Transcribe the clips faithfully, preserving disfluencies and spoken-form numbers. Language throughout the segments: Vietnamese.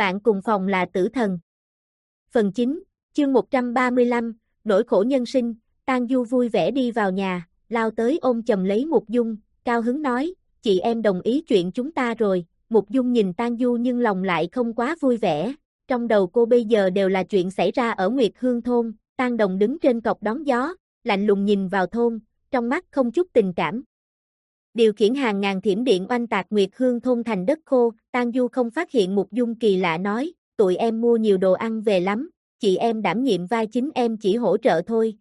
bạn cùng phòng là tử thần. Phần chín, chương một trăm ba mươi lăm, nỗi khổ nhân sinh. Tang Du vui vẻ đi vào nhà, lao tới ôm chầm lấy Mục Dung, cao hứng nói, chị em đồng ý chuyện chúng ta rồi. Mục Dung nhìn Tang Du nhưng lòng lại không quá vui vẻ, trong đầu cô bây giờ đều là chuyện xảy ra ở Nguyệt Hương thôn. Tang Đồng đứng trên cọc đón gió, lạnh lùng nhìn vào thôn, trong mắt không chút tình cảm. Điều khiển hàng ngàn thiểm điện oanh tạc Nguyệt Hương thôn thành đất khô. Tang Du không phát hiện Mục Dung kỳ lạ nói, tụi em mua nhiều đồ ăn về lắm, chị em đảm nhiệm vai chính, em chỉ hỗ trợ thôi.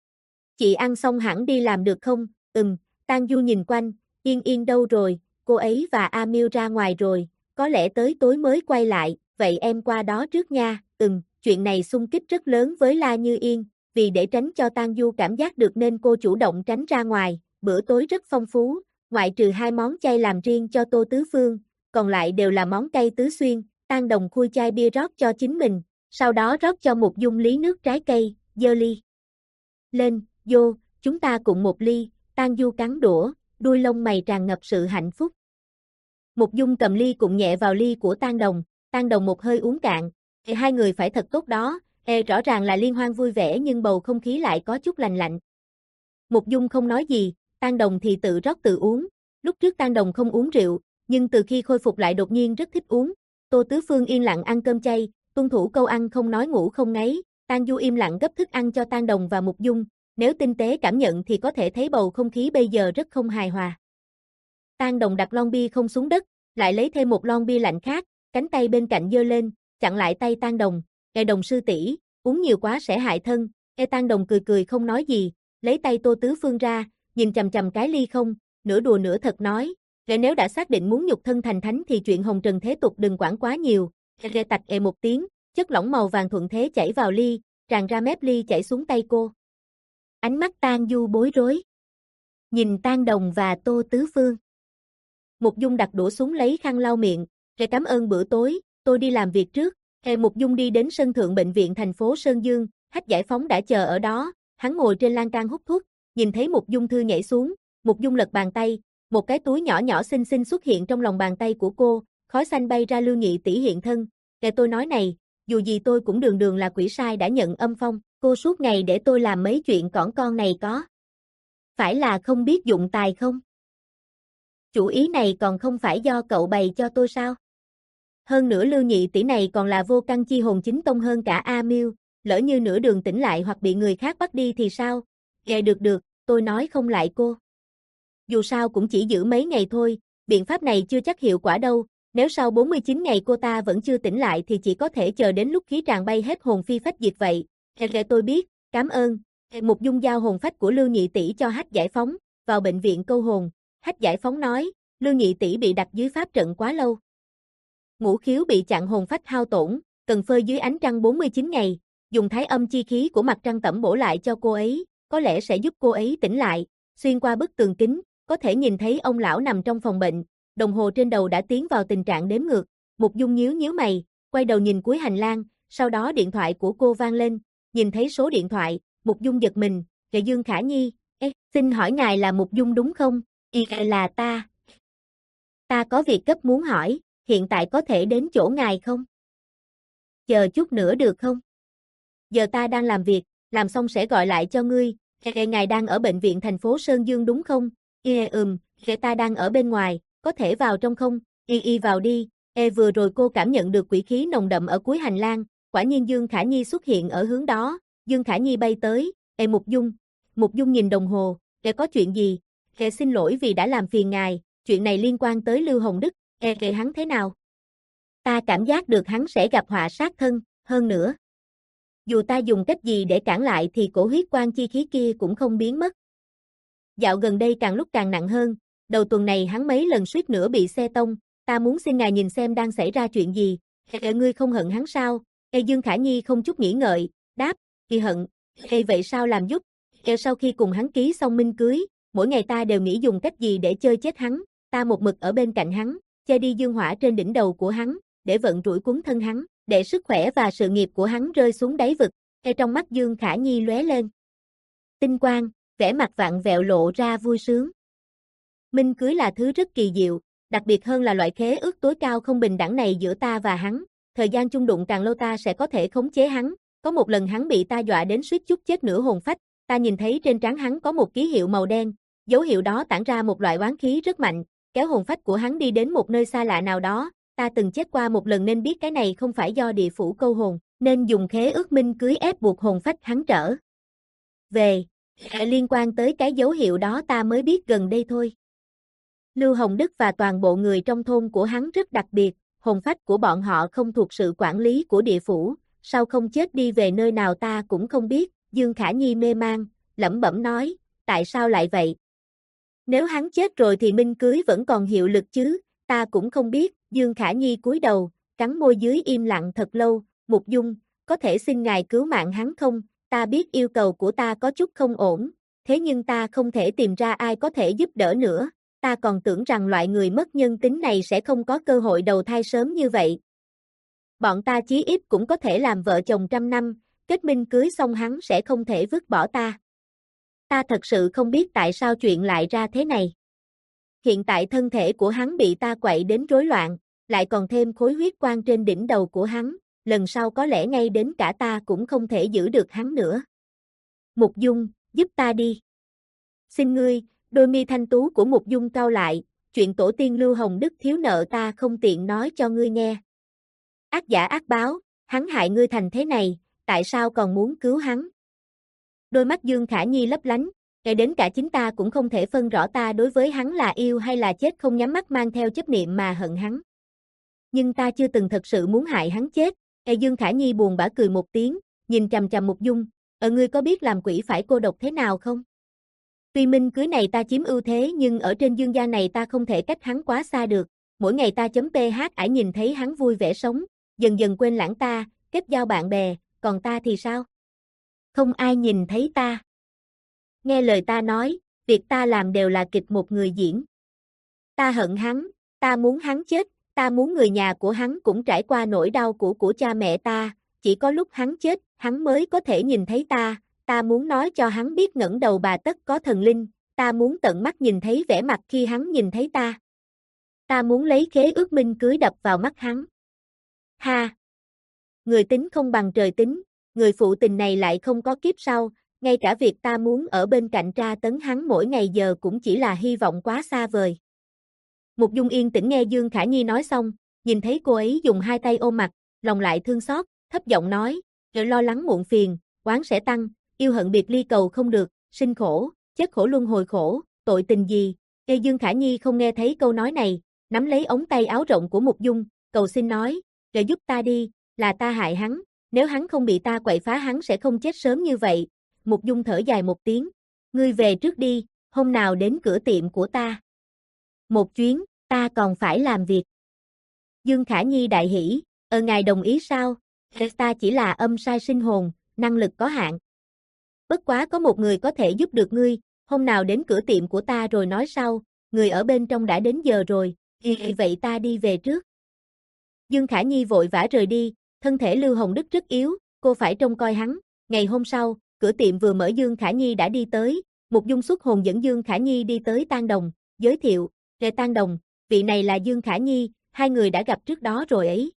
Chị ăn xong hẳn đi làm được không? Ừm. Tang Du nhìn quanh, Yên Yên đâu rồi? Cô ấy và A Miêu ra ngoài rồi, có lẽ tới tối mới quay lại, vậy em qua đó trước nha. Ừm. Chuyện này xung kích rất lớn với La Như Yên, vì để tránh cho Tang Du cảm giác được nên cô chủ động tránh ra ngoài. Bữa tối rất phong phú, ngoại trừ hai món chay làm riêng cho Tô Tứ Phương, còn lại đều là món cay tứ xuyên. Tang Đồng khui chai bia rót cho chính mình, sau đó rót cho Mục Dung lý nước trái cây, dơ ly lên, vô, chúng ta cùng một ly. Tang Du cắn đũa, đuôi lông mày tràn ngập sự hạnh phúc. Mục Dung cầm ly cụng nhẹ vào ly của Tang Đồng, Tang Đồng một hơi uống cạn. Ê, hai người phải thật tốt đó. Ê, rõ ràng là liên hoan vui vẻ nhưng bầu không khí lại có chút lạnh lạnh. Mục Dung không nói gì, Tang Đồng thì tự rót tự uống. Lúc trước Tang Đồng không uống rượu, nhưng từ khi khôi phục lại đột nhiên rất thích uống. Tô Tứ Phương yên lặng ăn cơm chay, tuân thủ câu ăn không nói ngủ không ngáy. Tang Du im lặng gấp thức ăn cho Tang Đồng và Mục Dung, nếu tinh tế cảm nhận thì có thể thấy bầu không khí bây giờ rất không hài hòa. Tang Đồng đặt lon bia không xuống đất, lại lấy thêm một lon bia lạnh khác, cánh tay bên cạnh giơ lên, chặn lại tay Tang Đồng. "Ê Đồng sư tỷ, uống nhiều quá sẽ hại thân." Ê Tang Đồng cười cười không nói gì, lấy tay Tô Tứ Phương ra, nhìn chằm chằm cái ly không, nửa đùa nửa thật nói, "Ê nếu đã xác định muốn nhục thân thành thánh thì chuyện hồng trần thế tục đừng quản quá nhiều." Ê tạch ê một tiếng, chất lỏng màu vàng thuận thế chảy vào ly, tràn ra mép ly chảy xuống tay cô. Ánh mắt Tang Du bối rối, nhìn Tang Đồng và Tô Tứ Phương. Mục Dung đặt đũa xuống lấy khăn lau miệng, "Ê cảm ơn bữa tối, tôi đi làm việc trước." Ê Mục Dung đi đến sân thượng bệnh viện thành phố Sơn Dương, Hách Giải Phóng đã chờ ở đó, hắn ngồi trên lan can hút thuốc, nhìn thấy Mục Dung Thư nhảy xuống, Mục Dung lật bàn tay, một cái túi nhỏ nhỏ xinh xinh xuất hiện trong lòng bàn tay của cô, khói xanh bay ra, "Lưu Nhị tỷ hiện thân." Kể tôi nói này, dù gì tôi cũng đường đường là quỷ sai đã nhận âm phong, cô suốt ngày để tôi làm mấy chuyện cỏn con này có phải là không biết dụng tài không? Chủ ý này còn không phải do cậu bày cho tôi sao? Hơn nữa Lưu Nhị tỷ này còn là vô căn chi hồn chính tông hơn cả A Miêu, lỡ như nửa đường tỉnh lại hoặc bị người khác bắt đi thì sao? Ghê được được, tôi nói không lại cô. Dù sao cũng chỉ giữ mấy ngày thôi, biện pháp này chưa chắc hiệu quả đâu, nếu sau bốn mươi chín ngày cô ta vẫn chưa tỉnh lại thì chỉ có thể chờ đến lúc khí tràng bay hết hồn phi phách diệt vậy. Ghê tôi biết, cảm ơn. Mục Dung giao hồn phách của Lưu Nhị tỷ cho Hách Giải Phóng, vào bệnh viện câu hồn. Hách Giải Phóng nói, Lưu Nhị tỷ bị đặt dưới pháp trận quá lâu. Ngũ khiếu bị chặn, hồn phách hao tổn, cần phơi dưới ánh trăng bốn mươi chín ngày, dùng thái âm chi khí của mặt trăng tẩm bổ lại cho cô ấy, có lẽ sẽ giúp cô ấy tỉnh lại. Xuyên qua bức tường kính, có thể nhìn thấy ông lão nằm trong phòng bệnh, đồng hồ trên đầu đã tiến vào tình trạng đếm ngược. Mục Dung nhíu nhíu mày, quay đầu nhìn cuối hành lang, sau đó điện thoại của cô vang lên, nhìn thấy số điện thoại, Mục Dung giật mình, "Là Dương Khả Nhi, ê, xin hỏi ngài là Mục Dung đúng không?" "Y là ta. Ta có việc gấp muốn hỏi, hiện tại có thể đến chỗ ngài không?" "Chờ chút nữa được không? Giờ ta đang làm việc, làm xong sẽ gọi lại cho ngươi." "Ê, ngài đang ở bệnh viện thành phố Sơn Dương đúng không?" "Y ừm, ê, ta đang ở bên ngoài, có thể vào trong không?" "Y y vào đi." Ê vừa rồi cô cảm nhận được quỷ khí nồng đậm ở cuối hành lang, quả nhiên Dương Khả Nhi xuất hiện ở hướng đó. Dương Khả Nhi bay tới, "Ê Mục Dung." Mục Dung nhìn đồng hồ, "Ê có chuyện gì?" "Ê xin lỗi vì đã làm phiền ngài, chuyện này liên quan tới Lưu Hồng Đức." "Ê ê hắn thế nào?" "Ta cảm giác được hắn sẽ gặp họa sát thân, hơn nữa. Dù ta dùng cách gì để cản lại thì cổ huyết quan chi khí kia cũng không biến mất. Dạo gần đây càng lúc càng nặng hơn, đầu tuần này hắn mấy lần suýt nữa bị xe tông, ta muốn xin ngài nhìn xem đang xảy ra chuyện gì." "Ê ngươi không hận hắn sao?" Ê Dương Khả Nhi không chút nghĩ ngợi, đáp, "Kỳ hận." "Ê vậy sao làm giúp?" "Ê sau khi cùng hắn ký xong minh cưới, mỗi ngày ta đều nghĩ dùng cách gì để chơi chết hắn, ta một mực ở bên cạnh hắn, che đi dương hỏa trên đỉnh đầu của hắn, để vận rủi cuốn thân hắn, để sức khỏe và sự nghiệp của hắn rơi xuống đáy vực." Ê trong mắt Dương Khả Nhi lóe lên tinh quang, vẻ mặt vặn vẹo lộ ra vui sướng. Minh cưới là thứ rất kỳ diệu, đặc biệt hơn là loại khế ước tối cao không bình đẳng này giữa ta và hắn, thời gian chung đụng càng lâu ta sẽ có thể khống chế hắn, có một lần hắn bị ta dọa đến suýt chút chết nửa hồn phách, ta nhìn thấy trên trán hắn có một ký hiệu màu đen, dấu hiệu đó tản ra một loại oán khí rất mạnh, kéo hồn phách của hắn đi đến một nơi xa lạ nào đó, ta từng chết qua một lần nên biết cái này không phải do địa phủ câu hồn, nên dùng khế ước minh cưới ép buộc hồn phách hắn trở về. Liên quan tới cái dấu hiệu đó ta mới biết gần đây thôi. Lưu Hồng Đức và toàn bộ người trong thôn của hắn rất đặc biệt, hồn phách của bọn họ không thuộc sự quản lý của địa phủ, sao không chết đi về nơi nào ta cũng không biết. Dương Khả Nhi mê man, lẩm bẩm nói, tại sao lại vậy? Nếu hắn chết rồi thì minh cưới vẫn còn hiệu lực chứ, ta cũng không biết. Dương Khả Nhi cúi đầu, cắn môi dưới im lặng thật lâu. Mục Dung, có thể xin ngài cứu mạng hắn không? Ta biết yêu cầu của ta có chút không ổn, thế nhưng ta không thể tìm ra ai có thể giúp đỡ nữa. Ta còn tưởng rằng loại người mất nhân tính này sẽ không có cơ hội đầu thai sớm như vậy. Bọn ta chí ít cũng có thể làm vợ chồng trăm năm, kết minh cưới xong hắn sẽ không thể vứt bỏ ta. Ta thật sự không biết tại sao chuyện lại ra thế này. Hiện tại thân thể của hắn bị ta quậy đến rối loạn, lại còn thêm khối huyết quang trên đỉnh đầu của hắn, lần sau có lẽ ngay đến cả ta cũng không thể giữ được hắn nữa. Mục Dung, giúp ta đi. Xin ngươi. Đôi mi thanh tú của Mục Dung cau lại, chuyện tổ tiên Lưu Hồng Đức thiếu nợ ta không tiện nói cho ngươi nghe. Ác giả ác báo, hắn hại ngươi thành thế này, tại sao còn muốn cứu hắn? Đôi mắt Dương Khả Nhi lấp lánh, ngay đến cả chính ta cũng không thể phân rõ ta đối với hắn là yêu hay là chết, không nhắm mắt mang theo chấp niệm mà hận hắn. Nhưng ta chưa từng thật sự muốn hại hắn chết. Ê Dương Khả Nhi buồn bã cười một tiếng, nhìn chằm chằm Mục Dung, ở ngươi có biết làm quỷ phải cô độc thế nào không? Tuy minh cưới này ta chiếm ưu thế nhưng ở trên dương gian này ta không thể cách hắn quá xa được, mỗi ngày ta chấm ph ải nhìn thấy hắn vui vẻ sống, dần dần quên lãng ta, kết giao bạn bè, còn ta thì sao? Không ai nhìn thấy ta. Nghe lời ta nói, việc ta làm đều là kịch một người diễn. Ta hận hắn, ta muốn hắn chết, ta muốn người nhà của hắn cũng trải qua nỗi đau của của cha mẹ ta, chỉ có lúc hắn chết, hắn mới có thể nhìn thấy ta. Ta muốn nói cho hắn biết ngẩng đầu bà tất có thần linh, ta muốn tận mắt nhìn thấy vẻ mặt khi hắn nhìn thấy ta. Ta muốn lấy khế ước minh cưới đập vào mắt hắn. Ha! Người tính không bằng trời tính, người phụ tình này lại không có kiếp sau, ngay cả việc ta muốn ở bên cạnh tra tấn hắn mỗi ngày giờ cũng chỉ là hy vọng quá xa vời. Mục Dung yên tĩnh nghe Dương Khả Nhi nói xong, nhìn thấy cô ấy dùng hai tay ôm mặt, lòng lại thương xót, thấp giọng nói, rồi lo lắng muộn phiền, oán sẽ tăng. Yêu hận biệt ly cầu không được, sinh khổ, chết khổ luân hồi khổ, tội tình gì? Ê Dương Khả Nhi không nghe thấy câu nói này, nắm lấy ống tay áo rộng của Mục Dung, cầu xin nói, rồi giúp ta đi, là ta hại hắn, nếu hắn không bị ta quậy phá hắn sẽ không chết sớm như vậy. Mục Dung thở dài một tiếng, ngươi về trước đi, hôm nào đến cửa tiệm của ta. Một chuyến, ta còn phải làm việc. Dương Khả Nhi đại hỉ, ờ ngài đồng ý sao? Ta chỉ là âm sai sinh hồn, năng lực có hạn. Bất quá có một người có thể giúp được ngươi, hôm nào đến cửa tiệm của ta rồi nói sau, người ở bên trong đã đến giờ rồi, vì vậy ta đi về trước. Dương Khả Nhi vội vã rời đi, thân thể Lưu Hồng Đức rất yếu, cô phải trông coi hắn. Ngày hôm sau, cửa tiệm vừa mở Dương Khả Nhi đã đi tới, Mục Dung xuất hồn dẫn Dương Khả Nhi đi tới Tang Đồng, giới thiệu, Rề Tang Đồng, vị này là Dương Khả Nhi, hai người đã gặp trước đó rồi ấy.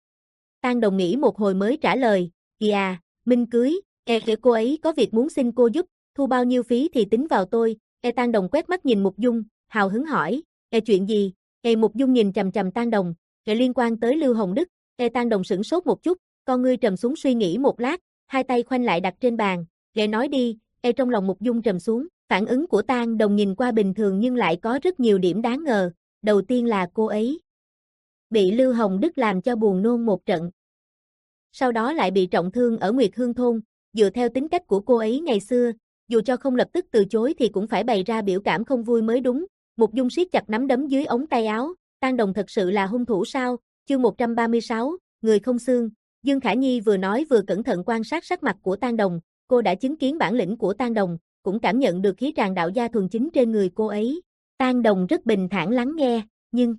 Tang Đồng nghĩ một hồi mới trả lời, à, minh cưới. E kể cô ấy có việc muốn xin cô giúp, thu bao nhiêu phí thì tính vào tôi. E Tang Đồng quét mắt nhìn Mục Dung, hào hứng hỏi, E chuyện gì? E Mục Dung nhìn chằm chằm Tang Đồng, E liên quan tới Lưu Hồng Đức. E Tang Đồng sửng sốt một chút, con ngươi trầm xuống suy nghĩ một lát, hai tay khoanh lại đặt trên bàn, E nói đi. E trong lòng Mục Dung trầm xuống, phản ứng của Tang Đồng nhìn qua bình thường nhưng lại có rất nhiều điểm đáng ngờ. Đầu tiên là cô ấy bị Lưu Hồng Đức làm cho buồn nôn một trận, sau đó lại bị trọng thương ở Nguyệt Hương thôn. Dựa theo tính cách của cô ấy ngày xưa, dù cho không lập tức từ chối thì cũng phải bày ra biểu cảm không vui mới đúng. Mục Dung siết chặt nắm đấm dưới ống tay áo, Tang Đồng thật sự là hung thủ sao? Chương một trăm ba mươi sáu, người không xương. Dương Khả Nhi vừa nói vừa cẩn thận quan sát sắc mặt của Tang Đồng, cô đã chứng kiến bản lĩnh của Tang Đồng, cũng cảm nhận được khí tràn đạo gia thuần chính trên người cô ấy. Tang Đồng rất bình thản lắng nghe, nhưng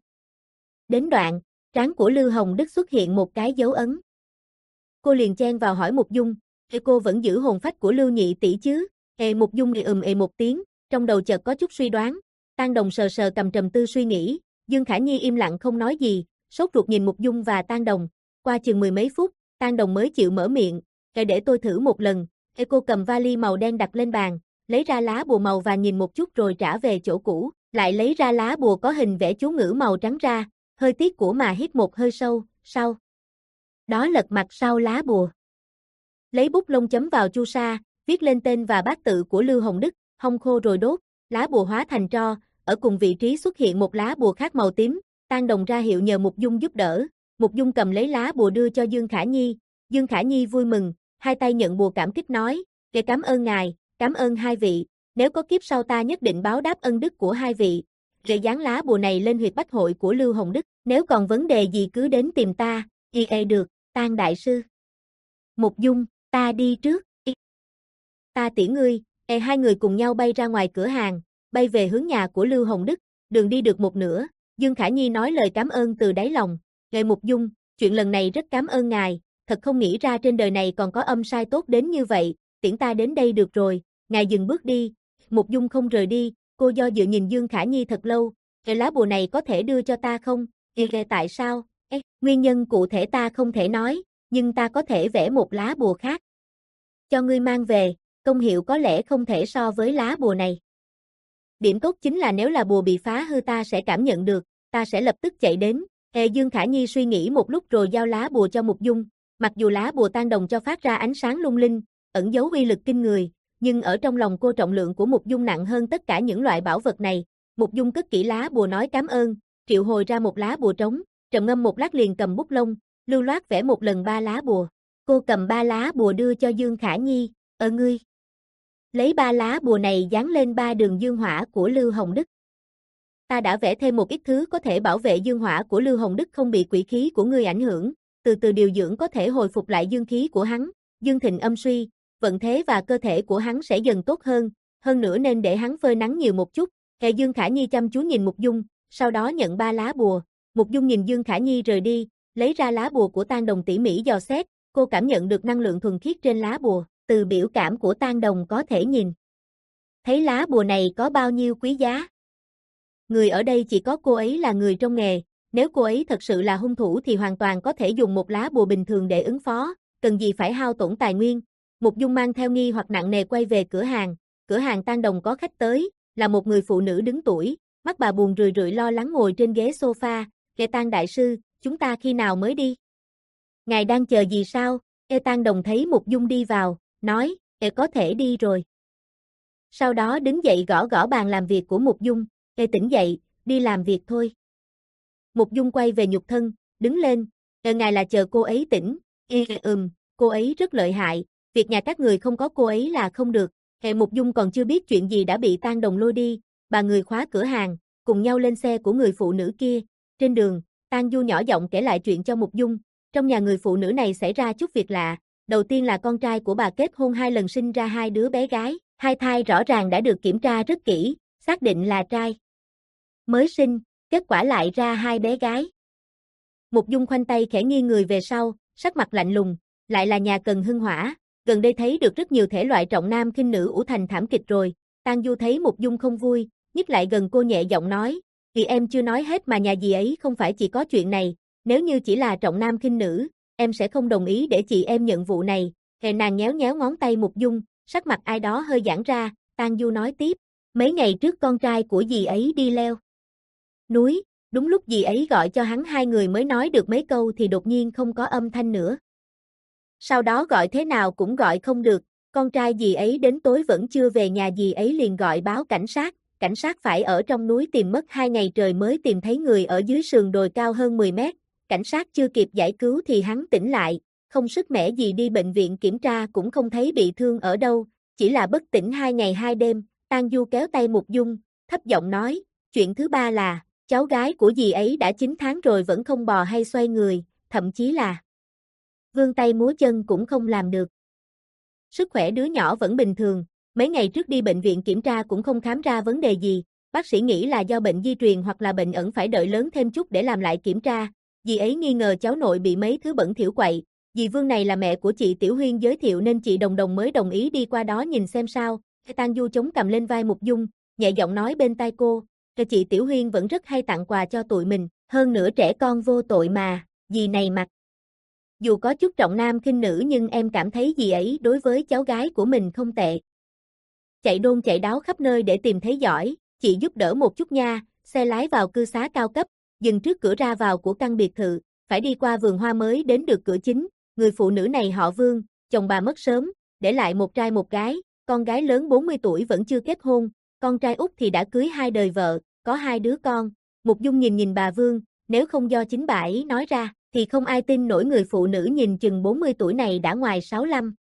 đến đoạn, trán của Lưu Hồng Đức xuất hiện một cái dấu ấn. Cô liền chen vào hỏi Mục Dung, "Ê cô vẫn giữ hồn phách của Lưu nhị tỷ chứ?" Ê Mục Dung ì ừm ì một tiếng, trong đầu chợt có chút suy đoán. Tang Đồng sờ sờ cầm trầm tư suy nghĩ, Dương Khả Nhi im lặng không nói gì, sốt ruột nhìn Mục Dung và Tang Đồng. Qua chừng mười mấy phút, Tang Đồng mới chịu mở miệng, "Kệ để tôi thử một lần." Ê cô cầm vali màu đen đặt lên bàn, lấy ra lá bùa màu vàng nhìn một chút rồi trả về chỗ cũ, lại lấy ra lá bùa có hình vẽ chú ngữ màu trắng ra, hơi tiếc của mà hít một hơi sâu, sau đó lật mặt sau lá bùa. Lấy bút lông chấm vào chu sa, viết lên tên và bát tự của Lưu Hồng Đức, hong khô rồi đốt, lá bùa hóa thành tro, ở cùng vị trí xuất hiện một lá bùa khác màu tím, Tang Đồng ra hiệu nhờ Mục Dung giúp đỡ, Mục Dung cầm lấy lá bùa đưa cho Dương Khả Nhi, Dương Khả Nhi vui mừng, hai tay nhận bùa cảm kích nói, "Kệ cảm ơn ngài, cảm ơn hai vị, nếu có kiếp sau ta nhất định báo đáp ân đức của hai vị." Rồi dán lá bùa này lên huyệt bách hội của Lưu Hồng Đức, "Nếu còn vấn đề gì cứ đến tìm ta." "Y ê được, Tang đại sư." Mục Dung, "Ta đi trước." "Y, ta tiễn ngươi." E hai người cùng nhau bay ra ngoài cửa hàng, bay về hướng nhà của Lưu Hồng Đức, đường đi được một nửa, Dương Khả Nhi nói lời cảm ơn từ đáy lòng, "Ngài Mục Dung, chuyện lần này rất cảm ơn ngài, thật không nghĩ ra trên đời này còn có âm sai tốt đến như vậy, tiễn ta đến đây được rồi, ngài dừng bước đi." Mục Dung không rời đi, cô do dự nhìn Dương Khả Nhi thật lâu, "Cái lá bùa này có thể đưa cho ta không?" "Ê, tại sao?" "Ê, nguyên nhân cụ thể ta không thể nói, nhưng ta có thể vẽ một lá bùa khác cho ngươi mang về, công hiệu có lẽ không thể so với lá bùa này. Điểm tốt chính là nếu là bùa bị phá hư ta sẽ cảm nhận được, ta sẽ lập tức chạy đến." Ê, Dương Khả Nhi suy nghĩ một lúc rồi giao lá bùa cho Mục Dung, mặc dù lá bùa Tang Đồng cho phát ra ánh sáng lung linh, ẩn giấu uy lực kinh người, nhưng ở trong lòng cô trọng lượng của Mục Dung nặng hơn tất cả những loại bảo vật này. Mục Dung cất kỹ lá bùa nói cảm ơn, triệu hồi ra một lá bùa trống, trầm ngâm một lát liền cầm bút lông, lưu loát vẽ một lần ba lá bùa. Cô cầm ba lá bùa đưa cho Dương Khả Nhi, "Ở ngươi, lấy ba lá bùa này dán lên ba đường dương hỏa của Lưu Hồng Đức. Ta đã vẽ thêm một ít thứ có thể bảo vệ dương hỏa của Lưu Hồng Đức không bị quỷ khí của ngươi ảnh hưởng, từ từ điều dưỡng có thể hồi phục lại dương khí của hắn, dương thịnh âm suy, vận thế và cơ thể của hắn sẽ dần tốt hơn, hơn nữa nên để hắn phơi nắng nhiều một chút." Hệ Dương Khả Nhi chăm chú nhìn Mục Dung, sau đó nhận ba lá bùa, Mục Dung nhìn Dương Khả Nhi rời đi, lấy ra lá bùa của Tang Đồng tỉ mỉ dò xét, cô cảm nhận được năng lượng thuần khiết trên lá bùa, từ biểu cảm của Tang Đồng có thể nhìn thấy lá bùa này có bao nhiêu quý giá. Người ở đây chỉ có cô ấy là người trong nghề, nếu cô ấy thật sự là hung thủ thì hoàn toàn có thể dùng một lá bùa bình thường để ứng phó, cần gì phải hao tổn tài nguyên. Mục Dung mang theo nghi hoặc nặng nề quay về cửa hàng, cửa hàng Tang Đồng có khách tới, là một người phụ nữ đứng tuổi, mắt bà buồn rười rượi lo lắng ngồi trên ghế sofa, "Kệ Tang đại sư, chúng ta khi nào mới đi? Ngài đang chờ gì sao?" E Tang Đồng thấy Mục Dung đi vào, nói, "E có thể đi rồi." Sau đó đứng dậy gõ gõ bàn làm việc của Mục Dung, "E tỉnh dậy, đi làm việc thôi." Mục Dung quay về nhục thân, đứng lên, "E ngài là chờ cô ấy tỉnh." "E ừm, cô ấy rất lợi hại, việc nhà các người không có cô ấy là không được." Hệ Mục Dung còn chưa biết chuyện gì đã bị Tang Đồng lôi đi, bà người khóa cửa hàng, cùng nhau lên xe của người phụ nữ kia. Trên đường, Tang Du nhỏ giọng kể lại chuyện cho Mục Dung, trong nhà người phụ nữ này xảy ra chút việc lạ, đầu tiên là con trai của bà kết hôn hai lần sinh ra hai đứa bé gái, hai thai rõ ràng đã được kiểm tra rất kỹ, xác định là trai mới sinh, kết quả lại ra hai bé gái. Mục Dung khoanh tay khẽ nghiêng người về sau, sắc mặt lạnh lùng, lại là nhà Cần Hưng Hỏa, gần đây thấy được rất nhiều thể loại trọng nam khinh nữ ủ thành thảm kịch rồi. Tang Du thấy Mục Dung không vui, nhích lại gần cô nhẹ giọng nói, "Thì em chưa nói hết mà nhà dì ấy không phải chỉ có chuyện này, nếu như chỉ là trọng nam khinh nữ, em sẽ không đồng ý để chị em nhận vụ này." Hệ nàng nhéo nhéo ngón tay Mục Dung, sắc mặt ai đó hơi giãn ra, Tang Du nói tiếp, "Mấy ngày trước con trai của dì ấy đi leo núi, đúng lúc dì ấy gọi cho hắn hai người mới nói được mấy câu thì đột nhiên không có âm thanh nữa. Sau đó gọi thế nào cũng gọi không được, con trai dì ấy đến tối vẫn chưa về nhà dì ấy liền gọi báo cảnh sát, cảnh sát phải ở trong núi tìm mất hai ngày trời mới tìm thấy người ở dưới sườn đồi cao hơn mười mét, cảnh sát chưa kịp giải cứu thì hắn tỉnh lại, không sức mẻ gì đi bệnh viện kiểm tra cũng không thấy bị thương ở đâu, chỉ là bất tỉnh hai ngày hai đêm." Tang Du kéo tay Mục Dung, thấp giọng nói, "Chuyện thứ ba là, cháu gái của dì ấy đã chín tháng rồi vẫn không bò hay xoay người, thậm chí là vươn tay múa chân cũng không làm được. Sức khỏe đứa nhỏ vẫn bình thường, mấy ngày trước đi bệnh viện kiểm tra cũng không khám ra vấn đề gì, bác sĩ nghĩ là do bệnh di truyền hoặc là bệnh ẩn phải đợi lớn thêm chút để làm lại kiểm tra, dì ấy nghi ngờ cháu nội bị mấy thứ bẩn thỉu quậy, dì Vương này là mẹ của chị Tiểu Huyên giới thiệu nên chị Đồng Đồng mới đồng ý đi qua đó nhìn xem sao." Tang Du chống cầm lên vai Mục Dung, nhẹ giọng nói bên tai cô, "Cho chị Tiểu Huyên vẫn rất hay tặng quà cho tụi mình, hơn nữa trẻ con vô tội mà, dì này mặc dù có chút trọng nam khinh nữ nhưng em cảm thấy dì ấy đối với cháu gái của mình không tệ. Chạy đôn chạy đáo khắp nơi để tìm thấy giỏi, chị giúp đỡ một chút nha, xe lái vào cư xá cao cấp, dừng trước cửa ra vào của căn biệt thự, phải đi qua vườn hoa mới đến được cửa chính, người phụ nữ này họ Vương, chồng bà mất sớm, để lại một trai một gái, con gái lớn bốn mươi tuổi vẫn chưa kết hôn, con trai út thì đã cưới hai đời vợ, có hai đứa con. Mục Dung nhìn nhìn bà Vương, nếu không do chính bà ấy nói ra, thì không ai tin nổi người phụ nữ nhìn chừng bốn mươi tuổi này đã ngoài sáu mươi lăm.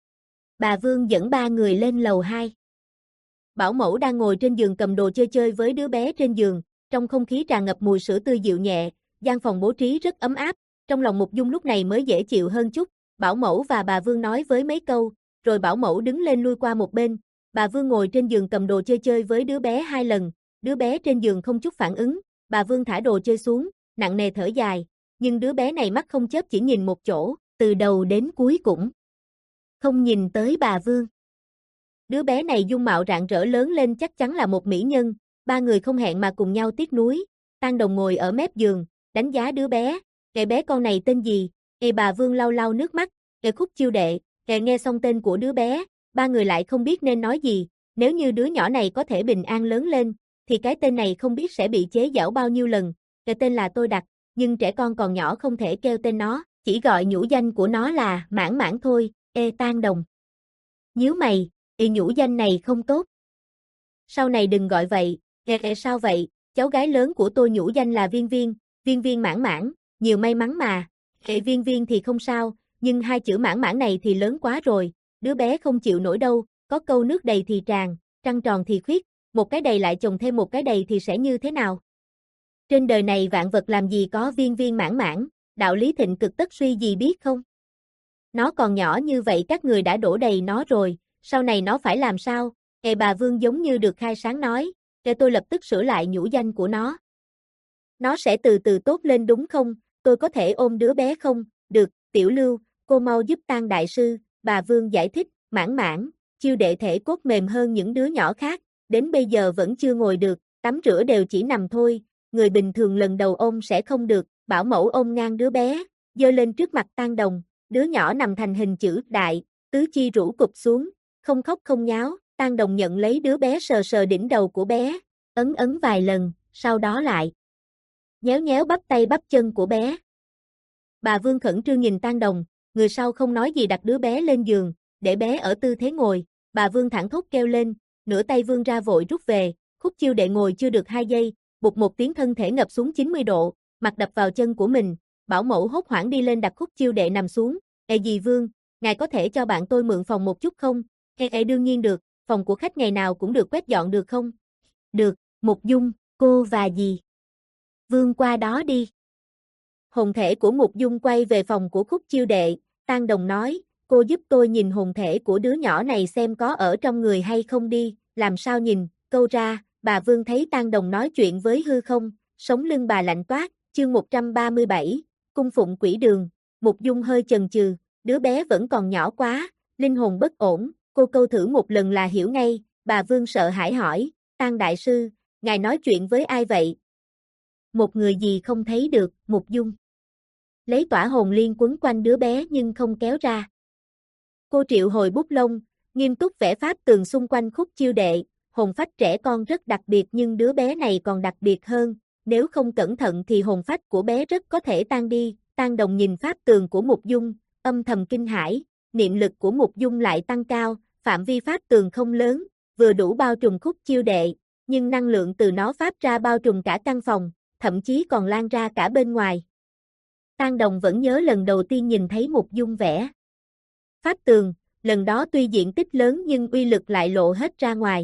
Bà Vương dẫn ba người lên lầu hai. Bảo mẫu đang ngồi trên giường cầm đồ chơi chơi với đứa bé trên giường, trong không khí tràn ngập mùi sữa tươi dịu nhẹ, gian phòng bố trí rất ấm áp, trong lòng Mục Dung lúc này mới dễ chịu hơn chút. Bảo mẫu và bà Vương nói với mấy câu, rồi bảo mẫu đứng lên lui qua một bên, bà Vương ngồi trên giường cầm đồ chơi chơi với đứa bé hai lần, đứa bé trên giường không chút phản ứng, bà Vương thả đồ chơi xuống, nặng nề thở dài, nhưng đứa bé này mắt không chớp chỉ nhìn một chỗ, từ đầu đến cuối cũng không nhìn tới bà Vương. Đứa bé này dung mạo rạng rỡ lớn lên chắc chắn là một mỹ nhân, ba người không hẹn mà cùng nhau tiếc nuối. Tang Đồng ngồi ở mép giường, đánh giá đứa bé, "Cái bé con này tên gì?" Ê bà Vương lau lau nước mắt, "Ê Khúc Chiêu Đệ." Ê nghe xong tên của đứa bé, ba người lại không biết nên nói gì, nếu như đứa nhỏ này có thể bình an lớn lên, thì cái tên này không biết sẽ bị chế giễu bao nhiêu lần. Cái tên là tôi đặt, nhưng trẻ con còn nhỏ không thể kêu tên nó, chỉ gọi nhũ danh của nó là Mãn Mãn thôi. Ê Tang Đồng nhíu mày, "Ê nhũ danh này không tốt. Sau này đừng gọi vậy." "Ê, ê sao vậy, cháu gái lớn của tôi nhũ danh là Viên Viên, Viên Viên Mãn Mãn, nhiều may mắn mà." "Ê Viên Viên thì không sao, nhưng hai chữ Mãn Mãn này thì lớn quá rồi, đứa bé không chịu nổi đâu, có câu nước đầy thì tràn, trăng tròn thì khuyết, một cái đầy lại chồng thêm một cái đầy thì sẽ như thế nào? Trên đời này vạn vật làm gì có viên viên mãn mãn, đạo lý thịnh cực tất suy gì biết không? Nó còn nhỏ như vậy các người đã đổ đầy nó rồi, sau này nó phải làm sao?" Ê bà Vương giống như được khai sáng nói, "Để tôi lập tức sửa lại nhũ danh của nó. Nó sẽ từ từ tốt lên đúng không, tôi có thể ôm đứa bé không?" "Được, Tiểu Lưu, cô mau giúp Tang đại sư." Bà Vương giải thích, "Mãn Mãn, Chiêu Đệ thể cốt mềm hơn những đứa nhỏ khác, đến bây giờ vẫn chưa ngồi được, tắm rửa đều chỉ nằm thôi, người bình thường lần đầu ôm sẽ không được." Bảo mẫu ôm ngang đứa bé, giơ lên trước mặt Tang Đồng, đứa nhỏ nằm thành hình chữ đại, tứ chi rũ cụp xuống, không khóc không nháo. Tang Đồng nhận lấy đứa bé sờ sờ đỉnh đầu của bé, ấn ấn vài lần, sau đó lại nhéo nhéo bắp tay bắp chân của bé. Bà Vương khẩn trương nhìn Tang Đồng, người sau không nói gì đặt đứa bé lên giường, để bé ở tư thế ngồi. Bà Vương thẳng thốt kêu lên, nửa tay vươn ra vội rút về. Khúc Chiêu Đệ ngồi chưa được hai giây, bụt một tiếng thân thể ngập xuống chín mươi độ, mặt đập vào chân của mình. Bảo mẫu hốt hoảng đi lên đặt Khúc Chiêu Đệ nằm xuống. "Ê dì Vương, ngài có thể cho bạn tôi mượn phòng một chút không?" "Ê ê đương nhiên được, phòng của khách ngày nào cũng được quét dọn được không?" "Được." Mục Dung, cô và dì Vương qua đó đi. Hồn thể của Mục Dung quay về phòng của Khúc Chiêu Đệ, Tang Đồng nói, "Cô giúp tôi nhìn hồn thể của đứa nhỏ này xem có ở trong người hay không đi." "Làm sao nhìn?" Câu ra, bà Vương thấy Tang Đồng nói chuyện với hư không, sống lưng bà lạnh toát. Chương một trăm ba mươi bảy, Cung phụng quỷ đường. Mục Dung hơi chần chừ, đứa bé vẫn còn nhỏ quá, linh hồn bất ổn, cô câu thử một lần là hiểu ngay. Bà Vương sợ hãi hỏi, "Tang đại sư, ngài nói chuyện với ai vậy?" "Một người gì không thấy được." Mục Dung lấy tỏa hồn liên quấn quanh đứa bé nhưng không kéo ra. Cô triệu hồi bút lông, nghiêm túc vẽ pháp tường xung quanh Khúc Chiêu Đệ. Hồn phách trẻ con rất đặc biệt nhưng đứa bé này còn đặc biệt hơn, nếu không cẩn thận thì hồn phách của bé rất có thể tan đi. Tang Đồng nhìn pháp tường của Mục Dung, âm thầm kinh hãi, niệm lực của Mục Dung lại tăng cao, phạm vi pháp tường không lớn, vừa đủ bao trùm Khúc Chiêu Đệ, nhưng năng lượng từ nó phát ra bao trùm cả căn phòng, thậm chí còn lan ra cả bên ngoài. Tang Đồng vẫn nhớ lần đầu tiên nhìn thấy Mục Dung vẽ pháp tường, lần đó tuy diện tích lớn nhưng uy lực lại lộ hết ra ngoài.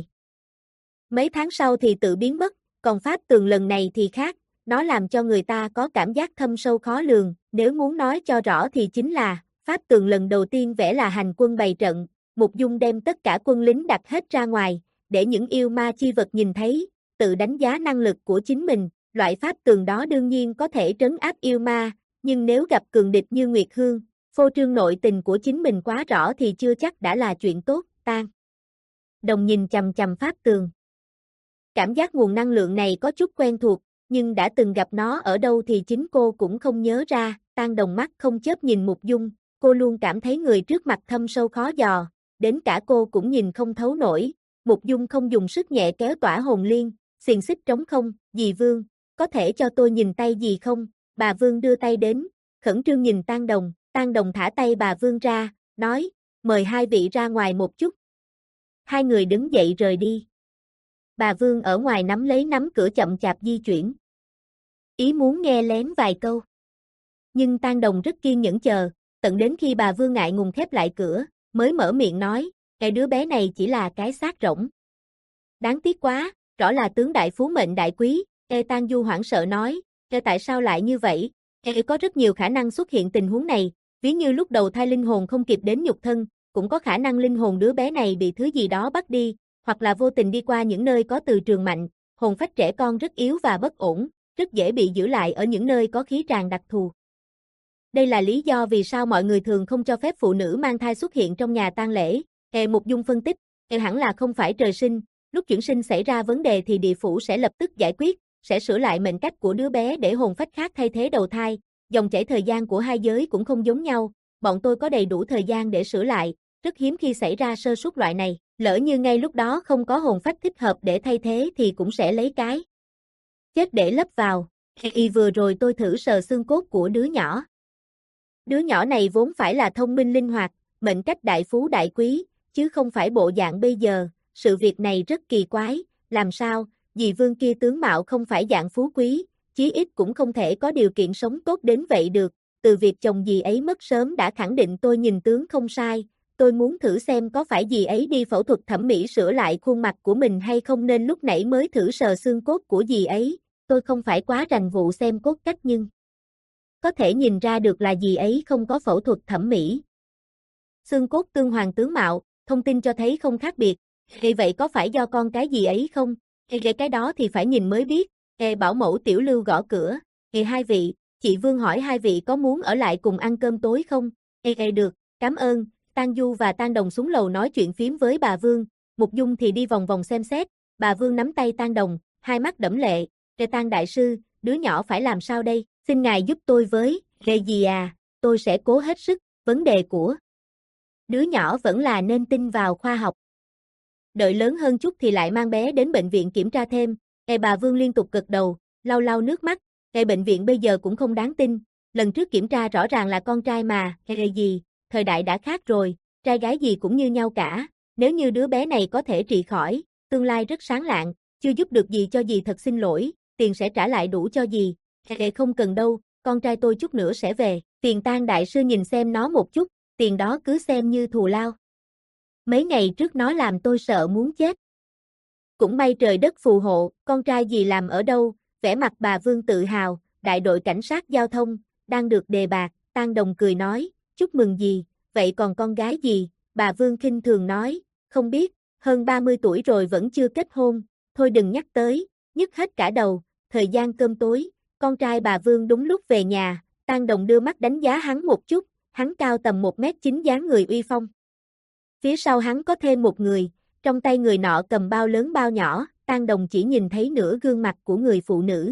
Mấy tháng sau thì tự biến mất, còn pháp tường lần này thì khác, nó làm cho người ta có cảm giác thâm sâu khó lường, nếu muốn nói cho rõ thì chính là, pháp tường lần đầu tiên vẽ là hành quân bày trận, Mục Dung đem tất cả quân lính đặt hết ra ngoài, để những yêu ma chi vật nhìn thấy, tự đánh giá năng lực của chính mình, loại pháp tường đó đương nhiên có thể trấn áp yêu ma, nhưng nếu gặp cường địch như Nguyệt Hương, phô trương nội tình của chính mình quá rõ thì chưa chắc đã là chuyện tốt. Tang Đồng nhìn chằm chằm pháp tường. Cảm giác nguồn năng lượng này có chút quen thuộc, nhưng đã từng gặp nó ở đâu thì chính cô cũng không nhớ ra. Tang Đồng mắt không chớp nhìn Mục Dung, cô luôn cảm thấy người trước mặt thâm sâu khó dò, đến cả cô cũng nhìn không thấu nổi. Mục Dung không dùng sức nhẹ kéo tỏa hồn liên, xiềng xích trống không. Dì Vương, có thể cho tôi nhìn tay dì không? Bà Vương đưa tay đến, khẩn trương nhìn Tang Đồng. Tang Đồng thả tay bà Vương ra, nói, mời hai vị ra ngoài một chút. Hai người đứng dậy rời đi. Bà Vương ở ngoài nắm lấy nắm cửa chậm chạp di chuyển. Ý muốn nghe lén vài câu. Nhưng Tang Đồng rất kiên nhẫn chờ, tận đến khi bà Vương ngại ngùng khép lại cửa, mới mở miệng nói, cái đứa bé này chỉ là cái xác rỗng. Đáng tiếc quá, rõ là tướng đại phú mệnh đại quý. Ê Tang Du hoảng sợ nói, Ê tại sao lại như vậy? Ê có rất nhiều khả năng xuất hiện tình huống này, ví như lúc đầu thai linh hồn không kịp đến nhục thân, cũng có khả năng linh hồn đứa bé này bị thứ gì đó bắt đi, hoặc là vô tình đi qua những nơi có từ trường mạnh, hồn phách trẻ con rất yếu và bất ổn, rất dễ bị giữ lại ở những nơi có khí tràng đặc thù. Đây là lý do vì sao mọi người thường không cho phép phụ nữ mang thai xuất hiện trong nhà tang lễ. Ê Mục Dung phân tích, Ê hẳn là không phải trời sinh, lúc chuyển sinh xảy ra vấn đề thì địa phủ sẽ lập tức giải quyết, sẽ sửa lại mệnh cách của đứa bé để hồn phách khác thay thế đầu thai. Dòng chảy thời gian của hai giới cũng không giống nhau, bọn tôi có đầy đủ thời gian để sửa lại, rất hiếm khi xảy ra sơ suất loại này, lỡ như ngay lúc đó không có hồn phách thích hợp để thay thế thì cũng sẽ lấy cái chết để lấp vào. Y vừa rồi tôi thử sờ xương cốt của đứa nhỏ. Đứa nhỏ này vốn phải là thông minh linh hoạt, mệnh cách đại phú đại quý, chứ không phải bộ dạng bây giờ, sự việc này rất kỳ quái, làm sao, dì Vương kia tướng mạo không phải dạng phú quý, chí ít cũng không thể có điều kiện sống tốt đến vậy được, từ việc chồng dì ấy mất sớm đã khẳng định tôi nhìn tướng không sai, tôi muốn thử xem có phải dì ấy đi phẫu thuật thẩm mỹ sửa lại khuôn mặt của mình hay không nên lúc nãy mới thử sờ xương cốt của dì ấy, tôi không phải quá rành vụ xem cốt cách nhưng có thể nhìn ra được là dì ấy không có phẫu thuật thẩm mỹ. Xương cốt tương hoàng tướng mạo, thông tin cho thấy không khác biệt, vì vậy có phải do con cái dì ấy không? Ê cái đó thì phải nhìn mới biết. Ê bảo mẫu Tiểu Lưu gõ cửa. Ê hai vị, chị Vương hỏi hai vị có muốn ở lại cùng ăn cơm tối không? Ê ê được, cảm ơn. Tang Du và Tang Đồng xuống lầu nói chuyện phím với bà Vương, Mục Dung thì đi vòng vòng xem xét. Bà Vương nắm tay Tang Đồng, hai mắt đẫm lệ. Ê Tang đại sư, đứa nhỏ phải làm sao đây? Xin ngài giúp tôi với. Ê gì à, tôi sẽ cố hết sức. Vấn đề của đứa nhỏ vẫn là nên tin vào khoa học. Đợi lớn hơn chút thì lại mang bé đến bệnh viện kiểm tra thêm. Ê bà Vương liên tục gật đầu, lau lau nước mắt. Ê bệnh viện bây giờ cũng không đáng tin, lần trước kiểm tra rõ ràng là con trai mà. Ê gì, thời đại đã khác rồi, trai gái gì cũng như nhau cả. Nếu như đứa bé này có thể trị khỏi, tương lai rất sáng lạng, chưa giúp được gì cho dì thật xin lỗi, tiền sẽ trả lại đủ cho dì. Ê không cần đâu, con trai tôi chút nữa sẽ về. Tiền Tang đại sư nhìn xem nó một chút, tiền đó cứ xem như thù lao. Mấy ngày trước nó làm tôi sợ muốn chết. Cũng may trời đất phù hộ, con trai dì làm ở đâu? Vẻ mặt bà Vương tự hào, đại đội cảnh sát giao thông, đang được đề bạt. Tang Đồng cười nói, chúc mừng dì, vậy còn con gái dì? Bà Vương khinh thường nói, không biết, hơn ba mươi tuổi rồi vẫn chưa kết hôn, thôi đừng nhắc tới, nhức hết cả đầu. Thời gian cơm tối, con trai bà Vương đúng lúc về nhà, Tang Đồng đưa mắt đánh giá hắn một chút, hắn cao tầm một mét chín dáng người uy phong. Phía sau hắn có thêm một người, trong tay người nọ cầm bao lớn bao nhỏ, Tang Đồng chỉ nhìn thấy nửa gương mặt của người phụ nữ.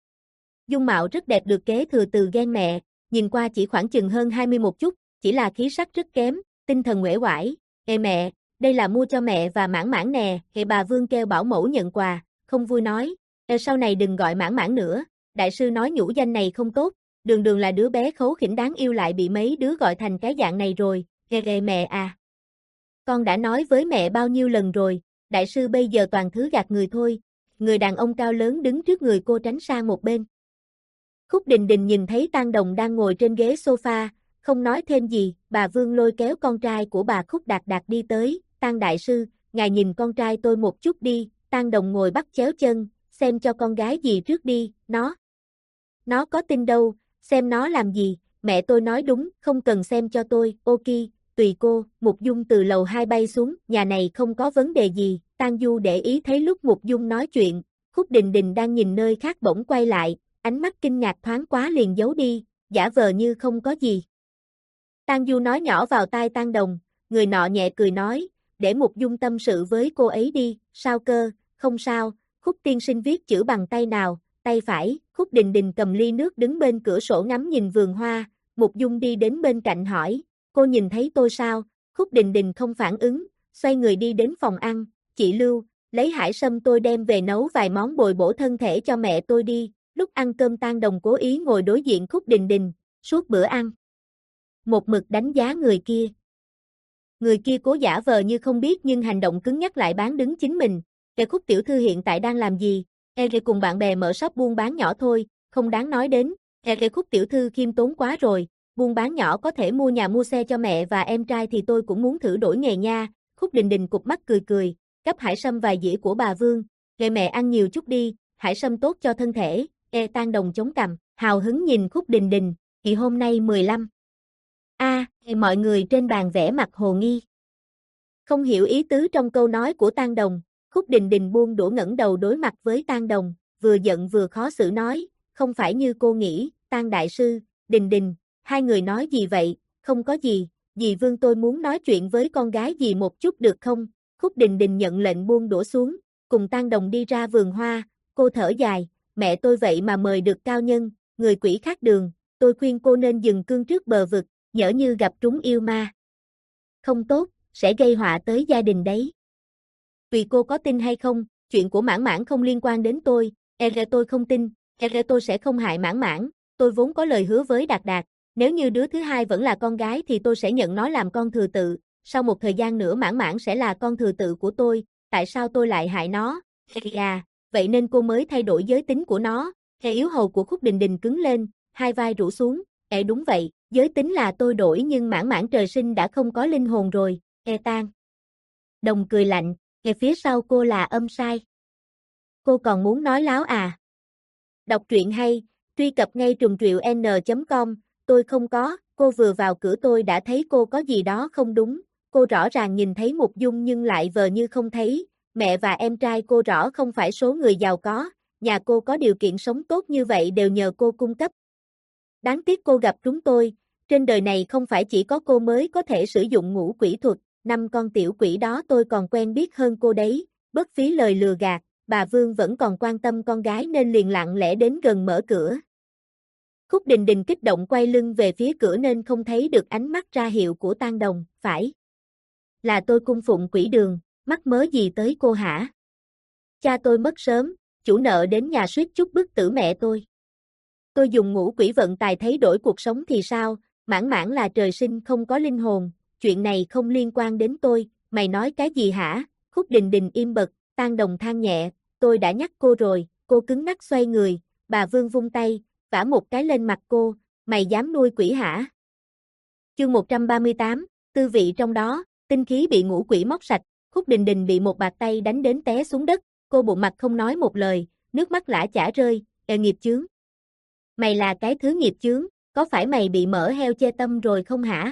Dung mạo rất đẹp được kế thừa từ gen mẹ, nhìn qua chỉ khoảng chừng hơn hai mươi một chút, chỉ là khí sắc rất kém, tinh thần uể oải. Ê mẹ, đây là mua cho mẹ và Mãn Mãn nè. Ê bà Vương kêu bảo mẫu nhận quà, không vui nói. Ê sau này đừng gọi Mãn Mãn nữa, đại sư nói nhũ danh này không tốt, Đường Đường là đứa bé khấu khỉnh đáng yêu lại bị mấy đứa gọi thành cái dạng này rồi. Ê ê mẹ à. Con đã nói với mẹ bao nhiêu lần rồi, đại sư bây giờ toàn thứ gạt người thôi. Người đàn ông cao lớn đứng trước người cô tránh sang một bên. Khúc Đình Đình nhìn thấy Tang Đồng đang ngồi trên ghế sofa, không nói thêm gì, bà Vương lôi kéo con trai của bà Khúc Đạt Đạt đi tới. Tang đại sư, ngài nhìn con trai tôi một chút đi. Tang Đồng ngồi bắt chéo chân, xem cho con gái gì trước đi. Nó Nó có tin đâu, xem nó làm gì. Mẹ tôi nói đúng, không cần xem cho tôi. Ok, tùy cô. Mục Dung từ lầu hai bay xuống, nhà này không có vấn đề gì. Tang Du để ý thấy lúc Mục Dung nói chuyện, Khúc Đình Đình đang nhìn nơi khác bỗng quay lại, ánh mắt kinh ngạc thoáng quá liền giấu đi, giả vờ như không có gì. Tang Du nói nhỏ vào tai Tang Đồng, người nọ nhẹ cười nói, để Mục Dung tâm sự với cô ấy đi. Sao cơ? Không sao. Khúc tiên sinh viết chữ bằng tay nào? tay phải, Khúc Đình Đình cầm ly nước đứng bên cửa sổ ngắm nhìn vườn hoa, Mục Dung đi đến bên cạnh hỏi, cô nhìn thấy tôi sao? Khúc Đình Đình không phản ứng, xoay người đi đến phòng ăn, chị Lưu, lấy hải sâm tôi đem về nấu vài món bồi bổ thân thể cho mẹ tôi đi. Lúc ăn cơm Tang Đồng cố ý ngồi đối diện Khúc Đình Đình, suốt bữa ăn. Một mực đánh giá người kia. Người kia cố giả vờ như không biết nhưng hành động cứng nhắc lại bán đứng chính mình. Kẻ Khúc tiểu thư hiện tại đang làm gì? E cùng bạn bè mở shop buôn bán nhỏ thôi, không đáng nói đến. E Khúc tiểu thư khiêm tốn quá rồi, buôn bán nhỏ có thể mua nhà mua xe cho mẹ và em trai thì tôi cũng muốn thử đổi nghề nha. Khúc Đình Đình cụp mắt cười cười, gắp hải sâm vài dĩa của bà Vương, "Kệ mẹ ăn nhiều chút đi, hải sâm tốt cho thân thể." E Tang Đồng chống cằm, hào hứng nhìn Khúc Đình Đình, "Thì hôm nay mười lăm." A, à, mọi người trên bàn vẽ mặt hồ nghi. Không hiểu ý tứ trong câu nói của Tang Đồng, Khúc Đình Đình buông đũa ngẩng đầu đối mặt với Tang Đồng, vừa giận vừa khó xử nói, "Không phải như cô nghĩ, Tang đại sư, Đình Đình, hai người nói gì vậy?" "Không có gì, dì Vương tôi muốn nói chuyện với con gái dì một chút được không?" Khúc Đình Đình nhận lệnh buông đũa xuống, cùng Tang Đồng đi ra vườn hoa, cô thở dài, "Mẹ tôi vậy mà mời được cao nhân, người quỷ khác đường, tôi khuyên cô nên dừng cương trước bờ vực, nhỡ như gặp trúng yêu ma. Không tốt, sẽ gây họa tới gia đình đấy." "Tùy cô có tin hay không, chuyện của Mãn Mãn không liên quan đến tôi, e rờ tôi không tin, e rờ tôi sẽ không hại Mãn Mãn, tôi vốn có lời hứa với Đạt Đạt, nếu như đứa thứ hai vẫn là con gái thì tôi sẽ nhận nó làm con thừa tự, sau một thời gian nữa Mãn Mãn sẽ là con thừa tự của tôi, tại sao tôi lại hại nó?" "À, vậy nên cô mới thay đổi giới tính của nó." Khe yếu hầu của Khúc Đình Đình cứng lên, hai vai rũ xuống, "E đúng vậy, giới tính là tôi đổi nhưng Mãn Mãn trời sinh đã không có linh hồn rồi." E Tang Đồng cười lạnh, "Nghe phía sau cô là âm sai. Cô còn muốn nói láo à?" Đọc truyện hay, truy cập ngay trùng triệu n chấm com, tôi không có, cô vừa vào cửa tôi đã thấy cô có gì đó không đúng, cô rõ ràng nhìn thấy Mục Dung nhưng lại vờ như không thấy, mẹ và em trai cô rõ không phải số người giàu có, nhà cô có điều kiện sống tốt như vậy đều nhờ cô cung cấp. Đáng tiếc cô gặp chúng tôi, trên đời này không phải chỉ có cô mới có thể sử dụng ngũ quỷ thuật, năm con tiểu quỷ đó tôi còn quen biết hơn cô đấy, bất phí lời lừa gạt, bà Vương vẫn còn quan tâm con gái nên liền lặng lẽ đến gần mở cửa. Khúc Đình Đình kích động quay lưng về phía cửa nên không thấy được ánh mắt ra hiệu của Tang Đồng, "Phải là tôi cung phụng quỷ đường, mắc mớ gì tới cô hả? Cha tôi mất sớm, chủ nợ đến nhà suýt chút bức tử mẹ tôi. Tôi dùng ngũ quỷ vận tài thấy đổi cuộc sống thì sao, Mãn Mãn là trời sinh không có linh hồn, chuyện này không liên quan đến tôi, mày nói cái gì hả?" Khúc Đình Đình im bật, Tang Đồng than nhẹ, "Tôi đã nhắc cô rồi." Cô cứng ngắc xoay người, bà Vương vung tay, vả một cái lên mặt cô, "Mày dám nuôi quỷ hả?" Chương một trăm ba mươi tám, tư vị trong đó, tinh khí bị ngũ quỷ móc sạch, Khúc Đình Đình bị một bạt tay đánh đến té xuống đất, cô bụng mặt không nói một lời, nước mắt lã chả rơi, "Ê nghiệp chướng. Mày là cái thứ nghiệp chướng, có phải mày bị mỡ heo chê tâm rồi không hả?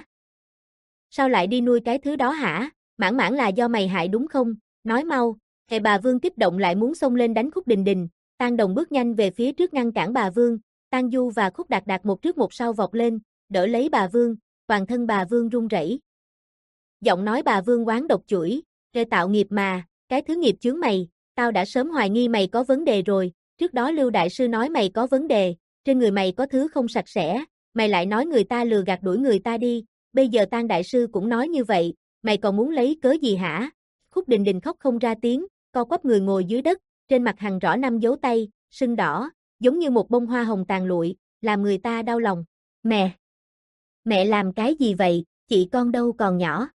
Sao lại đi nuôi cái thứ đó hả? Mãn Mãn là do mày hại đúng không? Nói mau." Hệ bà Vương kích động lại muốn xông lên đánh Khúc Đình Đình, Tang Đồng bước nhanh về phía trước ngăn cản bà Vương, Tang Du và Khúc Đạt Đạt một trước một sau vọt lên, đỡ lấy bà Vương, toàn thân bà Vương run rẩy. Giọng nói bà Vương oán độc chửi, "Rê tạo nghiệp mà, cái thứ nghiệp chướng mày, tao đã sớm hoài nghi mày có vấn đề rồi, trước đó Lưu Đại Sư nói mày có vấn đề, trên người mày có thứ không sạch sẽ, mày lại nói người ta lừa gạt đuổi người ta đi, bây giờ Tang Đại Sư cũng nói như vậy, mày còn muốn lấy cớ gì hả?" Khúc Đình Đình khóc không ra tiếng, co quắp người ngồi dưới đất, trên mặt hằn rõ năm dấu tay, sưng đỏ, giống như một bông hoa hồng tàn lụi, làm người ta đau lòng. "Mẹ! Mẹ làm cái gì vậy, chị con đâu còn nhỏ.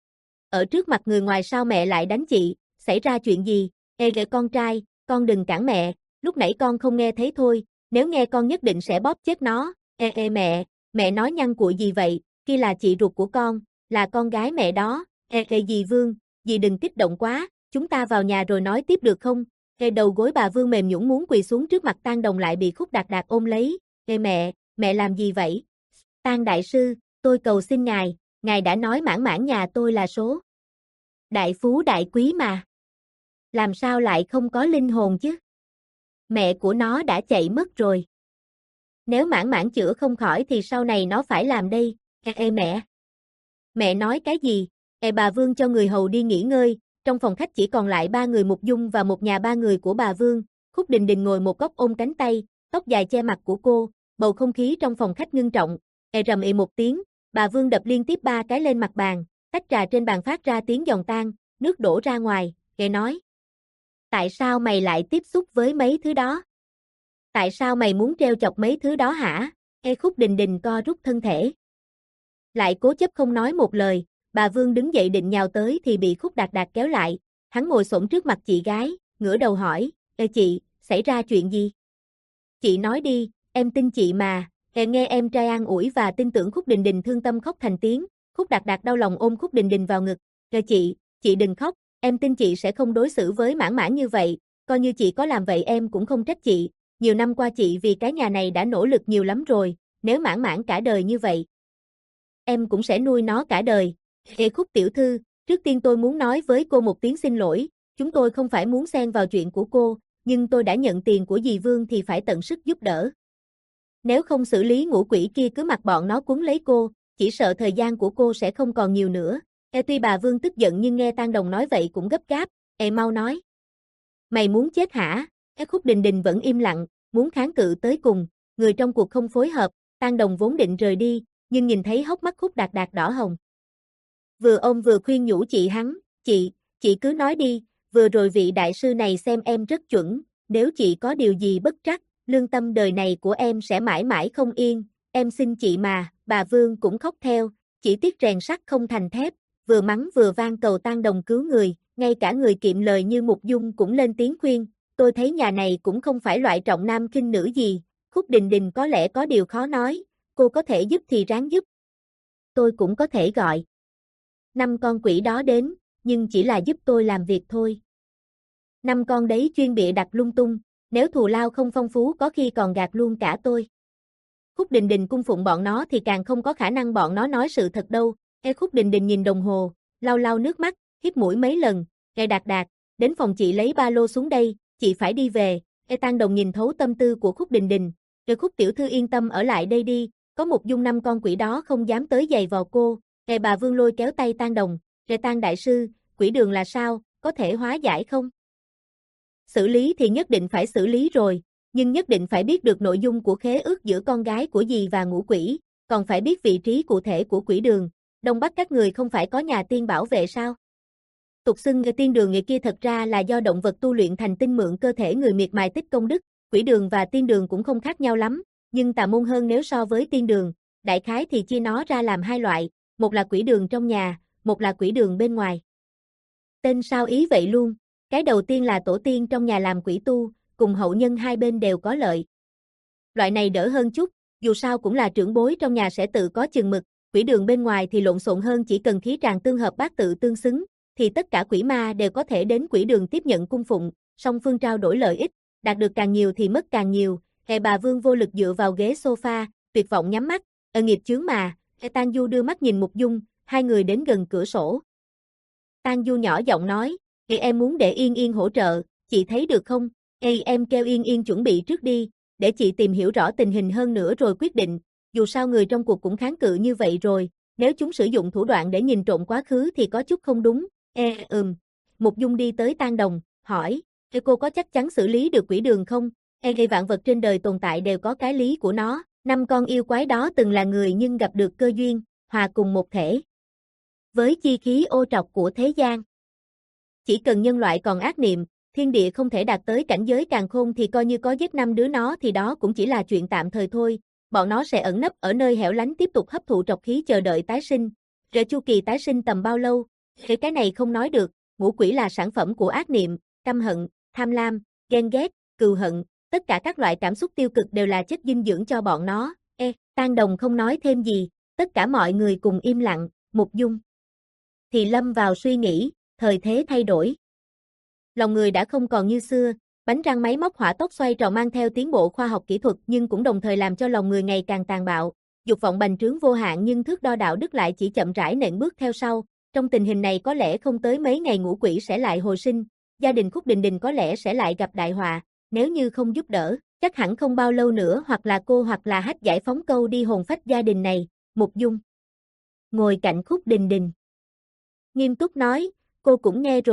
Ở trước mặt người ngoài sao mẹ lại đánh chị, xảy ra chuyện gì?" "Ê ghệ con trai, con đừng cản mẹ, lúc nãy con không nghe thấy thôi, nếu nghe con nhất định sẽ bóp chết nó." "Ê ê mẹ, mẹ nói nhăng cuội gì vậy, kia là chị ruột của con, là con gái mẹ đó." "Ê ê dì Vương, dì đừng kích động quá, chúng ta vào nhà rồi nói tiếp được không?" Ê đầu gối bà Vương mềm nhũn muốn quỳ xuống trước mặt Tang Đồng lại bị Khúc Đạt Đạt ôm lấy. "Ê mẹ, mẹ làm gì vậy?" "Tang Đại Sư, tôi cầu xin ngài, ngài đã nói Mãn Mãn nhà tôi là số đại phú đại quý mà. Làm sao lại không có linh hồn chứ? Mẹ của nó đã chạy mất rồi. Nếu Mãn Mãn chữa không khỏi thì sau này nó phải làm đây." "Ê, ê mẹ! Mẹ nói cái gì?" Ê bà Vương cho người hầu đi nghỉ ngơi, trong phòng khách chỉ còn lại ba người Mục Dung và một nhà ba người của bà Vương. Khúc Đình Đình ngồi một góc ôm cánh tay, tóc dài che mặt của cô, bầu không khí trong phòng khách ngưng trọng, ề rầm ì một tiếng, bà Vương đập liên tiếp ba cái lên mặt bàn, tách trà trên bàn phát ra tiếng giòn tan, nước đổ ra ngoài, ề nói. Tại sao mày lại tiếp xúc với mấy thứ đó? Tại sao mày muốn treo chọc mấy thứ đó hả? Ê Khúc Đình Đình co rút thân thể. Lại cố chấp không nói một lời, bà Vương đứng dậy định nhào tới thì bị Khúc Đạt Đạt kéo lại, hắn ngồi xổm trước mặt chị gái, ngửa đầu hỏi, Ê chị, xảy ra chuyện gì? Chị nói đi, em tin chị mà, Ê nghe em trai an ủi và tin tưởng Khúc Đình Đình thương tâm khóc thành tiếng, Khúc Đạt Đạt đau lòng ôm Khúc Đình Đình vào ngực, Ê chị, chị đừng khóc, em tin chị sẽ không đối xử với Mãn Mãn như vậy, coi như chị có làm vậy em cũng không trách chị, nhiều năm qua chị vì cái nhà này đã nỗ lực nhiều lắm rồi, nếu Mãn Mãn cả đời như vậy, em cũng sẽ nuôi nó cả đời. Ê Khúc tiểu thư, trước tiên tôi muốn nói với cô một tiếng xin lỗi, chúng tôi không phải muốn xen vào chuyện của cô, nhưng tôi đã nhận tiền của dì Vương thì phải tận sức giúp đỡ. Nếu không xử lý ngũ quỷ kia cứ mặc bọn nó cuốn lấy cô, chỉ sợ thời gian của cô sẽ không còn nhiều nữa. Ê tuy bà Vương tức giận nhưng nghe Tang Đồng nói vậy cũng gấp gáp, Ê mau nói. Mày muốn chết hả? Ê Khúc Đình Đình vẫn im lặng, muốn kháng cự tới cùng, người trong cuộc không phối hợp, Tang Đồng vốn định rời đi, nhưng nhìn thấy hốc mắt Khúc Đạt Đạt đỏ hồng. Vừa ôm vừa khuyên nhủ chị hắn, chị, chị cứ nói đi, vừa rồi vị đại sư này xem em rất chuẩn, nếu chị có điều gì bất trắc, lương tâm đời này của em sẽ mãi mãi không yên, em xin chị mà, bà Vương cũng khóc theo, chỉ tiếc rèn sắt không thành thép, vừa mắng vừa van cầu Tang Đồng cứu người, ngay cả người kiệm lời như Mục Dung cũng lên tiếng khuyên, tôi thấy nhà này cũng không phải loại trọng nam khinh nữ gì, Khúc Đình Đình có lẽ có điều khó nói, cô có thể giúp thì ráng giúp. Tôi cũng có thể gọi năm con quỷ đó đến, nhưng chỉ là giúp tôi làm việc thôi. Năm con đấy chuyên bịa đặt lung tung, nếu thù lao không phong phú có khi còn gạt luôn cả tôi. Khúc Đình Đình cung phụng bọn nó thì càng không có khả năng bọn nó nói sự thật đâu. Ê Khúc Đình Đình nhìn đồng hồ, lau lau nước mắt, hít mũi mấy lần, Ê Đạt Đạt, đến phòng chị lấy ba lô xuống đây, chị phải đi về. Ê Tang Đồng nhìn thấu tâm tư của Khúc Đình Đình, Ê Khúc tiểu thư yên tâm ở lại đây đi, có Mục Dung năm con quỷ đó không dám tới giày vò cô. Ê bà Vương lôi kéo tay Tang Đồng, Ê Tang đại sư, quỷ đường là sao, có thể hóa giải không? Xử lý thì nhất định phải xử lý rồi, nhưng nhất định phải biết được nội dung của khế ước giữa con gái của dì và ngũ quỷ, còn phải biết vị trí cụ thể của quỷ đường. Đông Bắc các người không phải có nhà tiên bảo vệ sao? Tục xưng người tiên đường người kia thật ra là do động vật tu luyện thành tinh mượn cơ thể người miệt mài tích công đức, quỷ đường và tiên đường cũng không khác nhau lắm, nhưng tà môn hơn nếu so với tiên đường, đại khái thì chia nó ra làm hai loại, một là quỷ đường trong nhà, một là quỷ đường bên ngoài. Tên sao ý vậy luôn, cái đầu tiên là tổ tiên trong nhà làm quỷ tu, cùng hậu nhân hai bên đều có lợi. Loại này đỡ hơn chút, dù sao cũng là trưởng bối trong nhà sẽ tự có chừng mực, quỷ đường bên ngoài thì lộn xộn hơn, chỉ cần khí tràng tương hợp bát tự tương xứng, thì tất cả quỷ ma đều có thể đến quỷ đường tiếp nhận cung phụng, song phương trao đổi lợi ích, đạt được càng nhiều thì mất càng nhiều. Hệ bà Vương vô lực dựa vào ghế sofa, tuyệt vọng nhắm mắt, ở nghiệp chướng mà. Hệ Tang Du đưa mắt nhìn Mục Dung, hai người đến gần cửa sổ. Tang Du nhỏ giọng nói, Ê em muốn để Yên Yên hỗ trợ, chị thấy được không? Ê em kêu Yên Yên chuẩn bị trước đi, để chị tìm hiểu rõ tình hình hơn nữa rồi quyết định, dù sao người trong cuộc cũng kháng cự như vậy rồi, nếu chúng sử dụng thủ đoạn để nhìn trộm quá khứ thì có chút không đúng. Ê ừm, Mục Dung đi tới Tang Đồng, hỏi, Ê cô có chắc chắn xử lý được quỷ đường không? Ê gây vạn vật trên đời tồn tại đều có cái lý của nó, năm con yêu quái đó từng là người nhưng gặp được cơ duyên, hòa cùng một thể. Với chi khí ô trọc của thế gian. Chỉ cần nhân loại còn ác niệm, thiên địa không thể đạt tới cảnh giới càn khôn thì coi như có giết năm đứa nó thì đó cũng chỉ là chuyện tạm thời thôi, bọn nó sẽ ẩn nấp ở nơi hẻo lánh tiếp tục hấp thụ trọc khí chờ đợi tái sinh. Rồi chu kỳ tái sinh tầm bao lâu? Thế cái này không nói được, ngũ quỷ là sản phẩm của ác niệm, căm hận, tham lam, ghen ghét, cừu hận, tất cả các loại cảm xúc tiêu cực đều là chất dinh dưỡng cho bọn nó. Ê, Tang Đồng không nói thêm gì, tất cả mọi người cùng im lặng, Mục Dung thì lâm vào suy nghĩ, thời thế thay đổi. Lòng người đã không còn như xưa, bánh răng máy móc hỏa tốc xoay tròn mang theo tiến bộ khoa học kỹ thuật nhưng cũng đồng thời làm cho lòng người ngày càng tàn bạo, dục vọng bành trướng vô hạn nhưng thước đo đạo đức lại chỉ chậm rãi nện bước theo sau. Trong tình hình này có lẽ không tới mấy ngày ngũ quỷ sẽ lại hồi sinh, gia đình Khúc Đình Đình có lẽ sẽ lại gặp đại họa, nếu như không giúp đỡ, chắc hẳn không bao lâu nữa hoặc là cô hoặc là Hách giải phóng câu đi hồn phách gia đình này. Mục Dung ngồi cạnh Khúc Đình Đình, nghiêm túc nói, cô cũng nghe rồi,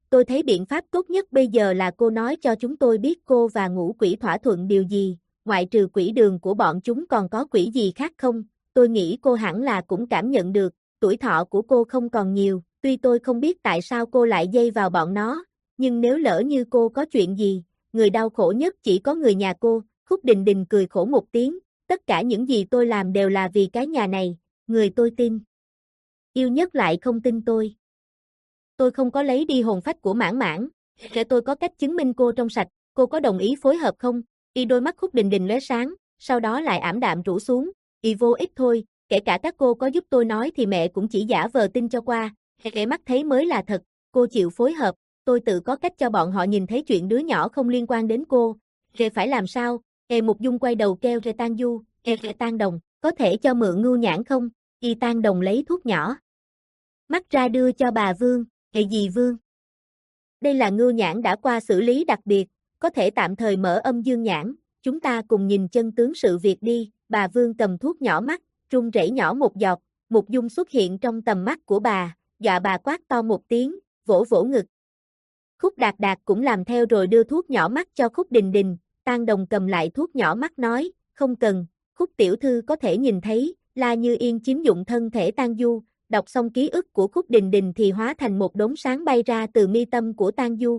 tôi thấy biện pháp tốt nhất bây giờ là cô nói cho chúng tôi biết cô và ngũ quỷ thỏa thuận điều gì, ngoại trừ quỷ đường của bọn chúng còn có quỷ gì khác không, tôi nghĩ cô hẳn là cũng cảm nhận được, tuổi thọ của cô không còn nhiều, tuy tôi không biết tại sao cô lại dây vào bọn nó, nhưng nếu lỡ như cô có chuyện gì, người đau khổ nhất chỉ có người nhà cô. Khúc Đình Đình cười khổ một tiếng, tất cả những gì tôi làm đều là vì cái nhà này, người tôi tin. Yêu nhất lại không tin tôi. Tôi không có lấy đi hồn phách của Mãn Mãn, để tôi có cách chứng minh cô trong sạch, cô có đồng ý phối hợp không? Y đôi mắt Khúc Đình Đình lóe sáng, sau đó lại ảm đạm rũ xuống, y vô ích thôi, kể cả các cô có giúp tôi nói thì mẹ cũng chỉ giả vờ tin cho qua, để mắt thấy mới là thật, cô chịu phối hợp, tôi tự có cách cho bọn họ nhìn thấy chuyện đứa nhỏ không liên quan đến cô, rồi phải làm sao? Ê Mục Dung quay đầu kêu Rê Tan Du, Ê Rê Tan Đồng, có thể cho mượn ngưu nhãn không? Y Tan Đồng lấy thuốc nhỏ. Mắt ra đưa cho bà Vương, Ê gì Vương? Đây là ngưu nhãn đã qua xử lý đặc biệt, có thể tạm thời mở âm dương nhãn, chúng ta cùng nhìn chân tướng sự việc đi, bà Vương cầm thuốc nhỏ mắt, run rẩy nhỏ một giọt, Mục Dung xuất hiện trong tầm mắt của bà, dọa bà quát to một tiếng, vỗ vỗ ngực. Khúc Đạt Đạt cũng làm theo rồi đưa thuốc nhỏ mắt cho Khúc Đình Đình, Tan Đồng cầm lại thuốc nhỏ mắt nói, không cần, Khúc tiểu thư có thể nhìn thấy, La Như Yên chiếm dụng thân thể Tan Du, đọc xong ký ức của Khúc Đình Đình thì hóa thành một đốm sáng bay ra từ mi tâm của Tan Du.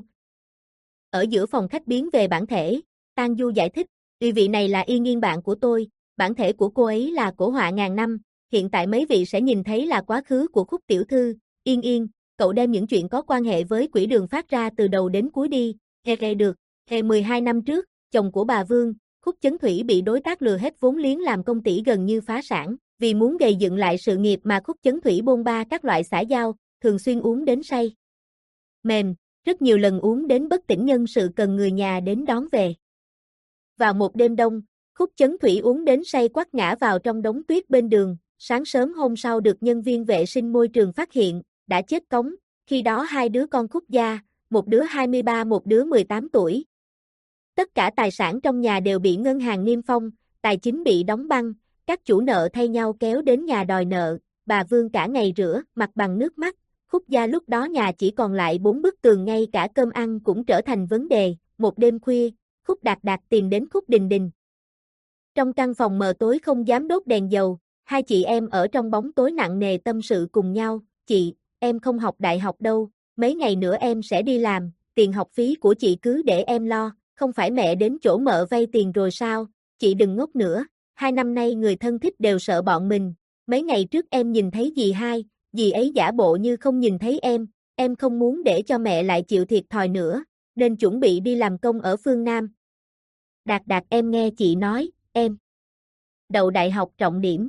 Ở giữa phòng khách biến về bản thể, Tan Du giải thích, vị vị này là Yên Yên bạn của tôi, bản thể của cô ấy là cổ họa ngàn năm, hiện tại mấy vị sẽ nhìn thấy là quá khứ của Khúc tiểu thư, Yên Yên, cậu đem những chuyện có quan hệ với quỷ đường phát ra từ đầu đến cuối đi, hề hề được, hề mười hai năm trước, chồng của bà Vương, Khúc Chấn Thủy bị đối tác lừa hết vốn liếng làm công ty gần như phá sản, vì muốn gây dựng lại sự nghiệp mà Khúc Chấn Thủy bôn ba các loại xã giao, thường xuyên uống đến say mềm, rất nhiều lần uống đến bất tỉnh nhân sự cần người nhà đến đón về. Vào một đêm đông, Khúc Chấn Thủy uống đến say quắt ngã vào trong đống tuyết bên đường, sáng sớm hôm sau được nhân viên vệ sinh môi trường phát hiện, đã chết cống, khi đó hai đứa con Khúc gia, một đứa hai mươi ba một đứa mười tám tuổi. Tất cả tài sản trong nhà đều bị ngân hàng niêm phong, tài chính bị đóng băng, các chủ nợ thay nhau kéo đến nhà đòi nợ, bà Vương cả ngày rửa mặt bằng nước mắt, Khúc gia lúc đó nhà chỉ còn lại bốn bức tường, ngay cả cơm ăn cũng trở thành vấn đề, một đêm khuya, Khúc Đạt Đạt tìm đến Khúc Đình Đình. Trong căn phòng mờ tối không dám đốt đèn dầu, hai chị em ở trong bóng tối nặng nề tâm sự cùng nhau, chị, em không học đại học đâu, mấy ngày nữa em sẽ đi làm, tiền học phí của chị cứ để em lo, không phải mẹ đến chỗ mợ vay tiền rồi sao, chị đừng ngốc nữa, hai năm nay người thân thích đều sợ bọn mình, mấy ngày trước em nhìn thấy dì hai, dì ấy giả bộ như không nhìn thấy em, em không muốn để cho mẹ lại chịu thiệt thòi nữa, nên chuẩn bị đi làm công ở phương Nam. Đạt Đạt em nghe chị nói, em đậu đại học trọng điểm.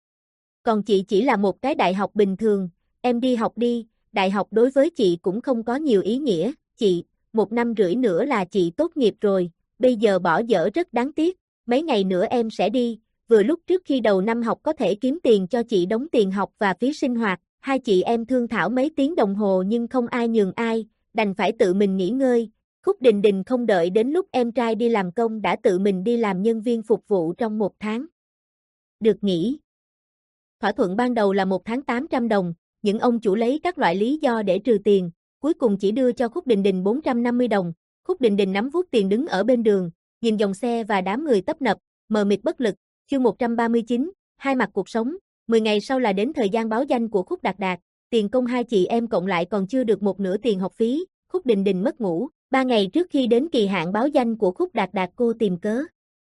Còn chị chỉ là một cái đại học bình thường, em đi học đi, đại học đối với chị cũng không có nhiều ý nghĩa, chị, một năm rưỡi nữa là chị tốt nghiệp rồi, bây giờ bỏ dở rất đáng tiếc, mấy ngày nữa em sẽ đi, vừa lúc trước khi đầu năm học có thể kiếm tiền cho chị đóng tiền học và phí sinh hoạt, hai chị em thương thảo mấy tiếng đồng hồ nhưng không ai nhường ai, đành phải tự mình nghỉ ngơi. Khúc Đình Đình không đợi đến lúc em trai đi làm công đã tự mình đi làm nhân viên phục vụ trong một tháng. Được nghỉ. Thỏa thuận ban đầu là một tháng tám trăm đồng, những ông chủ lấy các loại lý do để trừ tiền, cuối cùng chỉ đưa cho Khúc Đình Đình bốn trăm năm mươi đồng. Khúc Đình Đình nắm vuốt tiền đứng ở bên đường, nhìn dòng xe và đám người tấp nập, mờ mịt bất lực. Chương một trăm ba mươi chín, hai mặt cuộc sống. mười ngày sau là đến thời gian báo danh của Khúc Đạt Đạt, tiền công hai chị em cộng lại còn chưa được một nửa tiền học phí. Khúc Đình Đình mất ngủ, ba ngày trước khi đến kỳ hạn báo danh của Khúc Đạt Đạt cô tìm cớ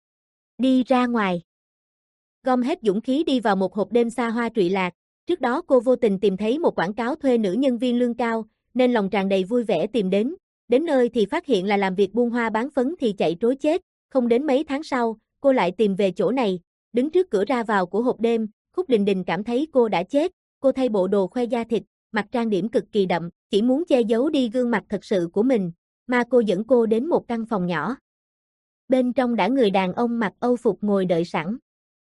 đi ra ngoài. Gom hết dũng khí đi vào một hộp đêm xa hoa trụy lạc, trước đó cô vô tình tìm thấy một quảng cáo thuê nữ nhân viên lương cao, nên lòng tràn đầy vui vẻ tìm đến, đến nơi thì phát hiện là làm việc buôn hoa bán phấn thì chạy trối chết, không đến mấy tháng sau, cô lại tìm về chỗ này, đứng trước cửa ra vào của hộp đêm, Khúc Đình Đình cảm thấy cô đã chết, cô thay bộ đồ khoe da thịt, mặt trang điểm cực kỳ đậm, chỉ muốn che giấu đi gương mặt thật sự của mình, mà cô dẫn cô đến một căn phòng nhỏ. Bên trong đã người đàn ông mặc Âu phục ngồi đợi sẵn.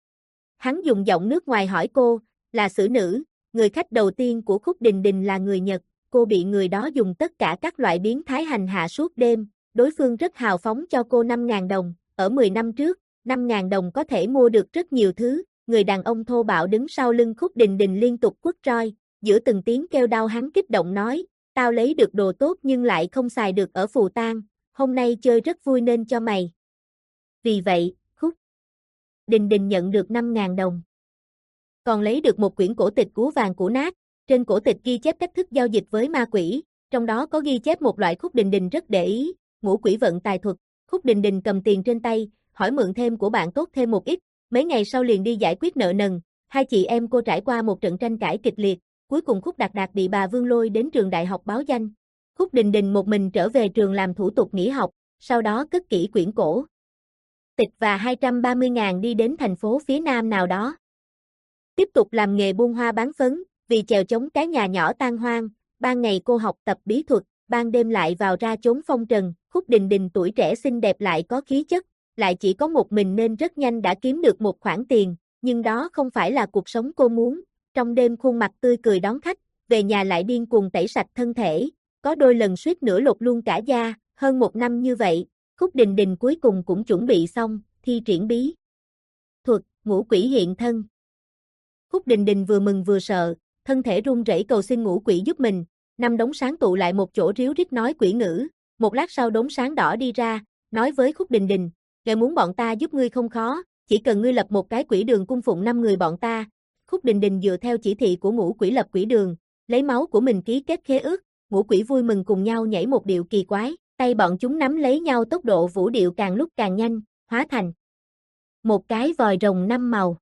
Hắn dùng giọng nước ngoài hỏi cô, là xử nữ, người khách đầu tiên của Khúc Đình Đình là người Nhật, cô bị người đó dùng tất cả các loại biến thái hành hạ suốt đêm, đối phương rất hào phóng cho cô năm nghìn đồng, ở mười năm trước, năm nghìn đồng có thể mua được rất nhiều thứ, người đàn ông thô bạo đứng sau lưng Khúc Đình Đình liên tục quất roi, giữa từng tiếng kêu đau hắn kích động nói, Tao lấy được đồ tốt nhưng lại không xài được ở Phù Tang, hôm nay chơi rất vui nên cho mày. Vì vậy, Khúc Đình Đình nhận được năm nghìn đồng. Còn lấy được một quyển cổ tịch Cú Vàng Cũ Nát, trên cổ tịch ghi chép cách thức giao dịch với ma quỷ, trong đó có ghi chép một loại Khúc Đình Đình rất để ý, ngũ quỷ vận tài thuật. Khúc Đình Đình cầm tiền trên tay, hỏi mượn thêm của bạn tốt thêm một ít, mấy ngày sau liền đi giải quyết nợ nần, hai chị em cô trải qua một trận tranh cãi kịch liệt, cuối cùng Khúc Đạt Đạt bị bà Vương lôi đến trường đại học báo danh. Khúc Đình Đình một mình trở về trường làm thủ tục nghỉ học, sau đó cất kỹ quyển cổ tịch và hai trăm ba mươi ngàn đi đến thành phố phía nam nào đó. Tiếp tục làm nghề buôn hoa bán phấn, vì chèo chống cái nhà nhỏ tan hoang, ban ngày cô học tập bí thuật, ban đêm lại vào ra chốn phong trần. Khúc Đình Đình tuổi trẻ xinh đẹp lại có khí chất, lại chỉ có một mình nên rất nhanh đã kiếm được một khoản tiền, nhưng đó không phải là cuộc sống cô muốn. Trong đêm khuôn mặt tươi cười đón khách, về nhà lại điên cuồng tẩy sạch thân thể, có đôi lần suýt nữa lột luôn cả da. Hơn một năm như vậy, Khúc Đình Đình cuối cùng cũng chuẩn bị xong, thi triển bí thuật, ngũ quỷ hiện thân. Khúc Đình Đình vừa mừng vừa sợ, thân thể run rẩy cầu xin ngũ quỷ giúp mình. Năm đống sáng tụ lại một chỗ ríu rít nói quỷ ngữ. Một lát sau đống sáng đỏ đi ra, nói với Khúc Đình Đình, "Ngài muốn bọn ta giúp ngươi không khó, chỉ cần ngươi lập một cái quỷ đường cung phụng năm người bọn ta." Khúc Đình Đình dựa theo chỉ thị của ngũ quỷ lập quỷ đường, lấy máu của mình ký kết khế ước, ngũ quỷ vui mừng cùng nhau nhảy một điệu kỳ quái, tay bọn chúng nắm lấy nhau, tốc độ vũ điệu càng lúc càng nhanh, hóa thành một cái vòi rồng năm màu.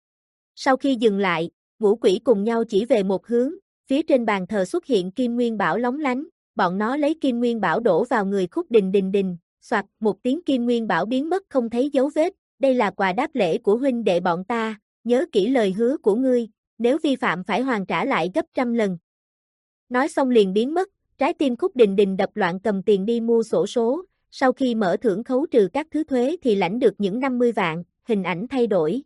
Sau khi dừng lại, ngũ quỷ cùng nhau chỉ về một hướng, phía trên bàn thờ xuất hiện kim nguyên bảo lóng lánh, bọn nó lấy kim nguyên bảo đổ vào người Khúc Đình Đình Đình, soạt một tiếng kim nguyên bảo biến mất không thấy dấu vết, đây là quà đáp lễ của huynh đệ bọn ta, nhớ kỹ lời hứa của ngươi, nếu vi phạm phải hoàn trả lại gấp trăm lần. Nói xong liền biến mất, trái tim Khúc Đình Đình đập loạn cầm tiền đi mua xổ số, sau khi mở thưởng khấu trừ các thứ thuế thì lãnh được những năm mươi vạn, hình ảnh thay đổi.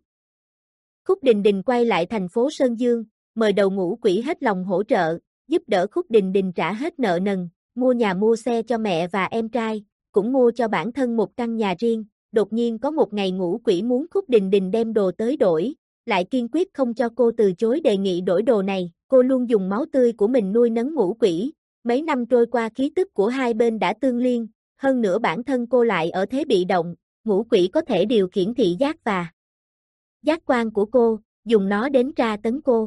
Khúc Đình Đình quay lại thành phố Sơn Dương, mời đầu ngũ quỷ hết lòng hỗ trợ, giúp đỡ Khúc Đình Đình trả hết nợ nần, mua nhà mua xe cho mẹ và em trai, cũng mua cho bản thân một căn nhà riêng. Đột nhiên có một ngày ngũ quỷ muốn Khúc Đình Đình đem đồ tới đổi, lại kiên quyết không cho cô từ chối đề nghị đổi đồ này. Cô luôn dùng máu tươi của mình nuôi nấng ngũ quỷ, mấy năm trôi qua khí tức của hai bên đã tương liên, hơn nữa bản thân cô lại ở thế bị động, ngũ quỷ có thể điều khiển thị giác và giác quan của cô, dùng nó đến tra tấn cô.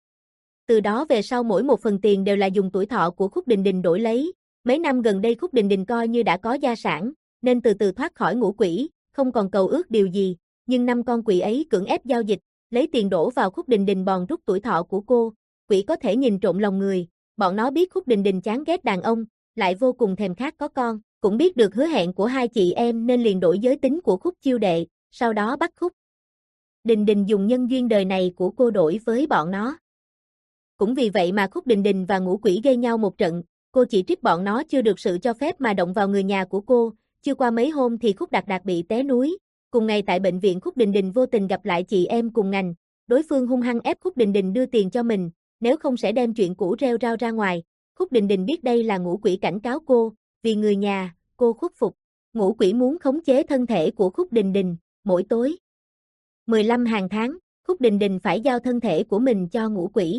Từ đó về sau mỗi một phần tiền đều là dùng tuổi thọ của Khúc Đình Đình đổi lấy. Mấy năm gần đây Khúc Đình Đình coi như đã có gia sản, nên từ từ thoát khỏi ngũ quỷ, không còn cầu ước điều gì, nhưng năm con quỷ ấy cưỡng ép giao dịch, lấy tiền đổ vào Khúc Đình Đình bòn rút tuổi thọ của cô. Quỷ có thể nhìn trộm lòng người, bọn nó biết Khúc Đình Đình chán ghét đàn ông, lại vô cùng thèm khát có con, cũng biết được hứa hẹn của hai chị em nên liền đổi giới tính của Khúc chiêu đệ, sau đó bắt Khúc Đình Đình dùng nhân duyên đời này của cô đổi với bọn nó. Cũng vì vậy mà Khúc Đình Đình và ngũ quỷ gây nhau một trận, cô chỉ trích bọn nó chưa được sự cho phép mà động vào người nhà của cô, chưa qua mấy hôm thì Khúc Đạt Đạt bị té núi. Cùng ngày tại bệnh viện Khúc Đình Đình vô tình gặp lại chị em cùng ngành, đối phương hung hăng ép Khúc Đình Đình đưa tiền cho mình, nếu không sẽ đem chuyện cũ rêu rao ra ngoài. Khúc Đình Đình biết đây là ngũ quỷ cảnh cáo cô, vì người nhà, cô khuất phục. Ngũ quỷ muốn khống chế thân thể của Khúc Đình Đình, mỗi tối mười lăm hàng tháng, Khúc Đình Đình phải giao thân thể của mình cho ngũ quỷ.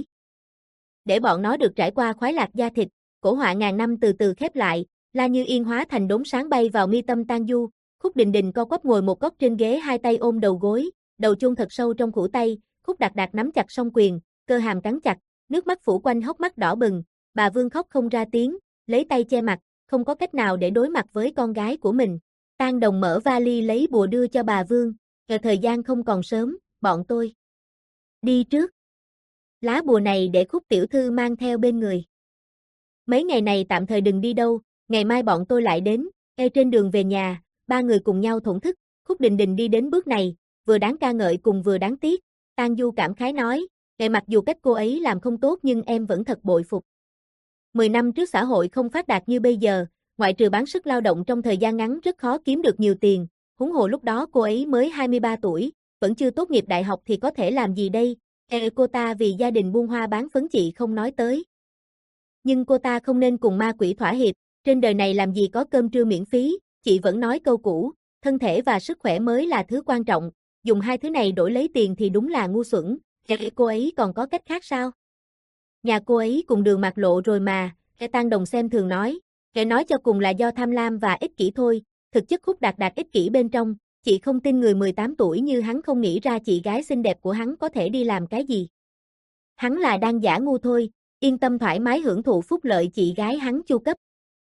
Để bọn nó được trải qua khoái lạc da thịt, cổ họa ngàn năm từ từ khép lại, La Như Yên hóa thành đốm sáng bay vào mi tâm Tang Du. Khúc Đình Đình co quắp ngồi một góc trên ghế, hai tay ôm đầu gối, đầu chôn thật sâu trong khuỷu tay. Khúc Đạt Đạt nắm chặt song quyền, cơ hàm cắn chặt, nước mắt phủ quanh hốc mắt đỏ bừng. Bà Vương khóc không ra tiếng, lấy tay che mặt, không có cách nào để đối mặt với con gái của mình. Tang Đồng mở vali lấy bùa đưa cho bà Vương, "Giờ thời gian không còn sớm, bọn tôi đi trước. Lá bùa này để Khúc tiểu thư mang theo bên người. Mấy ngày này tạm thời đừng đi đâu, ngày mai bọn tôi lại đến." Ê trên đường về nhà, ba người cùng nhau thổn thức. Khúc Đình Đình đi đến bước này, vừa đáng ca ngợi cùng vừa đáng tiếc. Tang Du cảm khái nói, "Ngày mặc dù cách cô ấy làm không tốt nhưng em vẫn thật bội phục. Mười năm trước xã hội không phát đạt như bây giờ, ngoại trừ bán sức lao động trong thời gian ngắn rất khó kiếm được nhiều tiền, huống hồ lúc đó cô ấy mới hai mươi ba tuổi, vẫn chưa tốt nghiệp đại học thì có thể làm gì đây?" Ê cô ta vì gia đình buôn hoa bán phấn chị không nói tới. Nhưng cô ta không nên cùng ma quỷ thỏa hiệp, trên đời này làm gì có cơm trưa miễn phí, chị vẫn nói câu cũ, thân thể và sức khỏe mới là thứ quan trọng, dùng hai thứ này đổi lấy tiền thì đúng là ngu xuẩn. Ê cô ấy còn có cách khác sao? Nhà cô ấy cùng đường mặt lộ rồi mà, Kẻ Tang Đồng xem thường nói, kẻ nói cho cùng là do tham lam và ích kỷ thôi, thực chất Khúc Đạt Đạt ích kỷ bên trong, chị không tin người mười tám tuổi như hắn không nghĩ ra chị gái xinh đẹp của hắn có thể đi làm cái gì. Hắn là đang giả ngu thôi, yên tâm thoải mái hưởng thụ phúc lợi chị gái hắn chu cấp.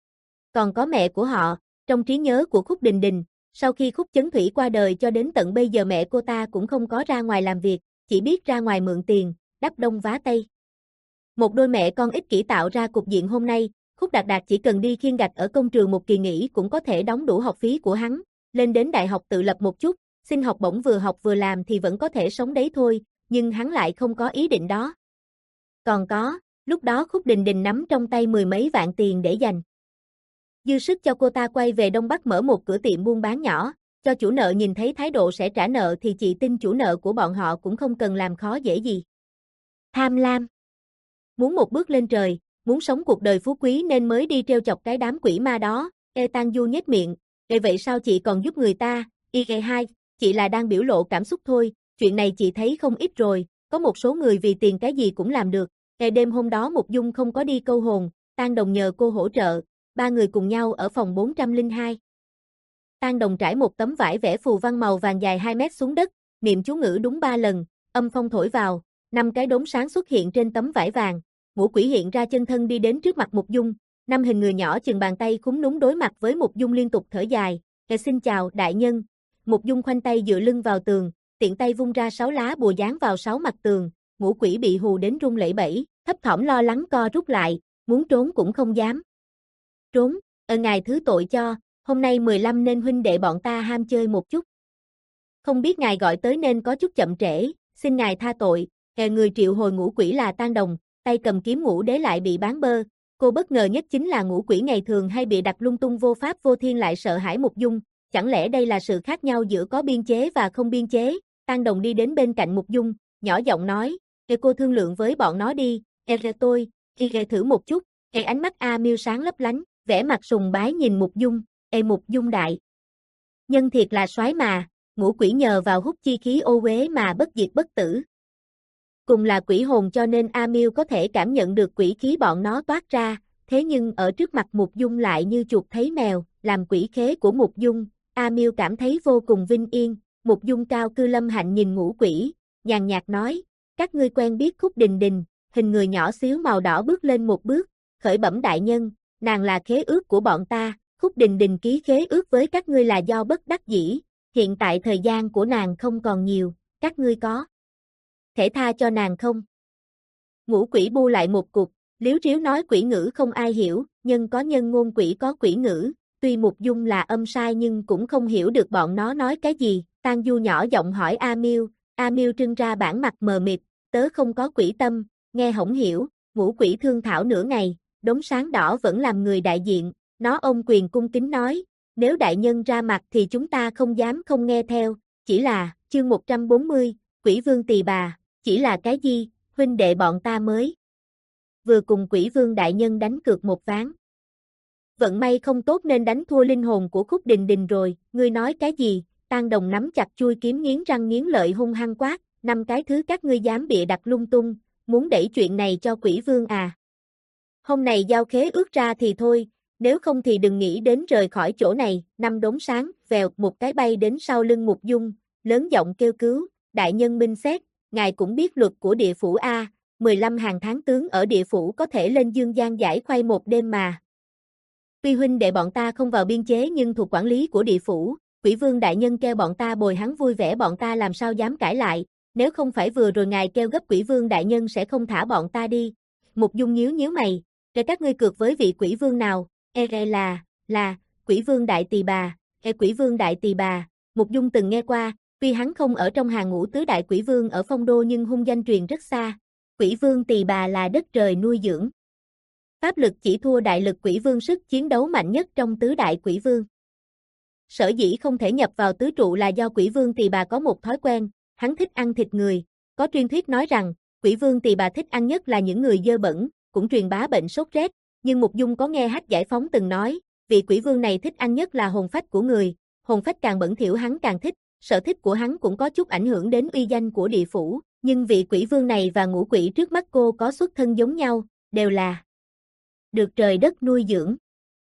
Còn có mẹ của họ, trong trí nhớ của Khúc Đình Đình, sau khi Khúc Chấn Thủy qua đời cho đến tận bây giờ mẹ cô ta cũng không có ra ngoài làm việc, chỉ biết ra ngoài mượn tiền, đắp đông vá tây. Một đôi mẹ con ích kỷ tạo ra cục diện hôm nay, Khúc Đạt Đạt chỉ cần đi khiêng gạch ở công trường một kỳ nghỉ cũng có thể đóng đủ học phí của hắn, lên đến đại học tự lập một chút, xin học bổng vừa học vừa làm thì vẫn có thể sống đấy thôi, nhưng hắn lại không có ý định đó. Còn có, lúc đó Khúc Đình Đình nắm trong tay mười mấy vạn tiền để dành dư sức cho cô ta quay về Đông Bắc mở một cửa tiệm buôn bán nhỏ, cho chủ nợ nhìn thấy thái độ sẽ trả nợ thì chị tin chủ nợ của bọn họ cũng không cần làm khó dễ gì. Tham lam. Muốn một bước lên trời, muốn sống cuộc đời phú quý nên mới đi trêu chọc cái đám quỷ ma đó. Ê Tang Du nhếch miệng, "Ê vậy sao chị còn giúp người ta?" Y hai, chị là đang biểu lộ cảm xúc thôi, chuyện này chị thấy không ít rồi, có một số người vì tiền cái gì cũng làm được. Ê đêm hôm đó Mục Dung không có đi câu hồn, Tang Đồng nhờ cô hỗ trợ, ba người cùng nhau ở phòng bốn trăm lẻ hai. Tang Đồng trải một tấm vải vẽ phù văn màu vàng dài hai mét xuống đất, niệm chú ngữ đúng ba lần, âm phong thổi vào, năm cái đốm sáng xuất hiện trên tấm vải vàng. Ngũ quỷ hiện ra chân thân đi đến trước mặt Mục Dung, năm hình người nhỏ chừng bàn tay khúm núm đối mặt với Mục Dung liên tục thở dài, "Kẻ xin chào đại nhân." Mục Dung khoanh tay dựa lưng vào tường, tiện tay vung ra sáu lá bùa dán vào sáu mặt tường, ngũ quỷ bị hù đến run lẩy bẩy, thấp thỏm lo lắng co rút lại, muốn trốn cũng không dám. "Trốn, ờ ngài thứ tội cho, hôm nay mười lăm nên huynh đệ bọn ta ham chơi một chút. Không biết ngài gọi tới nên có chút chậm trễ, xin ngài tha tội." Kẻ người triệu hồi ngũ quỷ là Tang Đồng, tay cầm kiếm ngũ đế lại bị bán bơ, cô bất ngờ nhất chính là ngũ quỷ ngày thường hay bị đặt lung tung vô pháp vô thiên lại sợ hãi Mục Dung, chẳng lẽ đây là sự khác nhau giữa có biên chế và không biên chế? Tang Đồng đi đến bên cạnh Mục Dung, nhỏ giọng nói, "Ê cô thương lượng với bọn nó đi, e re tôi, y re thử một chút." Ê ánh mắt A Miêu sáng lấp lánh, vẻ mặt sùng bái nhìn Mục Dung, "Ê Mục Dung đại nhân thiệt là soái mà, ngũ quỷ nhờ vào hút chi khí ô uế mà bất diệt bất tử." Cùng là quỷ hồn cho nên A Miêu có thể cảm nhận được quỷ khí bọn nó toát ra, thế nhưng ở trước mặt Mục Dung lại như chuột thấy mèo, làm quỷ khế của Mục Dung, A Miêu cảm thấy vô cùng vinh yên. Mục Dung cao cư lâm hạnh nhìn ngũ quỷ, nhàn nhạt nói, "Các ngươi quen biết Khúc Đình Đình." Hình người nhỏ xíu màu đỏ bước lên một bước, "Khởi bẩm đại nhân, nàng là khế ước của bọn ta, Khúc Đình Đình ký khế ước với các ngươi là do bất đắc dĩ, hiện tại thời gian của nàng không còn nhiều, các ngươi có thể tha cho nàng không?" Ngũ quỷ bu lại một cục, liếu riếu nói quỷ ngữ không ai hiểu, nhân có nhân ngôn quỷ có quỷ ngữ, tuy Mục Dung là âm sai nhưng cũng không hiểu được bọn nó nói cái gì. Tang Du nhỏ giọng hỏi A Miêu, A Miêu trưng ra bản mặt mờ mịt, "Tớ không có quỷ tâm, nghe hổng hiểu." Ngũ quỷ thương thảo nửa ngày, đốm sáng đỏ vẫn làm người đại diện, nó ôm quyền cung kính nói, "Nếu đại nhân ra mặt thì chúng ta không dám không nghe theo, chỉ là." Chương một trăm bốn mươi, Quỷ Vương Tỳ Bà, "Chỉ là cái gì, huynh đệ bọn ta mới vừa cùng Quỷ Vương đại nhân đánh cược một ván. Vận may không tốt nên đánh thua linh hồn của Khúc Đình Đình rồi." "Ngươi nói cái gì?" Tang Đồng nắm chặt chui kiếm nghiến răng nghiến lợi hung hăng quát, "Năm cái thứ các ngươi dám bịa đặt lung tung, muốn đẩy chuyện này cho Quỷ Vương à? Hôm nay giao khế ước ra thì thôi, nếu không thì đừng nghĩ đến rời khỏi chỗ này." Năm đốm sáng, vèo một cái bay đến sau lưng Mục Dung, lớn giọng kêu cứu, "Đại nhân minh xét, ngài cũng biết luật của địa phủ a, mười lăm hàng tháng tướng ở địa phủ có thể lên dương gian giải khoay một đêm mà. Tuy huynh đệ bọn ta không vào biên chế nhưng thuộc quản lý của địa phủ, Quỷ Vương đại nhân kêu bọn ta bồi hắn vui vẻ bọn ta làm sao dám cãi lại, nếu không phải vừa rồi ngài kêu gấp Quỷ Vương đại nhân sẽ không thả bọn ta đi." Mục Dung nhíu nhíu mày, "Để các ngươi cược với vị Quỷ Vương nào?" "E re là, là, Quỷ Vương đại tỳ bà." "E Quỷ Vương đại tỳ bà." Mục Dung từng nghe qua, tuy hắn không ở trong hàng ngũ tứ đại quỷ vương ở Phong Đô nhưng hung danh truyền rất xa. Quỷ Vương tỳ bà là đất trời nuôi dưỡng, pháp lực chỉ thua đại lực quỷ vương sức chiến đấu mạnh nhất trong tứ đại quỷ vương. Sở dĩ không thể nhập vào tứ trụ là do Quỷ Vương tỳ bà có một thói quen, hắn thích ăn thịt người. Có truyền thuyết nói rằng, Quỷ Vương tỳ bà thích ăn nhất là những người dơ bẩn, cũng truyền bá bệnh sốt rét. Nhưng Mục Dung có nghe Hách Giải Phóng từng nói, vị quỷ vương này thích ăn nhất là hồn phách của người, hồn phách càng bẩn thỉu hắn càng thích, sở thích của hắn cũng có chút ảnh hưởng đến uy danh của địa phủ. Nhưng vị quỷ vương này và ngũ quỷ trước mắt cô có xuất thân giống nhau, đều là được trời đất nuôi dưỡng.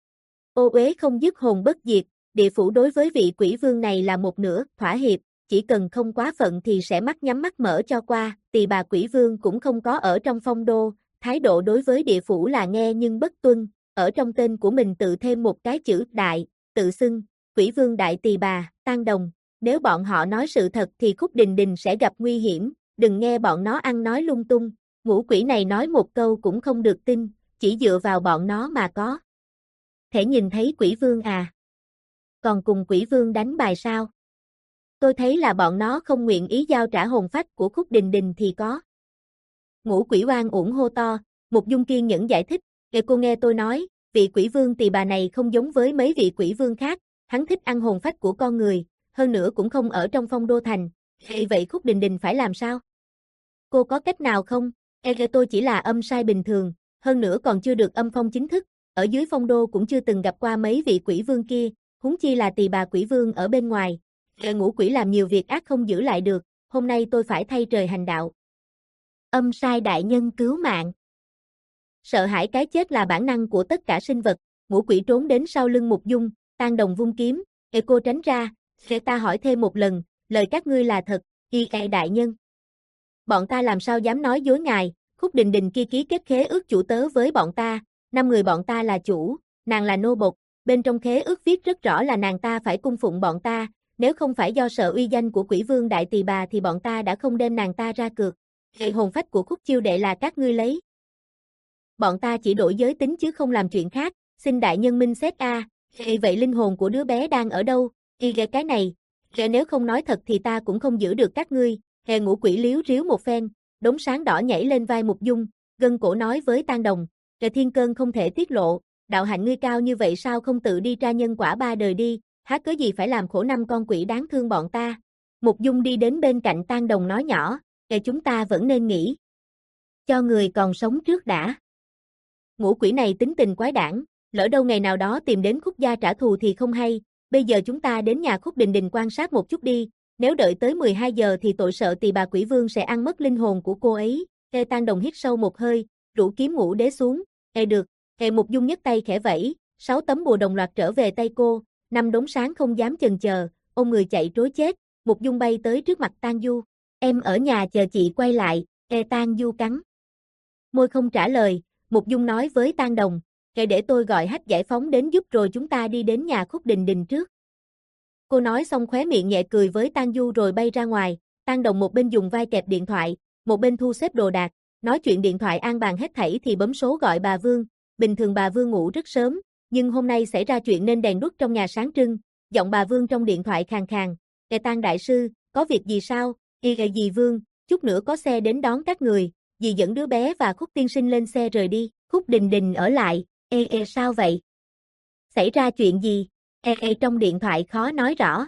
Ô uế không dứt hồn bất diệt, địa phủ đối với vị quỷ vương này là một nửa, thỏa hiệp, chỉ cần không quá phận thì sẽ mắt nhắm mắt mở cho qua, tỳ bà quỷ vương cũng không có ở trong phong đô, thái độ đối với địa phủ là nghe nhưng bất tuân, ở trong tên của mình tự thêm một cái chữ đại, tự xưng, quỷ vương đại tỳ bà, Tang Đồng, nếu bọn họ nói sự thật thì Khúc Đình Đình sẽ gặp nguy hiểm, đừng nghe bọn nó ăn nói lung tung, ngũ quỷ này nói một câu cũng không được tin, chỉ dựa vào bọn nó mà có thể nhìn thấy quỷ vương à. Còn cùng quỷ vương đánh bài sao? Tôi thấy là bọn nó không nguyện ý giao trả hồn phách của Khúc Đình Đình thì có. Ngũ quỷ oan uổng hô to, Mục Dung kiên nhẫn giải thích, để cô nghe tôi nói, vị quỷ vương tỳ bà này không giống với mấy vị quỷ vương khác, hắn thích ăn hồn phách của con người, hơn nữa cũng không ở trong phong đô thành, vì vậy Khúc Đình Đình phải làm sao? Cô có cách nào không? E tôi chỉ là âm sai bình thường, hơn nữa còn chưa được âm phong chính thức, ở dưới phong đô cũng chưa từng gặp qua mấy vị quỷ vương kia, huống chi là tỳ bà quỷ vương ở bên ngoài. E ngũ quỷ làm nhiều việc ác không giữ lại được, hôm nay tôi phải thay trời hành đạo. Âm sai đại nhân cứu mạng. Sợ hãi cái chết là bản năng của tất cả sinh vật, ngũ quỷ trốn đến sau lưng Mục Dung, Tang Đồng vung kiếm, e cô tránh ra, sẽ ta hỏi thêm một lần, lời các ngươi là thật, y e đại nhân. Bọn ta làm sao dám nói dối ngài, Khúc Đình Đình kia ký kết khế ước chủ tớ với bọn ta, năm người bọn ta là chủ, nàng là nô bộc, bên trong khế ước viết rất rõ là nàng ta phải cung phụng bọn ta, nếu không phải do sợ uy danh của quỷ vương đại tỳ bà thì bọn ta đã không đem nàng ta ra cược. Hệ hồn phách của Khúc chiêu đệ là các ngươi lấy. Bọn ta chỉ đổi giới tính chứ không làm chuyện khác, xin đại nhân minh xét a. À. Vậy linh hồn của đứa bé đang ở đâu? Y ghê cái này, ghê nếu không nói thật thì ta cũng không giữ được các ngươi. Hề ngũ quỷ liếu riếu một phen, đống sáng đỏ nhảy lên vai Mục Dung, gân cổ nói với Tang Đồng, Trời thiên cơn không thể tiết lộ, đạo hạnh ngươi cao như vậy sao không tự đi tra nhân quả ba đời đi, há cớ gì phải làm khổ năm con quỷ đáng thương bọn ta. Mục Dung đi đến bên cạnh Tang Đồng nói nhỏ, Trời chúng ta vẫn nên nghĩ cho người còn sống trước đã. Ngũ quỷ này tính tình quái đản, lỡ đâu ngày nào đó tìm đến Khúc gia trả thù thì không hay, bây giờ chúng ta đến nhà Khúc Đình Đình quan sát một chút đi, nếu đợi tới mười hai giờ thì tội sợ tỳ bà quỷ vương sẽ ăn mất linh hồn của cô ấy. Ê Tang Đồng hít sâu một hơi, rũ kiếm ngũ đế xuống, Ê được, Ê Mục Dung nhấc tay khẽ vẫy, sáu tấm bùa đồng loạt trở về tay cô, năm đống sáng không dám chần chờ, ôm người chạy trối chết, Mục Dung bay tới trước mặt Tang Du, em ở nhà chờ chị quay lại, Ê Tang Du cắn môi không trả lời, Mục Dung nói với Tang Đồng, Ê để tôi gọi Hách giải phóng đến giúp rồi chúng ta đi đến nhà Khúc Đình Đình trước. Cô nói xong khóe miệng nhẹ cười với Tang Du rồi bay ra ngoài, Tang Đồng một bên dùng vai kẹp điện thoại, một bên thu xếp đồ đạc, nói chuyện điện thoại an bàn hết thảy thì bấm số gọi bà Vương, bình thường bà Vương ngủ rất sớm, nhưng hôm nay xảy ra chuyện nên đèn đuốc trong nhà sáng trưng, giọng bà Vương trong điện thoại khàn khàn, Ê Tang đại sư, có việc gì sao, y ghê gì Vương, chút nữa có xe đến đón các người, dì dẫn đứa bé và Khúc tiên sinh lên xe rời đi, Khúc Đình Đình ở lại, ê ê sao vậy? Xảy ra chuyện gì? Ê ê trong điện thoại khó nói rõ.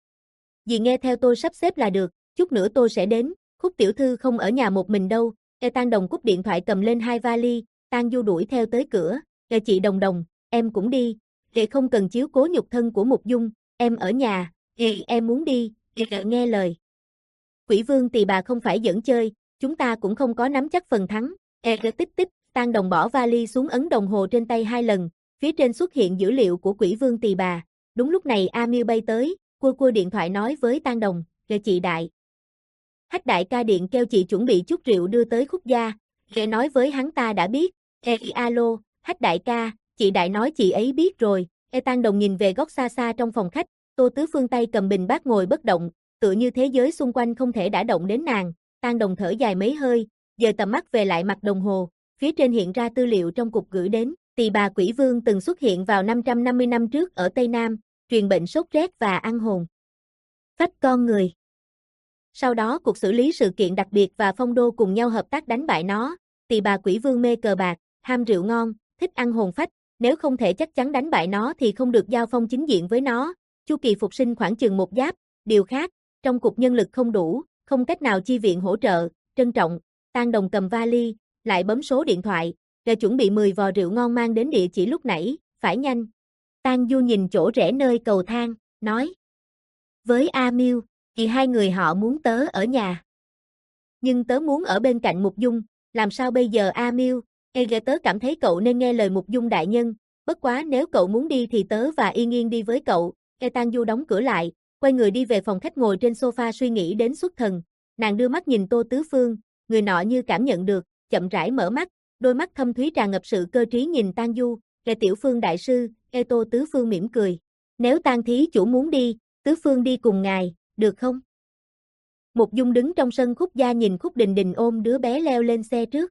Dì nghe theo tôi sắp xếp là được, chút nữa tôi sẽ đến, Khúc tiểu thư không ở nhà một mình đâu. Ê Tang Đồng cúp điện thoại cầm lên hai vali, Tang Du đuổi theo tới cửa, Ê chị Đồng Đồng, em cũng đi, Ê không cần chiếu cố nhục thân của Mục Dung, em ở nhà, Ê em muốn đi, Ê nghe lời. Quỷ vương tỳ bà không phải giỡn chơi, chúng ta cũng không có nắm chắc phần thắng, Ê tích tích, Tang Đồng bỏ vali xuống ấn đồng hồ trên tay hai lần, phía trên xuất hiện dữ liệu của quỷ vương tỳ bà. Đúng lúc này A Miêu bay tới, cua cua điện thoại nói với Tang Đồng, Ê chị đại. Hách đại ca điện kêu chị chuẩn bị chút rượu đưa tới Khúc gia, Ê nói với hắn ta đã biết, Ê alo, Hách đại ca, chị đại nói chị ấy biết rồi, Ê Tang Đồng nhìn về góc xa xa trong phòng khách, Tô Tứ Phương tay cầm bình bát ngồi bất động, tựa như thế giới xung quanh không thể đả động đến nàng, Tang Đồng thở dài mấy hơi, dời tầm mắt về lại mặt đồng hồ, phía trên hiện ra tư liệu trong cục gửi đến, tỳ bà quỷ vương từng xuất hiện vào năm trăm năm mươi năm trước ở Tây Nam, truyền bệnh sốt rét và ăn hồn phách con người. Sau đó cuộc xử lý sự kiện đặc biệt và phong đô cùng nhau hợp tác đánh bại nó, tỳ bà quỷ vương mê cờ bạc, ham rượu ngon, thích ăn hồn phách, nếu không thể chắc chắn đánh bại nó thì không được giao phong chính diện với nó, chu kỳ phục sinh khoảng chừng một giáp, điều khác, trong cục nhân lực không đủ, không cách nào chi viện hỗ trợ, trân trọng, Tang Đồng cầm vali, lại bấm số điện thoại, rồi chuẩn bị mười vò rượu ngon mang đến địa chỉ lúc nãy, phải nhanh. Tang Du nhìn chỗ rẽ nơi cầu thang, nói với A Miêu, thì hai người họ muốn tớ ở nhà. Nhưng tớ muốn ở bên cạnh Mục Dung, làm sao bây giờ A Miêu, Ê ghê tớ cảm thấy cậu nên nghe lời Mục Dung đại nhân, bất quá nếu cậu muốn đi thì tớ và Yên Yên đi với cậu. Ê Tang Du đóng cửa lại, quay người đi về phòng khách ngồi trên sofa suy nghĩ đến xuất thần. Nàng đưa mắt nhìn Tô Tứ Phương, người nọ như cảm nhận được, chậm rãi mở mắt, đôi mắt thâm thúy tràn ngập sự cơ trí nhìn Tang Du. Ê Tiểu Phương đại sư, Ê Tô Tứ Phương mỉm cười. Nếu Tang thí chủ muốn đi, Tứ Phương đi cùng ngài, được không? Mục Dung đứng trong sân Khúc gia nhìn Khúc Đình Đình ôm đứa bé leo lên xe trước.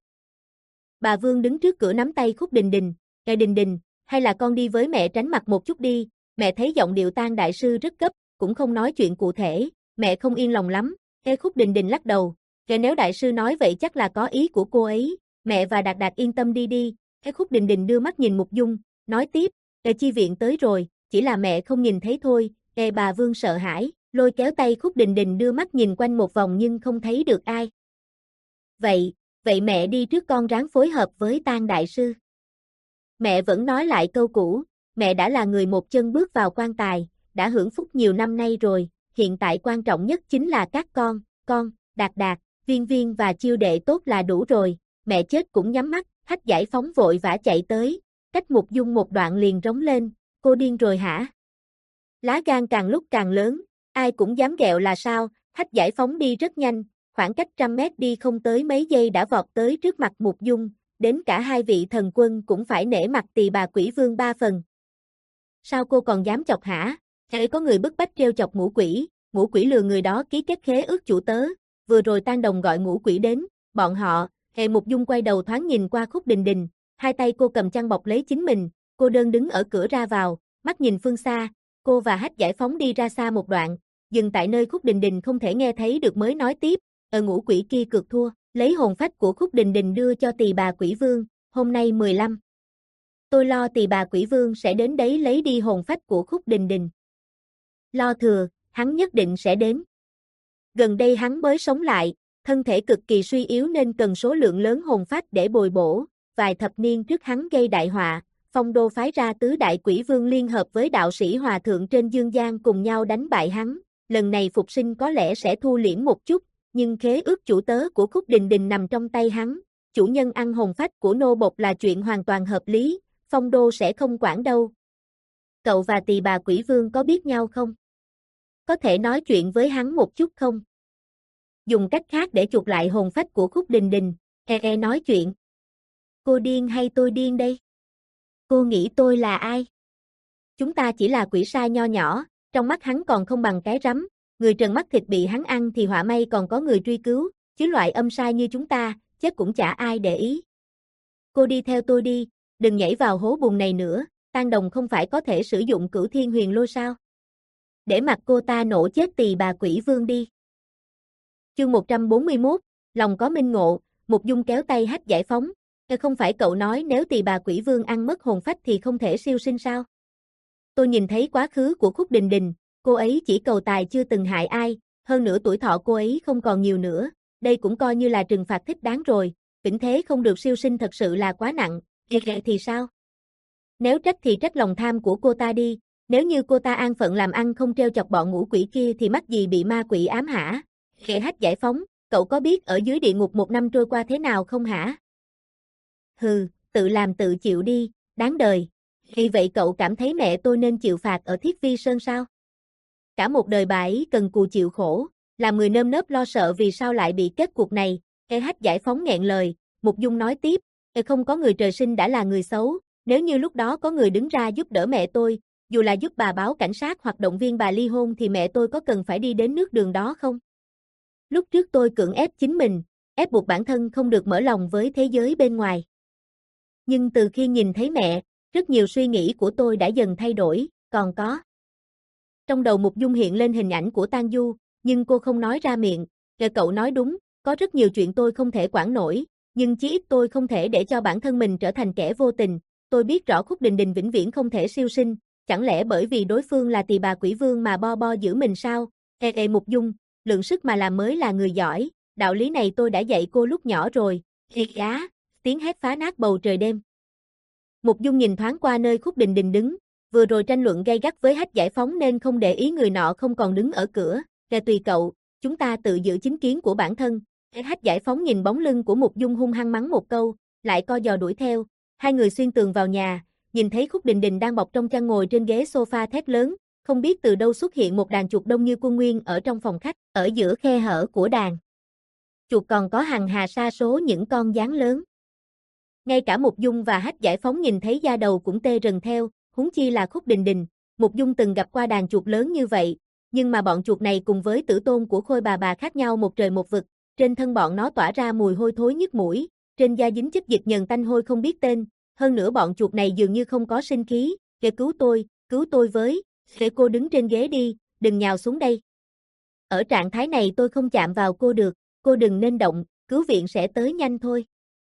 Bà Vương đứng trước cửa nắm tay Khúc Đình Đình. Ê Đình Đình, hay là con đi với mẹ tránh mặt một chút đi, mẹ thấy giọng điệu Tang đại sư rất gấp, cũng không nói chuyện cụ thể, mẹ không yên lòng lắm. Ê Khúc Đình Đình lắc đầu. Ê nếu đại sư nói vậy chắc là có ý của cô ấy, mẹ và Đạt Đạt yên tâm đi đi. Ê Khúc Đình Đình đưa mắt nhìn Mục Dung, nói tiếp. Ê chi viện tới rồi, chỉ là mẹ không nhìn thấy thôi. Ê bà Vương sợ hãi, lôi kéo tay Khúc Đình Đình đưa mắt nhìn quanh một vòng nhưng không thấy được ai. Vậy, vậy mẹ đi trước con ráng phối hợp với Tang đại sư. Mẹ vẫn nói lại câu cũ, mẹ đã là người một chân bước vào quan tài, đã hưởng phúc nhiều năm nay rồi, hiện tại quan trọng nhất chính là các con, con, Đạt Đạt, Viên Viên và chiêu đệ tốt là đủ rồi. Mẹ chết cũng nhắm mắt. Hách Giải Phóng vội vã chạy tới, cách Mục Dung một đoạn liền rống lên, cô điên rồi hả? Lá gan càng lúc càng lớn, ai cũng dám ghẹo là sao? Hách Giải Phóng đi rất nhanh, khoảng cách trăm mét đi không tới mấy giây đã vọt tới trước mặt Mục Dung, đến cả hai vị thần quân cũng phải nể mặt Tỳ Bà Quỷ Vương ba phần. Sao cô còn dám chọc hả? Hễ có người bức bách trêu chọc ngũ quỷ, ngũ quỷ lừa người đó ký kết khế ước chủ tớ, vừa rồi Tang Đồng gọi ngũ quỷ đến, bọn họ. Hệ Mục Dung quay đầu thoáng nhìn qua Khúc Đình Đình, hai tay cô cầm chăn bọc lấy chính mình, cô đơn đứng ở cửa ra vào, mắt nhìn phương xa, cô và Hách Giải Phóng đi ra xa một đoạn, dừng tại nơi Khúc Đình Đình không thể nghe thấy được mới nói tiếp, ở ngũ quỷ kia cược thua, lấy hồn phách của Khúc Đình Đình đưa cho Tỳ Bà Quỷ Vương, hôm nay mười lăm. Tôi lo Tỳ Bà Quỷ Vương sẽ đến đấy lấy đi hồn phách của Khúc Đình Đình. Lo thừa, hắn nhất định sẽ đến. Gần đây hắn mới sống lại, thân thể cực kỳ suy yếu nên cần số lượng lớn hồn phách để bồi bổ, vài thập niên trước hắn gây đại họa, Phong Đô phái ra tứ đại quỷ vương liên hợp với đạo sĩ hòa thượng trên dương gian cùng nhau đánh bại hắn, lần này phục sinh có lẽ sẽ thu liễm một chút, nhưng khế ước chủ tớ của Khúc Đình Đình nằm trong tay hắn, chủ nhân ăn hồn phách của nô bộc là chuyện hoàn toàn hợp lý, Phong Đô sẽ không quản đâu. Cậu và Tỳ Bà Quỷ Vương có biết nhau không? Có thể nói chuyện với hắn một chút không? Dùng cách khác để chuộc lại hồn phách của Khúc Đình Đình, e e nói chuyện. Cô điên hay tôi điên đây? Cô nghĩ tôi là ai? Chúng ta chỉ là quỷ sai nho nhỏ, trong mắt hắn còn không bằng cái rắm, người trần mắt thịt bị hắn ăn thì họa may còn có người truy cứu, chứ loại âm sai như chúng ta, chết cũng chả ai để ý. Cô đi theo tôi đi, đừng nhảy vào hố bùn này nữa, Tang Đồng không phải có thể sử dụng Cửu Thiên Huyền Lôi sao? Để mặc cô ta nổ chết Tỳ Bà Quỷ Vương đi. Chương một trăm bốn mươi mốt, lòng có minh ngộ, Mục Dung kéo tay Hách Giải Phóng, không phải cậu nói nếu Tỳ Bà Quỷ Vương ăn mất hồn phách thì không thể siêu sinh sao? Tôi nhìn thấy quá khứ của Khúc Đình Đình, cô ấy chỉ cầu tài chưa từng hại ai, hơn nữa tuổi thọ cô ấy không còn nhiều nữa, đây cũng coi như là trừng phạt thích đáng rồi, vĩnh thế không được siêu sinh thật sự là quá nặng, vậy thì sao? Nếu trách thì trách lòng tham của cô ta đi, nếu như cô ta an phận làm ăn không trêu chọc bọn ngũ quỷ kia thì mắc gì bị ma quỷ ám hả? Khẽ Hách Giải Phóng, cậu có biết ở dưới địa ngục một năm trôi qua thế nào không hả? Hừ, tự làm tự chịu đi, đáng đời. Vì vậy cậu cảm thấy mẹ tôi nên chịu phạt ở Thiết Vi Sơn sao? Cả một đời bà ấy cần cù chịu khổ, làm người nơm nớp lo sợ vì sao lại bị kết cuộc này. E Hách Giải Phóng nghẹn lời, Mục Dung nói tiếp, e không có người trời sinh đã là người xấu, nếu như lúc đó có người đứng ra giúp đỡ mẹ tôi, dù là giúp bà báo cảnh sát hoặc động viên bà ly hôn thì mẹ tôi có cần phải đi đến nước đường đó không? Lúc trước tôi cưỡng ép chính mình, ép buộc bản thân không được mở lòng với thế giới bên ngoài. Nhưng từ khi nhìn thấy mẹ, rất nhiều suy nghĩ của tôi đã dần thay đổi, còn có. Trong đầu Mục Dung hiện lên hình ảnh của Tang Du, nhưng cô không nói ra miệng, kể cậu nói đúng, có rất nhiều chuyện tôi không thể quản nổi, nhưng chí ít tôi không thể để cho bản thân mình trở thành kẻ vô tình, tôi biết rõ Khúc Đình Đình vĩnh viễn không thể siêu sinh, chẳng lẽ bởi vì đối phương là Tỳ Bà Quỷ Vương mà bo bo giữ mình sao? Ê ê Mục Dung, lượng sức mà làm mới là người giỏi, đạo lý này tôi đã dạy cô lúc nhỏ rồi, thiệt á, tiếng hét phá nát bầu trời đêm. Mục Dung nhìn thoáng qua nơi Khúc Đình Đình đứng, vừa rồi tranh luận gay gắt với Hách Giải Phóng nên không để ý người nọ không còn đứng ở cửa, kể tùy cậu, chúng ta tự giữ chính kiến của bản thân. Hách Giải Phóng nhìn bóng lưng của Mục Dung hung hăng mắng một câu, lại co giò đuổi theo. Hai người xuyên tường vào nhà, nhìn thấy Khúc Đình Đình đang bọc trong chăn ngồi trên ghế sofa thét lớn, không biết từ đâu xuất hiện một đàn chuột đông như quân nguyên ở trong phòng khách, ở giữa khe hở của đàn chuột còn có hằng hà sa số những con gián lớn. Ngay cả Mục Dung và Hách Giải Phóng nhìn thấy da đầu cũng tê rần theo, huống chi là Khúc Đình Đình. Mục Dung từng gặp qua đàn chuột lớn như vậy, nhưng mà bọn chuột này cùng với tử tôn của Khôi bà bà khác nhau một trời một vực, trên thân bọn nó tỏa ra mùi hôi thối nhức mũi, trên da dính chất dịch nhờn tanh hôi không biết tên, hơn nữa bọn chuột này dường như không có sinh khí. Kẻ cứu tôi, cứu tôi với, để cô đứng trên ghế đi, đừng nhào xuống đây. Ở trạng thái này tôi không chạm vào cô được, cô đừng nên động, cứu viện sẽ tới nhanh thôi.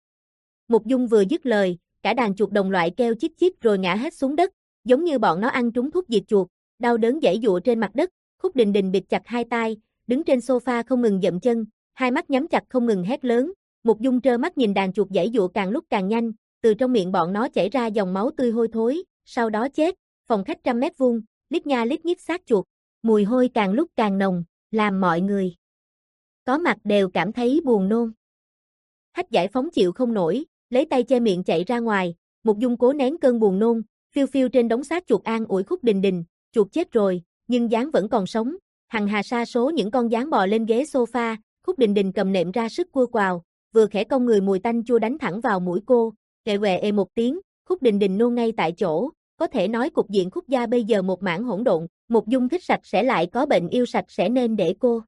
Mục Dung vừa dứt lời, cả đàn chuột đồng loại kêu chít chít rồi ngã hết xuống đất, giống như bọn nó ăn trúng thuốc diệt chuột, đau đớn giãy giụa trên mặt đất. Khúc Đình Đình bịt chặt hai tai, đứng trên sofa không ngừng dậm chân, hai mắt nhắm chặt không ngừng hét lớn. Mục Dung trơ mắt nhìn đàn chuột giãy giụa càng lúc càng nhanh, từ trong miệng bọn nó chảy ra dòng máu tươi hôi thối, sau đó chết. Phòng khách trăm mét vuông, lít nha lít nhít xác chuột, mùi hôi càng lúc càng nồng, làm mọi người có mặt đều cảm thấy buồn nôn. Hách Giải Phóng chịu không nổi, lấy tay che miệng chạy ra ngoài. Mục Dung cố nén cơn buồn nôn, phiêu phiêu trên đống xác chuột an ủi Khúc Đình Đình, chuột chết rồi, nhưng gián vẫn còn sống. Hằng hà sa số những con gián bò lên ghế sofa, Khúc Đình Đình cầm nệm ra sức cua quào, vừa khẽ cong người mùi tanh chua đánh thẳng vào mũi cô, ệ quẹ ê một tiếng, Khúc Đình Đình nôn ngay tại chỗ. Có thể nói cục diện Khúc gia bây giờ một mảng hỗn độn. Mục Dung thích sạch sẽ lại có bệnh yêu sạch sẽ nên để cô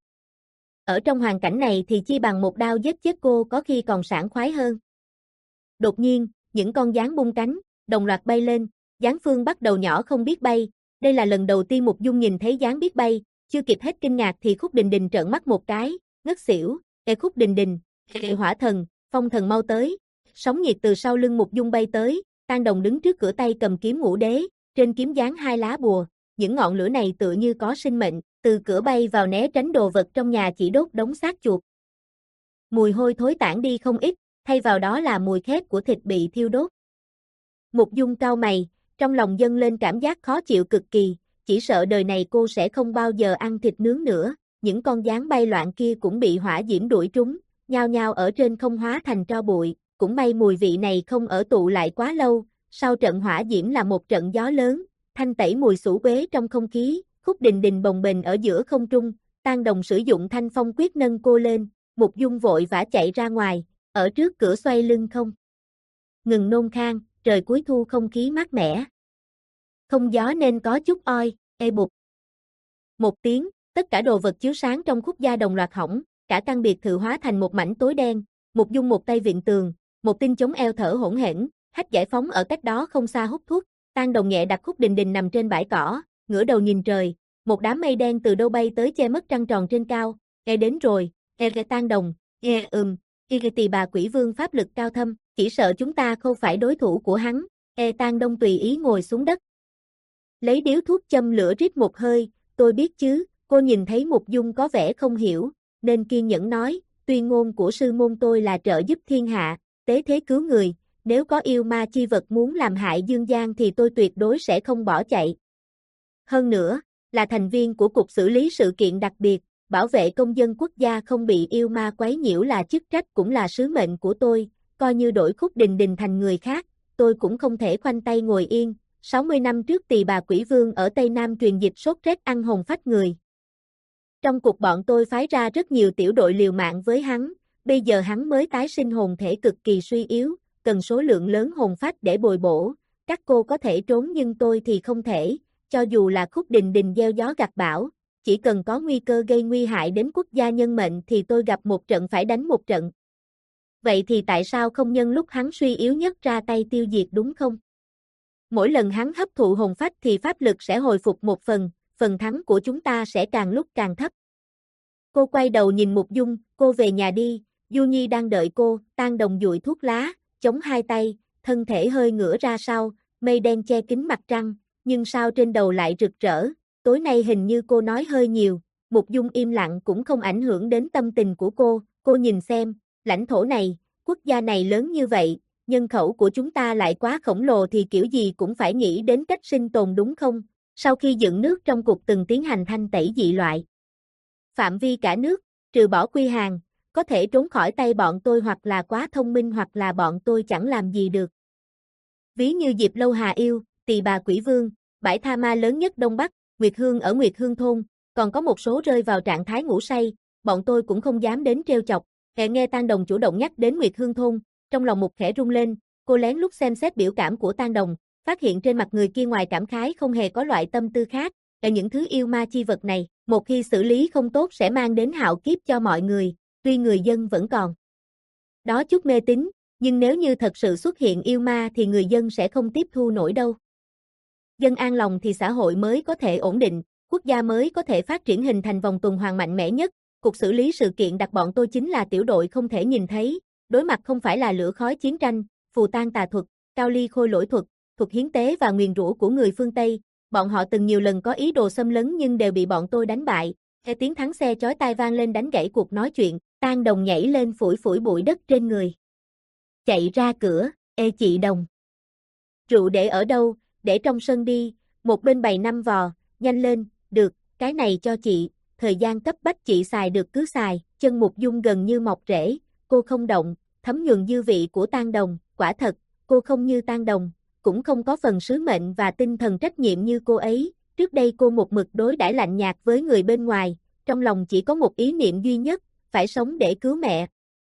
ở trong hoàn cảnh này thì chi bằng một đao giết chết cô có khi còn sảng khoái hơn. Đột nhiên, những con gián bung cánh, đồng loạt bay lên, gián phương bắt đầu nhỏ không biết bay. Đây là lần đầu tiên Mục Dung nhìn thấy gián biết bay, chưa kịp hết kinh ngạc thì Khúc Đình Đình trợn mắt một cái, ngất xỉu. Ê Khúc Đình Đình, ê hỏa thần, phong thần mau tới. Sóng nhiệt từ sau lưng Mục Dung bay tới, Tang Đồng đứng trước cửa tay cầm kiếm ngũ đế, trên kiếm dán hai lá bùa, những ngọn lửa này tựa như có sinh mệnh, từ cửa bay vào né tránh đồ vật trong nhà chỉ đốt đống xác chuột. Mùi hôi thối tản đi không ít, thay vào đó là mùi khét của thịt bị thiêu đốt. Mục Dung cau mày, trong lòng dâng lên cảm giác khó chịu cực kỳ, chỉ sợ đời này cô sẽ không bao giờ ăn thịt nướng nữa. Những con gián bay loạn kia cũng bị hỏa diễm đuổi trúng, nhao nhao ở trên không hóa thành tro bụi, cũng may mùi vị này không ở tụ lại quá lâu. Sau trận hỏa diễm là một trận gió lớn, thanh tẩy mùi xủ quế trong không khí. Khúc Đình Đình bồng bềnh ở giữa không trung, Tang Đồng sử dụng thanh phong quyết nâng cô lên. Mục Dung vội vã chạy ra ngoài, ở trước cửa xoay lưng không ngừng nôn khan, trời cuối thu không khí mát mẻ, không gió nên có chút oi, ê bụt. Một tiếng, tất cả đồ vật chiếu sáng trong Khúc gia đồng loạt hỏng, cả căn biệt thự hóa thành một mảnh tối đen. Mục Dung một tay viện tường, một tin chống eo thở hổn hển. Hách Giải Phóng ở cách đó không xa hút thuốc. Tang Đồng nhẹ đặt Khúc Đình Đình nằm trên bãi cỏ, ngửa đầu nhìn trời, một đám mây đen từ đâu bay tới che mất trăng tròn trên cao. E đến rồi, e ghê Tang Đồng, e ừm, e ghê tỳ bà quỷ vương pháp lực cao thâm, chỉ sợ chúng ta không phải đối thủ của hắn. E Tang Đông tùy ý ngồi xuống đất, lấy điếu thuốc châm lửa rít một hơi. Tôi biết chứ. Cô nhìn thấy Mục Dung có vẻ không hiểu, nên kiên nhẫn nói, tuyên ngôn của sư môn tôi là trợ giúp thiên hạ, tế thế cứu người. Nếu có yêu ma chi vật muốn làm hại Dương Giang thì tôi tuyệt đối sẽ không bỏ chạy. Hơn nữa, là thành viên của Cục xử lý sự kiện đặc biệt, bảo vệ công dân quốc gia không bị yêu ma quấy nhiễu là chức trách cũng là sứ mệnh của tôi. Coi như đổi Khúc Đình Đình thành người khác, tôi cũng không thể khoanh tay ngồi yên. sáu mươi năm trước tỳ bà quỷ vương ở Tây Nam truyền dịch sốt rét ăn hồn phách người. Trong cục bọn tôi phái ra rất nhiều tiểu đội liều mạng với hắn, bây giờ hắn mới tái sinh hồn thể cực kỳ suy yếu, cần số lượng lớn hồn phách để bồi bổ. Các cô có thể trốn nhưng tôi thì không thể, cho dù là Khúc Đình Đình gieo gió gặt bão, chỉ cần có nguy cơ gây nguy hại đến quốc gia nhân mệnh thì tôi gặp một trận phải đánh một trận. Vậy thì tại sao không nhân lúc hắn suy yếu nhất ra tay tiêu diệt đúng không? Mỗi lần hắn hấp thụ hồn phách thì pháp lực sẽ hồi phục một phần, phần thắng của chúng ta sẽ càng lúc càng thấp. Cô quay đầu nhìn Mục Dung, cô về nhà đi, Du Nhi đang đợi cô. Tang Đồng dụi thuốc lá, chống hai tay, thân thể hơi ngửa ra sau, mây đen che kín mặt trăng, nhưng sao trên đầu lại rực rỡ. Tối nay hình như cô nói hơi nhiều. Mục Dung im lặng cũng không ảnh hưởng đến tâm tình của cô. Cô nhìn xem, lãnh thổ này, quốc gia này lớn như vậy, nhân khẩu của chúng ta lại quá khổng lồ thì kiểu gì cũng phải nghĩ đến cách sinh tồn đúng không? Sau khi dựng nước trong cục từng tiến hành thanh tẩy dị loại phạm vi cả nước, trừ bỏ Quy Hàn, có thể trốn khỏi tay bọn tôi hoặc là quá thông minh hoặc là bọn tôi chẳng làm gì được. Ví như Diệp Lâu Hà Yêu, Tỳ Bà Quỷ Vương, bãi tha ma lớn nhất Đông Bắc, Nguyệt Hương ở Nguyệt Hương Thôn, còn có một số rơi vào trạng thái ngủ say, bọn tôi cũng không dám đến trêu chọc. Hệ nghe Tang Đồng chủ động nhắc đến Nguyệt Hương Thôn, trong lòng một khẽ rung lên, cô lén lút xem xét biểu cảm của Tang Đồng, phát hiện trên mặt người kia ngoài cảm khái không hề có loại tâm tư khác, ở những thứ yêu ma chi vật này, một khi xử lý không tốt sẽ mang đến hạo kiếp cho mọi người, tuy người dân vẫn còn đó chút mê tín, nhưng nếu như thật sự xuất hiện yêu ma thì người dân sẽ không tiếp thu nổi đâu. Dân an lòng thì xã hội mới có thể ổn định, quốc gia mới có thể phát triển hình thành vòng tuần hoàn mạnh mẽ nhất. Cục xử lý sự kiện đặt bọn tôi chính là tiểu đội không thể nhìn thấy, đối mặt không phải là lửa khói chiến tranh, phù tan tà thuật, cao ly khôi lỗi thuật, thuật hiến tế và nguyền rủa của người phương Tây. Bọn họ từng nhiều lần có ý đồ xâm lấn nhưng đều bị bọn tôi đánh bại. Nghe tiếng thắng xe chói tai vang lên đánh gãy cuộc nói chuyện, Tang Đồng nhảy lên phủi phủi bụi đất trên người. Chạy ra cửa, ê chị Đồng. Rượu để ở đâu, để trong sân đi, một bên bày năm vò, nhanh lên, được, cái này cho chị, thời gian cấp bách chị xài được cứ xài, chân Mục Dung gần như mọc rễ, cô không động, thấm nhuần dư vị của Tang Đồng, quả thật, cô không như Tang Đồng, cũng không có phần sứ mệnh và tinh thần trách nhiệm như cô ấy, trước đây cô một mực đối đãi lạnh nhạt với người bên ngoài, trong lòng chỉ có một ý niệm duy nhất, phải sống để cứu mẹ.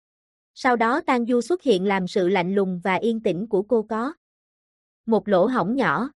Sau đó Tang Du xuất hiện làm sự lạnh lùng và yên tĩnh của cô có một lỗ hổng nhỏ.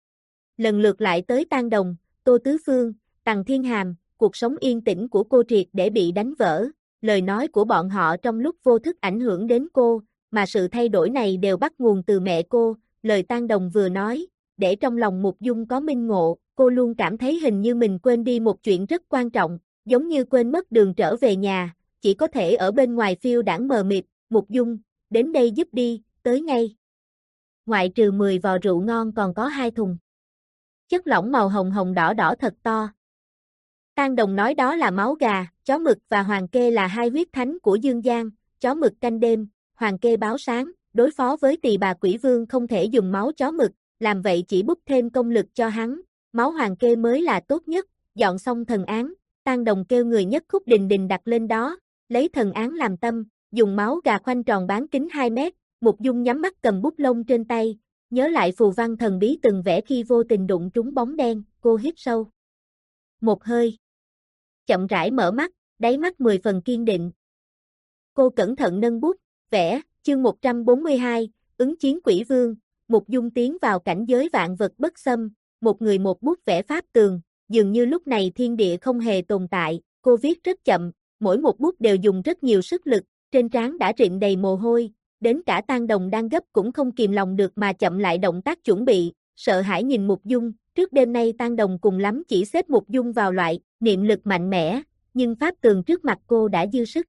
Lần lượt lại tới Tang Đồng, Tô Tứ Phương, Tằng Thiên Hàm, cuộc sống yên tĩnh của cô triệt để bị đánh vỡ, lời nói của bọn họ trong lúc vô thức ảnh hưởng đến cô, mà sự thay đổi này đều bắt nguồn từ mẹ cô, lời Tang Đồng vừa nói, để trong lòng Mục Dung có minh ngộ, cô luôn cảm thấy hình như mình quên đi một chuyện rất quan trọng, giống như quên mất đường trở về nhà, chỉ có thể ở bên ngoài phiêu đãng mờ mịt, Mục Dung, đến đây giúp đi, tới ngay. Ngoại trừ mười vò rượu ngon còn có hai thùng chất lỏng màu hồng hồng đỏ đỏ thật to. Tang Đồng nói đó là máu gà, chó mực và hoàng kê là hai huyết thánh của Dương Giang, chó mực canh đêm, hoàng kê báo sáng, đối phó với Tỳ Bà Quỷ Vương không thể dùng máu chó mực, làm vậy chỉ bút thêm công lực cho hắn, máu hoàng kê mới là tốt nhất, dọn xong thần án, Tang Đồng kêu người nhất khúc đình đình đặt lên đó, lấy thần án làm tâm, dùng máu gà khoanh tròn bán kính hai mét, Mục Dung nhắm mắt cầm bút lông trên tay, nhớ lại phù văn thần bí từng vẽ khi vô tình đụng trúng bóng đen, cô hít sâu một hơi, chậm rãi mở mắt, đáy mắt mười phần kiên định. Cô cẩn thận nâng bút, vẽ, chương một trăm bốn mươi hai, ứng chiến quỷ vương, Mục Dung tiến vào cảnh giới vạn vật bất xâm, một người một bút vẽ pháp tường, dường như lúc này thiên địa không hề tồn tại, cô viết rất chậm, mỗi một bút đều dùng rất nhiều sức lực, trên trán đã rịn đầy mồ hôi, đến cả Tang Đồng đang gấp cũng không kìm lòng được mà chậm lại động tác chuẩn bị, sợ hãi nhìn Mục Dung, trước đêm nay Tang Đồng cùng lắm chỉ xếp Mục Dung vào loại, niệm lực mạnh mẽ, nhưng pháp tường trước mặt cô đã dư sức.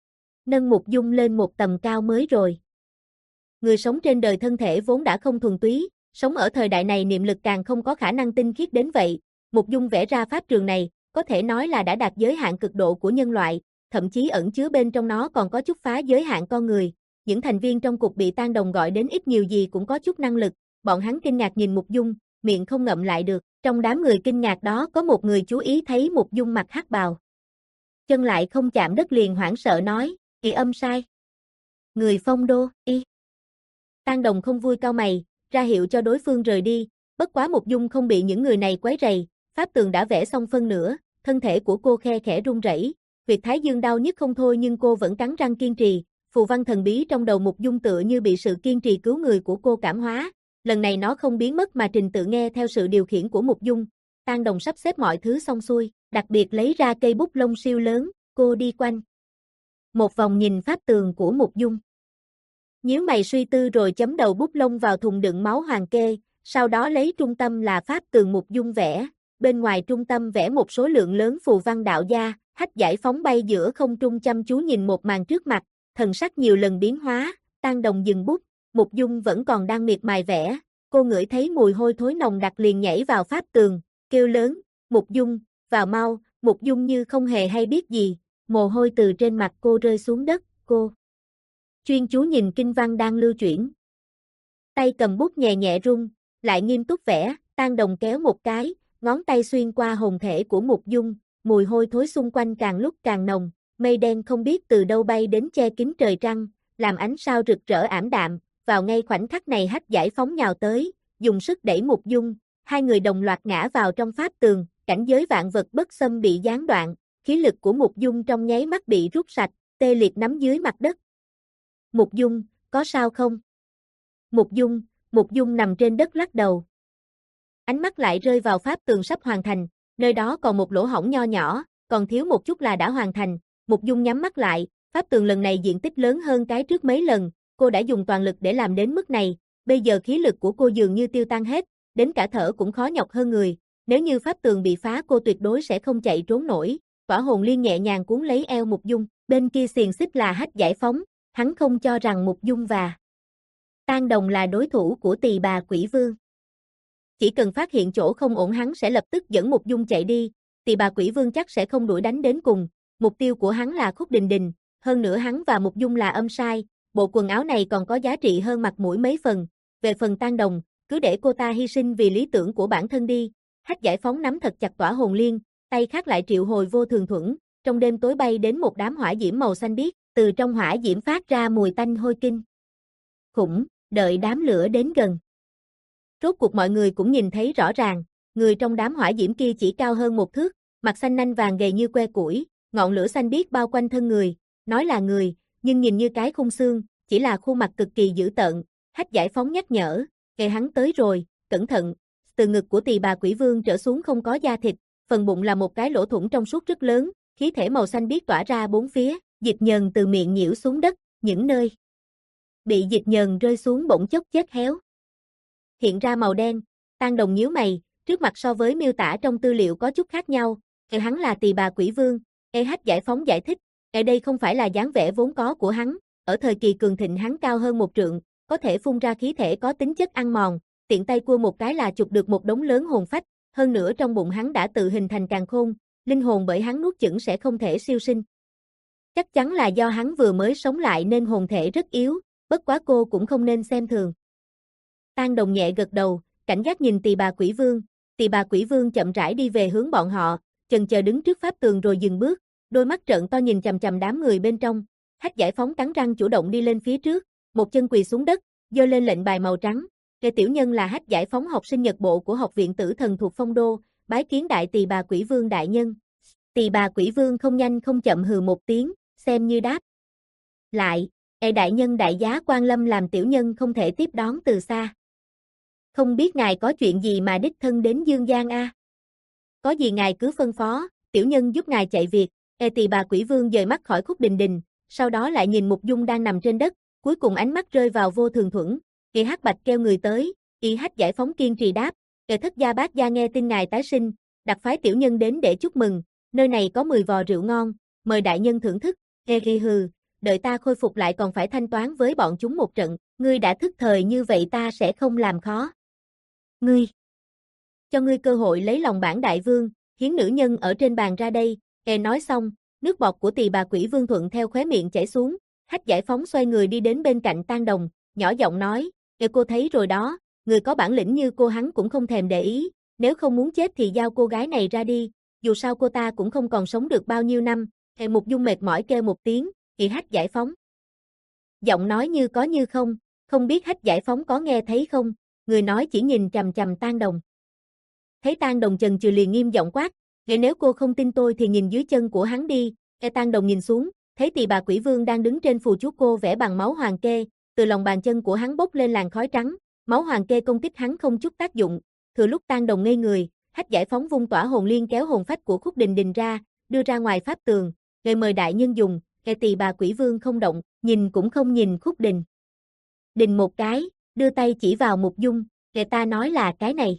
Nâng Mục Dung lên một tầm cao mới rồi. Người sống trên đời thân thể vốn đã không thuần túy, sống ở thời đại này niệm lực càng không có khả năng tinh khiết đến vậy, Mục Dung vẽ ra pháp trường này, có thể nói là đã đạt giới hạn cực độ của nhân loại, thậm chí ẩn chứa bên trong nó còn có chút phá giới hạn con người. Những thành viên trong cục bị Tang Đồng gọi đến ít nhiều gì cũng có chút năng lực, bọn hắn kinh ngạc nhìn Mục Dung, miệng không ngậm lại được, trong đám người kinh ngạc đó có một người chú ý thấy Mục Dung mặc hắc bào. Chân lại không chạm đất liền hoảng sợ nói, kỳ âm sai. Người Phong Đô, y. Tang Đồng không vui cau mày, ra hiệu cho đối phương rời đi, bất quá Mục Dung không bị những người này quấy rầy, pháp tường đã vẽ xong phân nửa, thân thể của cô khe khẽ run rẩy, huyệt thái dương đau nhức không thôi nhưng cô vẫn cắn răng kiên trì. Phù văn thần bí trong đầu Mục Dung tựa như bị sự kiên trì cứu người của cô cảm hóa, lần này nó không biến mất mà trình tự nghe theo sự điều khiển của Mục Dung. Tang Đồng sắp xếp mọi thứ xong xuôi, đặc biệt lấy ra cây bút lông siêu lớn, cô đi quanh một vòng nhìn pháp tường của Mục Dung. Nhíu mày suy tư rồi chấm đầu bút lông vào thùng đựng máu hoàng kê, sau đó lấy trung tâm là pháp tường Mục Dung vẽ, bên ngoài trung tâm vẽ một số lượng lớn phù văn đạo gia, hách giải phóng bay giữa không trung chăm chú nhìn một màn trước mặt. Thần sắc nhiều lần biến hóa, Tang Đồng dừng bút, Mục Dung vẫn còn đang miệt mài vẽ, cô ngửi thấy mùi hôi thối nồng đặc liền nhảy vào pháp tường, kêu lớn, Mục Dung, vào mau, Mục Dung như không hề hay biết gì, mồ hôi từ trên mặt cô rơi xuống đất, cô chuyên chú nhìn kinh văn đang lưu chuyển. Tay cầm bút nhẹ nhẹ rung, lại nghiêm túc vẽ, Tang Đồng kéo một cái, ngón tay xuyên qua hồn thể của Mục Dung, mùi hôi thối xung quanh càng lúc càng nồng. mây đen không biết từ đâu bay đến che kín trời trăng, làm ánh sao rực rỡ ảm đạm, vào ngay khoảnh khắc này Hách Giải Phóng nhào tới, dùng sức đẩy Mục Dung, hai người đồng loạt ngã vào trong pháp tường, cảnh giới vạn vật bất xâm bị gián đoạn, khí lực của Mục Dung trong nháy mắt bị rút sạch, tê liệt nằm dưới mặt đất. Mục Dung, có sao không? Mục Dung, Mục Dung nằm trên đất lắc đầu. Ánh mắt lại rơi vào pháp tường sắp hoàn thành, nơi đó còn một lỗ hổng nho nhỏ, còn thiếu một chút là đã hoàn thành. Mục Dung nhắm mắt lại, pháp tường lần này diện tích lớn hơn cái trước mấy lần, cô đã dùng toàn lực để làm đến mức này, bây giờ khí lực của cô dường như tiêu tan hết, đến cả thở cũng khó nhọc hơn người, nếu như pháp tường bị phá cô tuyệt đối sẽ không chạy trốn nổi. Tỏa hồn liên nhẹ nhàng cuốn lấy eo Mục Dung, bên kia xiềng xích là Hách Giải Phóng, hắn không cho rằng Mục Dung và Tang Đồng là đối thủ của Tỳ Bà Quỷ Vương. Chỉ cần phát hiện chỗ không ổn hắn sẽ lập tức dẫn Mục Dung chạy đi, Tỳ Bà Quỷ Vương chắc sẽ không đuổi đánh đến cùng, mục tiêu của hắn là Khúc Đình Đình, hơn nữa hắn và Mục Dung là âm sai, bộ quần áo này còn có giá trị hơn mặt mũi mấy phần, về phần Tang Đồng, cứ để cô ta hy sinh vì lý tưởng của bản thân đi. Hách Giải Phóng nắm thật chặt tỏa hồn liên, tay khác lại triệu hồi vô thường thuẫn, trong đêm tối bay đến một đám hỏa diễm màu xanh biếc, từ trong hỏa diễm phát ra mùi tanh hôi kinh khủng, đợi đám lửa đến gần. Rốt cuộc mọi người cũng nhìn thấy rõ ràng, người trong đám hỏa diễm kia chỉ cao hơn một thước, mặt xanh nanh vàng gầy như que củi, ngọn lửa xanh biếc bao quanh thân người, nói là người, nhưng nhìn như cái khung xương, chỉ là khuôn mặt cực kỳ dữ tợn. Hách Giải Phóng nhắc nhở, "Kệ hắn tới rồi, cẩn thận." Từ ngực của Tỳ Bà Quỷ Vương trở xuống không có da thịt, phần bụng là một cái lỗ thủng trong suốt rất lớn, khí thể màu xanh biếc tỏa ra bốn phía, dịch nhờn từ miệng nhiễu xuống đất, những nơi bị dịch nhờn rơi xuống bỗng chốc chết héo, hiện ra màu đen. Tang Đồng nhíu mày, trước mặt so với miêu tả trong tư liệu có chút khác nhau, "Kệ hắn là Tỳ Bà Quỷ Vương." E Hách Giải Phóng giải thích, "Ở đây không phải là dáng vẻ vốn có của hắn, ở thời kỳ cường thịnh hắn cao hơn một trượng, có thể phun ra khí thể có tính chất ăn mòn, tiện tay cua một cái là chụp được một đống lớn hồn phách, hơn nữa trong bụng hắn đã tự hình thành càn khôn, linh hồn bởi hắn nuốt chửng sẽ không thể siêu sinh. Chắc chắn là do hắn vừa mới sống lại nên hồn thể rất yếu, bất quá cô cũng không nên xem thường." Tang Đồng nhẹ gật đầu, cảnh giác nhìn Tỳ Bà Quỷ Vương. Tỳ Bà Quỷ Vương chậm rãi đi về hướng bọn họ, chần chờ đứng trước pháp tường rồi dừng bước, đôi mắt trợn to nhìn chằm chằm đám người bên trong. Hách Giải Phóng cắn răng chủ động đi lên phía trước, một chân quỳ xuống đất, giơ lên lệnh bài màu trắng. "Kẻ tiểu nhân là Hách Giải Phóng, học sinh nhật bộ của học viện Tử Thần thuộc Phong Đô, bái kiến đại Tỳ Bà Quỷ Vương đại nhân." Tỳ Bà Quỷ Vương không nhanh không chậm hừ một tiếng, xem như đáp lại, "E đại nhân đại giá quan lâm làm tiểu nhân không thể tiếp đón từ xa. Không biết ngài có chuyện gì mà đích thân đến Dương Gian a?" "Có gì ngài cứ phân phó, tiểu nhân giúp ngài chạy việc." E Tỳ Bà Quỷ Vương dời mắt khỏi Khúc Đình Đình, sau đó lại nhìn Mục Dung đang nằm trên đất, cuối cùng ánh mắt rơi vào vô thường thuẫn. "Kỳ Hắc Bạch kêu người tới." Y Hách Giải Phóng kiên trì đáp, "Kẻ thất gia bác gia nghe tin ngài tái sinh, đặc phái tiểu nhân đến để chúc mừng, nơi này có mười vò rượu ngon, mời đại nhân thưởng thức." "Ê hì hừ, đợi ta khôi phục lại còn phải thanh toán với bọn chúng một trận, ngươi đã thức thời như vậy ta sẽ không làm khó ngươi. Cho ngươi cơ hội lấy lòng bản đại vương, hiến nữ nhân ở trên bàn ra đây." E nói xong, nước bọt của Tỳ Bà Quỷ Vương thuận theo khóe miệng chảy xuống. Hách Giải Phóng xoay người đi đến bên cạnh Tang Đồng, nhỏ giọng nói, "E cô thấy rồi đó, người có bản lĩnh như cô hắn cũng không thèm để ý, nếu không muốn chết thì giao cô gái này ra đi, dù sao cô ta cũng không còn sống được bao nhiêu năm." E Mục Dung mệt mỏi kêu một tiếng, "Kỳ Hách Giải Phóng." Giọng nói như có như không, không biết Hách Giải Phóng có nghe thấy không, người nói chỉ nhìn chằm chằm Tang Đồng. Thấy Tang Đồng chần chừ liền nghiêm giọng quát, "Vậy nếu cô không tin tôi thì nhìn dưới chân của hắn đi." E Tang Đồng nhìn xuống, thấy Tỳ Bà Quỷ Vương đang đứng trên phù chú cô vẽ bằng máu hoàng kê, từ lòng bàn chân của hắn bốc lên làn khói trắng, máu hoàng kê công kích hắn không chút tác dụng. Thừa lúc Tang Đồng ngây người, Hách Giải Phóng vung tỏa hồn liên kéo hồn phách của Khúc Đình Đình ra, đưa ra ngoài pháp tường, "Người mời đại nhân dùng." E Tỳ Bà Quỷ Vương không động, nhìn cũng không nhìn Khúc Đình Đình một cái, đưa tay chỉ vào Mục Dung, "Kệ ta nói là cái này."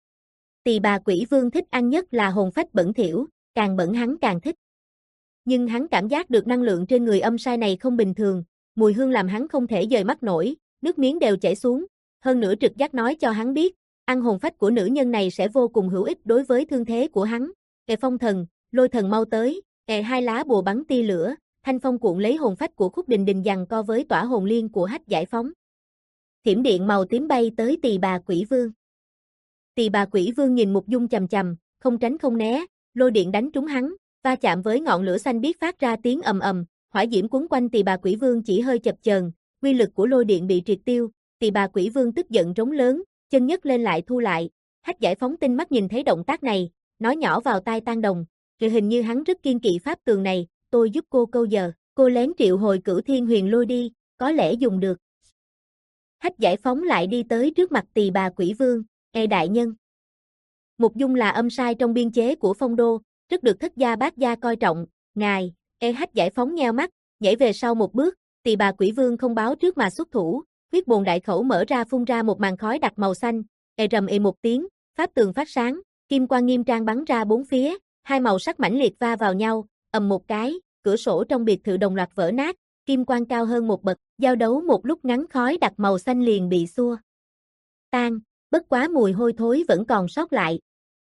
Tỳ Bà Quỷ Vương thích ăn nhất là hồn phách bẩn thỉu, càng bẩn hắn càng thích. Nhưng hắn cảm giác được năng lượng trên người âm sai này không bình thường, mùi hương làm hắn không thể dời mắt nổi, nước miếng đều chảy xuống, hơn nữa trực giác nói cho hắn biết, ăn hồn phách của nữ nhân này sẽ vô cùng hữu ích đối với thương thế của hắn. "Kệ phong thần, lôi thần mau tới." Kệ hai lá bùa bắn tia lửa, thanh phong cuộn lấy hồn phách của Khúc Đình Đình giằng co với tỏa hồn liên của Hách Giải Phóng. Thiểm điện màu tím bay tới Tỳ Bà Quỷ Vương. Tỳ Bà Quỷ Vương nhìn Mục Dung chằm chằm, không tránh không né, lôi điện đánh trúng hắn, Va chạm với ngọn lửa xanh biếc phát ra tiếng ầm ầm, hỏa diễm cuốn quanh Tỳ Bà Quỷ Vương chỉ hơi chập chờn, uy lực của lôi điện bị triệt tiêu, Tỳ Bà Quỷ Vương tức giận rống lớn, chân nhấc lên lại thu lại. Hách Giải Phóng tinh mắt nhìn thấy động tác này, nói nhỏ vào tai Tang Đồng, "Rồi hình như hắn rất kiên kỵ pháp tường này, tôi giúp cô câu giờ, cô lén triệu hồi Cửu Thiên Huyền Lôi đi, có lẽ dùng được." Hách Giải Phóng lại đi tới trước mặt Tỳ Bà Quỷ Vương, "Ê đại nhân." Mục Dung là âm sai trong biên chế của Phong Đô, rất được Thất gia Bát gia coi trọng, "Ngài." Ê Hách Giải Phóng nheo mắt, nhảy về sau một bước, Tỳ Bà Quỷ Vương không báo trước mà xuất thủ, huyết bồn đại khẩu mở ra phun ra một màn khói đặc màu xanh, ê rầm ê một tiếng, pháp tường phát sáng, kim quang nghiêm trang bắn ra bốn phía, hai màu sắc mãnh liệt va vào nhau, ầm một cái, cửa sổ trong biệt thự đồng loạt vỡ nát, kim quang cao hơn một bậc, giao đấu một lúc ngắn khói đặc màu xanh liền bị xua tan, bất quá mùi hôi thối vẫn còn sót lại.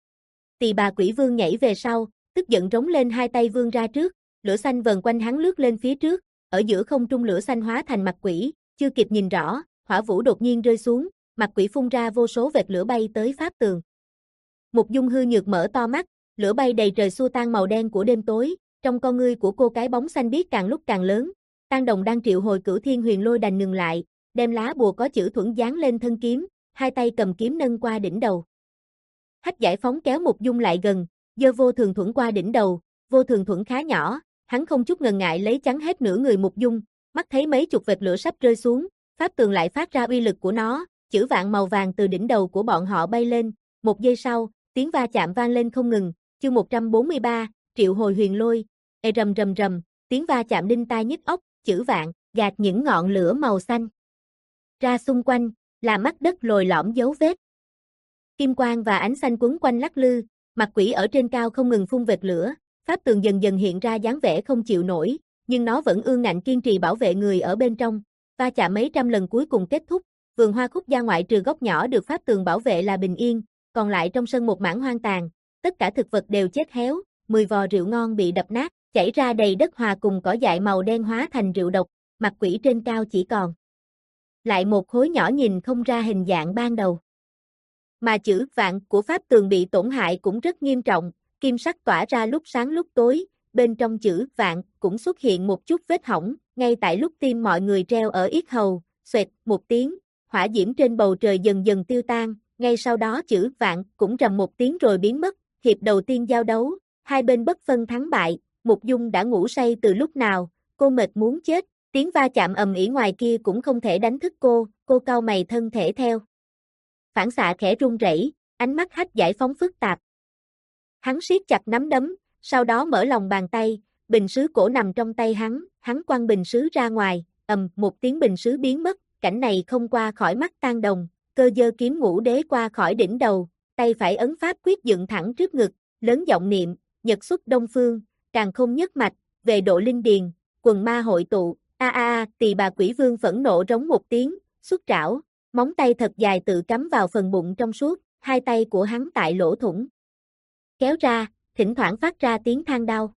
Tỳ Bà Quỷ Vương nhảy về sau, tức giận rống lên hai tay vươn ra trước, lửa xanh vần quanh hắn lướt lên phía trước, ở giữa không trung lửa xanh hóa thành mặt quỷ, chưa kịp nhìn rõ, hỏa vũ đột nhiên rơi xuống, mặt quỷ phun ra vô số vệt lửa bay tới pháp tường. Mục Dung hư nhược mở to mắt, lửa bay đầy trời xua tan màu đen của đêm tối, trong con ngươi của cô cái bóng xanh biếc càng lúc càng lớn. Tang Đồng đang triệu hồi Cửu Thiên Huyền Lôi đành ngừng lại, đem lá bùa có chữ thuẫn dán lên thân kiếm, hai tay cầm kiếm nâng qua đỉnh đầu. Hách Giải Phóng kéo Mục Dung lại gần, giơ vô thường thuẫn qua đỉnh đầu, vô thường thuẫn khá nhỏ, hắn không chút ngần ngại lấy chắn hết nửa người Mục Dung, mắt thấy mấy chục vệt lửa sắp rơi xuống, pháp tường lại phát ra uy lực của nó, chữ vạn màu vàng từ đỉnh đầu của bọn họ bay lên, một giây sau, tiếng va chạm vang lên không ngừng, chương một trăm bốn mươi ba, triệu hồi huyền lôi, ê rầm rầm rầm, tiếng va chạm đinh tai nhức óc, chữ vạn, gạt những ngọn lửa màu xanh ra xung quanh, làm mắt đất lồi lõm dấu vết. Kim quang và ánh xanh quấn quanh lắc lư, mặt quỷ ở trên cao không ngừng phun vệt lửa, pháp tường dần dần hiện ra dáng vẻ không chịu nổi, nhưng nó vẫn ương ngạnh kiên trì bảo vệ người ở bên trong. Va chạm mấy trăm lần cuối cùng kết thúc, vườn hoa khúc gia ngoại trừ góc nhỏ được pháp tường bảo vệ là bình yên, còn lại trong sân một mảng hoang tàn, tất cả thực vật đều chết héo, mười vò rượu ngon bị đập nát, chảy ra đầy đất hòa cùng cỏ dại màu đen hóa thành rượu độc, mặt quỷ trên cao chỉ còn lại một khối nhỏ nhìn không ra hình dạng ban đầu. Mà chữ vạn của pháp tường bị tổn hại cũng rất nghiêm trọng, kim sắc tỏa ra lúc sáng lúc tối, bên trong chữ vạn cũng xuất hiện một chút vết hỏng, ngay tại lúc tim mọi người treo ở yết hầu, xoẹt một tiếng, hỏa diễm trên bầu trời dần dần tiêu tan, ngay sau đó chữ vạn cũng rầm một tiếng rồi biến mất, hiệp đầu tiên giao đấu, hai bên bất phân thắng bại, Mục Dung đã ngủ say từ lúc nào, cô mệt muốn chết, tiếng va chạm ầm ĩ ngoài kia cũng không thể đánh thức cô, cô cau mày thân thể theo phản xạ khẽ run rẩy, ánh mắt Hách Giải Phóng phức tạp. Hắn siết chặt nắm đấm, sau đó mở lòng bàn tay, bình sứ cổ nằm trong tay hắn, hắn quăng bình sứ ra ngoài, ầm, một tiếng bình sứ biến mất, cảnh này không qua khỏi mắt Tang Đồng, cơ giơ kiếm ngũ đế qua khỏi đỉnh đầu, tay phải ấn pháp quyết dựng thẳng trước ngực, lớn giọng niệm, nhật xuất đông phương, càn khôn nhất mạch, về độ linh điền, quần ma hội tụ, a a a, Tỳ Bà Quỷ Vương phẫn nộ rống một tiếng, xuất trảo, móng tay thật dài tự cắm vào phần bụng trong suốt, hai tay của hắn tại lỗ thủng kéo ra, thỉnh thoảng phát ra tiếng than đau.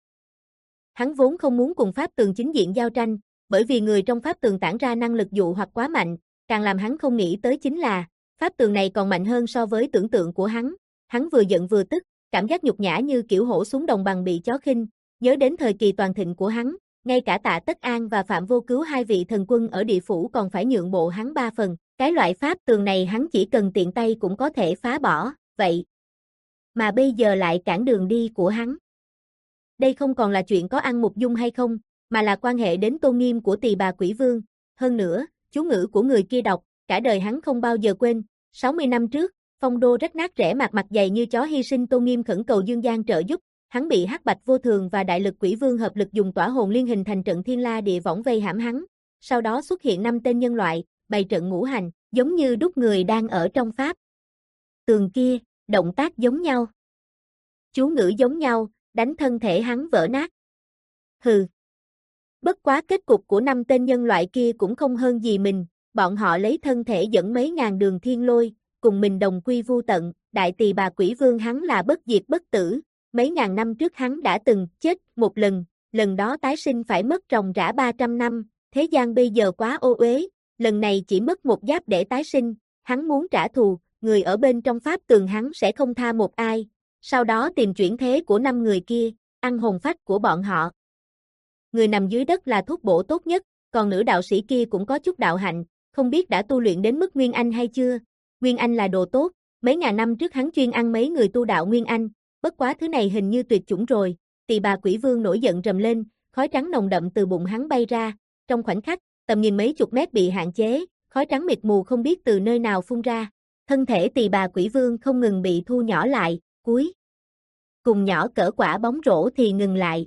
Hắn vốn không muốn cùng pháp tường chính diện giao tranh, bởi vì người trong pháp tường tản ra năng lực dụ hoặc quá mạnh, càng làm hắn không nghĩ tới chính là, pháp tường này còn mạnh hơn so với tưởng tượng của hắn. Hắn vừa giận vừa tức, cảm giác nhục nhã như kiểu hổ xuống đồng bằng bị chó khinh, nhớ đến thời kỳ toàn thịnh của hắn, ngay cả Tạ Tất An và Phạm Vô Cứu hai vị thần quân ở địa phủ còn phải nhượng bộ hắn ba phần, cái loại pháp tường này hắn chỉ cần tiện tay cũng có thể phá bỏ, vậy mà bây giờ lại cản đường đi của hắn. Đây không còn là chuyện có ăn Mục Dung hay không, mà là quan hệ đến tôn nghiêm của Tỳ Bà Quỷ Vương. Hơn nữa, chú ngữ của người kia đọc, cả đời hắn không bao giờ quên. sáu mươi năm trước, Phong Đô rách nát rẽ mặt mặt dày như chó hy sinh tôn nghiêm khẩn cầu Dương Gian trợ giúp. Hắn bị Hắc Bạch Vô Thường và Đại Lực Quỷ Vương hợp lực dùng tỏa hồn liên hình thành trận thiên la địa võng vây hãm hắn. Sau đó xuất hiện năm tên nhân loại, bày trận ngũ hành, giống như đúc người đang ở trong pháp tường kia, động tác giống nhau, chú ngữ giống nhau, đánh thân thể hắn vỡ nát. Hừ. Bất quá kết cục của năm tên nhân loại kia cũng không hơn gì mình, bọn họ lấy thân thể dẫn mấy ngàn đường thiên lôi, cùng mình đồng quy vu tận, Đại Tỳ Bà Quỷ Vương hắn là bất diệt bất tử, mấy ngàn năm trước hắn đã từng chết một lần, lần đó tái sinh phải mất ròng rã ba trăm năm, thế gian bây giờ quá ô uế, lần này chỉ mất một giáp để tái sinh, hắn muốn trả thù, người ở bên trong pháp tường hắn sẽ không tha một ai, sau đó tìm chuyển thế của năm người kia, ăn hồn phách của bọn họ. Người nằm dưới đất là thuốc bổ tốt nhất, còn nữ đạo sĩ kia cũng có chút đạo hạnh, không biết đã tu luyện đến mức Nguyên Anh hay chưa. Nguyên Anh là đồ tốt, mấy ngàn năm trước hắn chuyên ăn mấy người tu đạo Nguyên Anh, bất quá thứ này hình như tuyệt chủng rồi. Tỳ bà quỷ vương nổi giận rầm lên, khói trắng nồng đậm từ bụng hắn bay ra, trong khoảnh khắc, tầm nhìn mấy chục mét bị hạn chế, khói trắng mịt mù không biết từ nơi nào phun ra. Thân thể tỳ bà quỷ vương không ngừng bị thu nhỏ lại, cuối cùng nhỏ cỡ quả bóng rổ thì ngừng lại.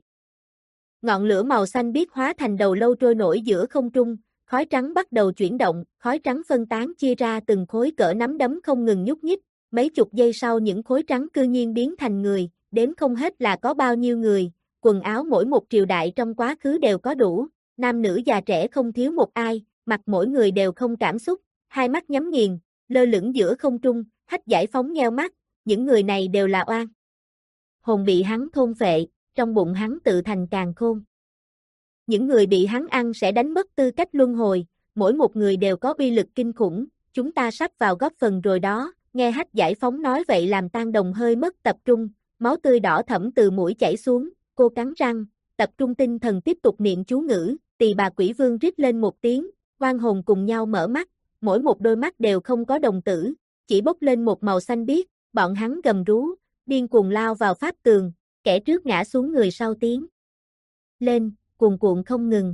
Ngọn lửa màu xanh biếc hóa thành đầu lâu trôi nổi giữa không trung, khói trắng bắt đầu chuyển động, khói trắng phân tán chia ra từng khối cỡ nắm đấm không ngừng nhúc nhích, mấy chục giây sau những khối trắng cư nhiên biến thành người, đếm không hết là có bao nhiêu người, quần áo mỗi một triều đại trong quá khứ đều có đủ, nam nữ già trẻ không thiếu một ai, mặt mỗi người đều không cảm xúc, hai mắt nhắm nghiền, lơ lửng giữa không trung, Hách Giải Phóng nheo mắt, những người này đều là oan hồn bị hắn thôn phệ, trong bụng hắn tự thành càn khôn. Những người bị hắn ăn sẽ đánh mất tư cách luân hồi, mỗi một người đều có uy lực kinh khủng, chúng ta sắp vào góp phần rồi đó. Nghe Hách Giải Phóng nói vậy làm Tang Đồng hơi mất tập trung, máu tươi đỏ thẫm từ mũi chảy xuống, cô cắn răng, tập trung tinh thần tiếp tục niệm chú ngữ, tỳ bà quỷ vương rít lên một tiếng, oan hồn cùng nhau mở mắt, mỗi một đôi mắt đều không có đồng tử, chỉ bốc lên một màu xanh biếc, bọn hắn gầm rú, điên cuồng lao vào pháp tường, kẻ trước ngã xuống người sau tiến lên, cuồn cuộn không ngừng.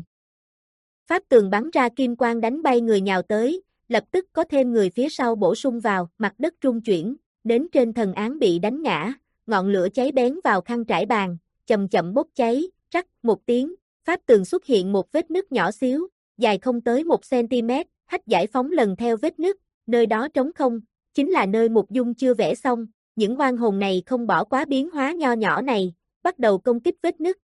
Pháp tường bắn ra kim quang đánh bay người nhào tới, lập tức có thêm người phía sau bổ sung vào, mặt đất rung chuyển, đến trên thần án bị đánh ngã, ngọn lửa cháy bén vào khăn trải bàn, chậm chậm bốc cháy, rắc một tiếng, pháp tường xuất hiện một vết nứt nhỏ xíu, dài không tới một xăng-ti-mét, Hách Giải Phóng lần theo vết nứt, nơi đó trống không, chính là nơi Mục Dung chưa vẽ xong, những oan hồn này không bỏ quá biến hóa nho nhỏ này, bắt đầu công kích vết nứt.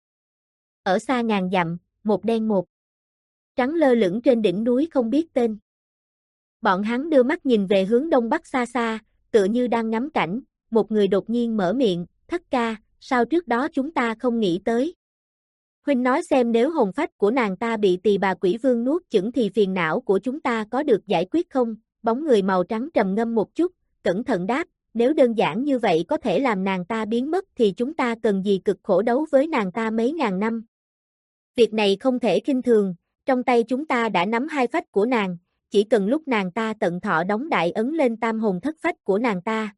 Ở xa ngàn dặm, một đen một trắng lơ lửng trên đỉnh núi không biết tên. Bọn hắn đưa mắt nhìn về hướng đông bắc xa xa, tựa như đang ngắm cảnh, một người đột nhiên mở miệng, Thất ca, sao trước đó chúng ta không nghĩ tới? Huynh nói xem nếu hồn phách của nàng ta bị tỳ bà quỷ vương nuốt chửng thì phiền não của chúng ta có được giải quyết không? Bóng người màu trắng trầm ngâm một chút, cẩn thận đáp, nếu đơn giản như vậy có thể làm nàng ta biến mất thì chúng ta cần gì cực khổ đấu với nàng ta mấy ngàn năm. Việc này không thể khinh thường, trong tay chúng ta đã nắm hai phách của nàng, chỉ cần lúc nàng ta tận thọ đóng đại ấn lên tam hồn thất phách của nàng ta.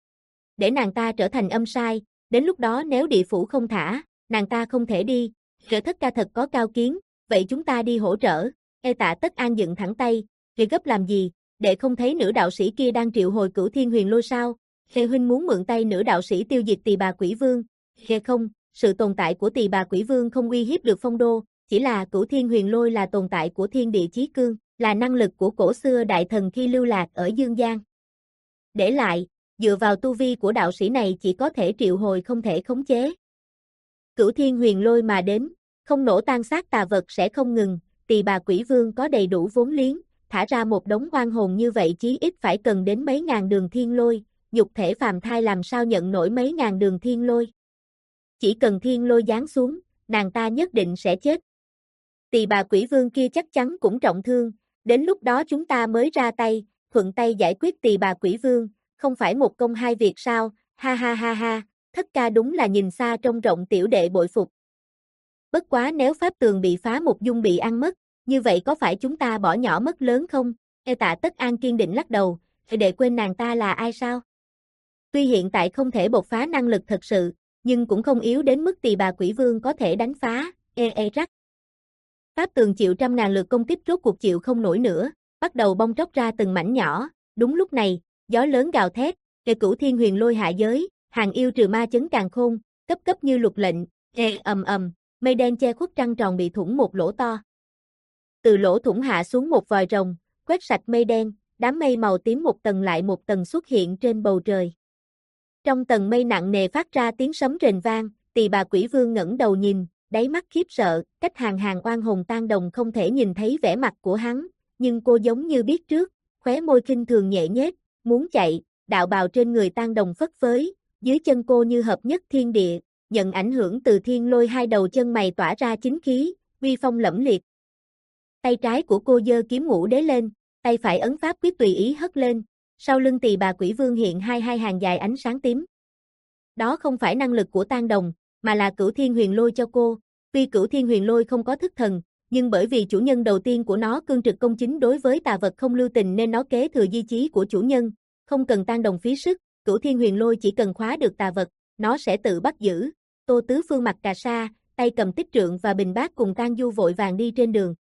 Để nàng ta trở thành âm sai, đến lúc đó nếu địa phủ không thả, nàng ta không thể đi, Rỡ Thất ca thật có cao kiến, vậy chúng ta đi hỗ trợ. Ê Tạ Tất An dựng thẳng tay, vì gấp làm gì, để không thấy nữ đạo sĩ kia đang triệu hồi Cửu Thiên Huyền Lôi sao? Hề huynh muốn mượn tay nữ đạo sĩ tiêu diệt tỳ bà quỷ vương? Hề không, sự tồn tại của tỳ bà quỷ vương không uy hiếp được phong đô, chỉ là Cửu Thiên Huyền Lôi là tồn tại của thiên địa chí cương, là năng lực của cổ xưa đại thần khi lưu lạc ở dương gian. Để lại, dựa vào tu vi của đạo sĩ này chỉ có thể triệu hồi không thể khống chế. Cửu Thiên Huyền Lôi mà đến, không nổ tan xác tà vật sẽ không ngừng, tỳ bà quỷ vương có đầy đủ vốn liếng, thả ra một đống oan hồn như vậy chí ít phải cần đến mấy ngàn đường thiên lôi, nhục thể phàm thai làm sao nhận nổi mấy ngàn đường thiên lôi. Chỉ cần thiên lôi giáng xuống, nàng ta nhất định sẽ chết. Tỳ bà quỷ vương kia chắc chắn cũng trọng thương, đến lúc đó chúng ta mới ra tay, thuận tay giải quyết tỳ bà quỷ vương, không phải một công hai việc sao, ha ha ha ha, Thất ca đúng là nhìn xa trông rộng tiểu đệ bội phục. Bất quá nếu pháp tường bị phá Mục Dung bị ăn mất, như vậy có phải chúng ta bỏ nhỏ mất lớn không? Ê Tạ Tất An kiên định lắc đầu, để quên nàng ta là ai sao? Tuy hiện tại không thể bộc phá năng lực thật sự, nhưng cũng không yếu đến mức tỳ bà quỷ vương có thể đánh phá, ê ê rắc. Pháp tường chịu trăm ngàn lượt công kích rốt cuộc chịu không nổi nữa, bắt đầu bong tróc ra từng mảnh nhỏ, đúng lúc này, gió lớn gào thét, ê Cửu Thiên Huyền Lôi hạ giới, hàng yêu trừ ma chấn càn khôn, cấp cấp như luật lệnh, ê ầm ầm, mây đen che khuất trăng tròn bị thủng một lỗ to. Từ lỗ thủng hạ xuống một vòi rồng, quét sạch mây đen, đám mây màu tím một tầng lại một tầng xuất hiện trên bầu trời. Trong tầng mây nặng nề phát ra tiếng sấm rền vang, tỳ bà quỷ vương ngẩng đầu nhìn, đáy mắt khiếp sợ, cách hàng hàng oan hồn Tang Đồng không thể nhìn thấy vẻ mặt của hắn, nhưng cô giống như biết trước, khóe môi khinh thường nhẹ nhếch, muốn chạy, đạo bào trên người Tang Đồng phất phới, dưới chân cô như hợp nhất thiên địa, nhận ảnh hưởng từ thiên lôi hai đầu chân mày tỏa ra chính khí, uy phong lẫm liệt. Tay trái của cô giơ kiếm ngũ đế lên, tay phải ấn pháp quyết tùy ý hất lên, sau lưng tỳ bà quỷ vương hiện hai hai hàng dài ánh sáng tím. Đó không phải năng lực của Tang Đồng, mà là Cửu Thiên Huyền Lôi cho cô. Tuy Cửu Thiên Huyền Lôi không có thức thần, nhưng bởi vì chủ nhân đầu tiên của nó cương trực công chính đối với tà vật không lưu tình nên nó kế thừa di chí của chủ nhân, không cần Tang Đồng phí sức, Cửu Thiên Huyền Lôi chỉ cần khóa được tà vật, nó sẽ tự bắt giữ. Tô Tứ Phương mặc cà sa, tay cầm tích trượng và bình bát cùng Tang Du vội vàng đi trên đường.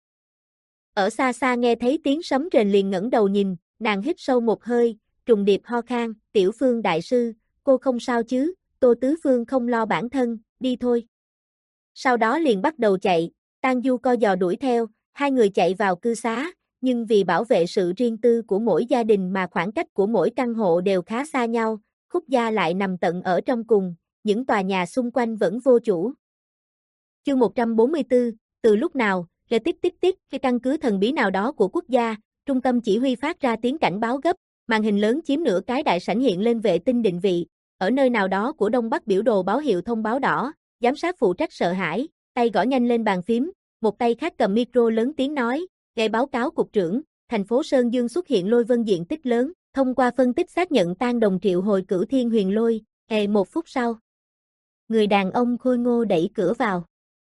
Ở xa xa nghe thấy tiếng sấm rền liền ngẩng đầu nhìn, nàng hít sâu một hơi, trùng điệp ho khan, Tiểu Phương đại sư, cô không sao chứ? Tô Tứ Phương không lo bản thân, đi thôi. Sau đó liền bắt đầu chạy, Tang Du co giò đuổi theo, hai người chạy vào cư xá, nhưng vì bảo vệ sự riêng tư của mỗi gia đình mà khoảng cách của mỗi căn hộ đều khá xa nhau, Khúc gia lại nằm tận ở trong cùng, những tòa nhà xung quanh vẫn vô chủ. Chương một trăm bốn mươi tư, từ lúc nào, lê tích tích tích, cái căn cứ thần bí nào đó của quốc gia, trung tâm chỉ huy phát ra tiếng cảnh báo gấp, màn hình lớn chiếm nửa cái đại sảnh hiện lên vệ tinh định vị, ở nơi nào đó của Đông Bắc biểu đồ báo hiệu thông báo đỏ, giám sát phụ trách sợ hãi, tay gõ nhanh lên bàn phím, một tay khác cầm micro lớn tiếng nói, nghe báo cáo cục trưởng, thành phố Sơn Dương xuất hiện lôi vân diện tích lớn, thông qua phân tích xác nhận Tang Đồng triệu hồi Cửu Thiên Huyền Lôi, e một phút sau. Người đàn ông khôi ngô đẩy cửa vào.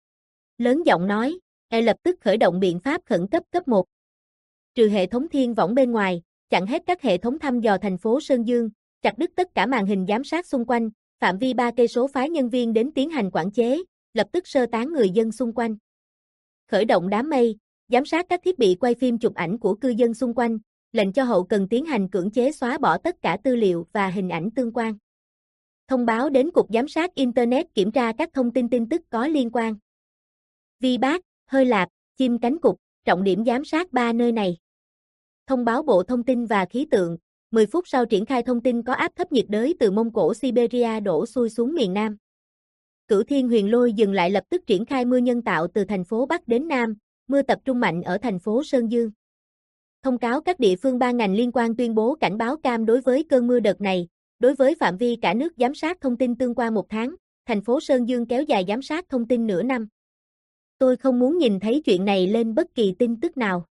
Lớn giọng nói, e lập tức khởi động biện pháp khẩn cấp cấp một. Trừ hệ thống thiên võng bên ngoài, chặn hết các hệ thống thăm dò thành phố Sơn Dương, chặt đứt tất cả màn hình giám sát xung quanh, phạm vi ba cây số phái nhân viên đến tiến hành quản chế, lập tức sơ tán người dân xung quanh. Khởi động đám mây, giám sát các thiết bị quay phim chụp ảnh của cư dân xung quanh, lệnh cho hậu cần tiến hành cưỡng chế xóa bỏ tất cả tư liệu và hình ảnh tương quan. Thông báo đến Cục Giám sát Internet kiểm tra các thông tin tin tức có liên quan. Vi Bác, Hơi Lạp, Chim Cánh Cụt, trọng điểm giám sát ba nơi này. Thông báo Bộ Thông tin và Khí tượng, mười phút sau triển khai thông tin có áp thấp nhiệt đới từ Mông Cổ Siberia đổ xuôi xuống miền Nam. Cửu Thiên Huyền Lôi dừng lại lập tức triển khai mưa nhân tạo từ thành phố Bắc đến Nam, mưa tập trung mạnh ở thành phố Sơn Dương. Thông cáo các địa phương ban ngành liên quan tuyên bố cảnh báo cam đối với cơn mưa đợt này, đối với phạm vi cả nước giám sát thông tin tương quan một tháng, thành phố Sơn Dương kéo dài giám sát thông tin nửa năm. Tôi không muốn nhìn thấy chuyện này lên bất kỳ tin tức nào.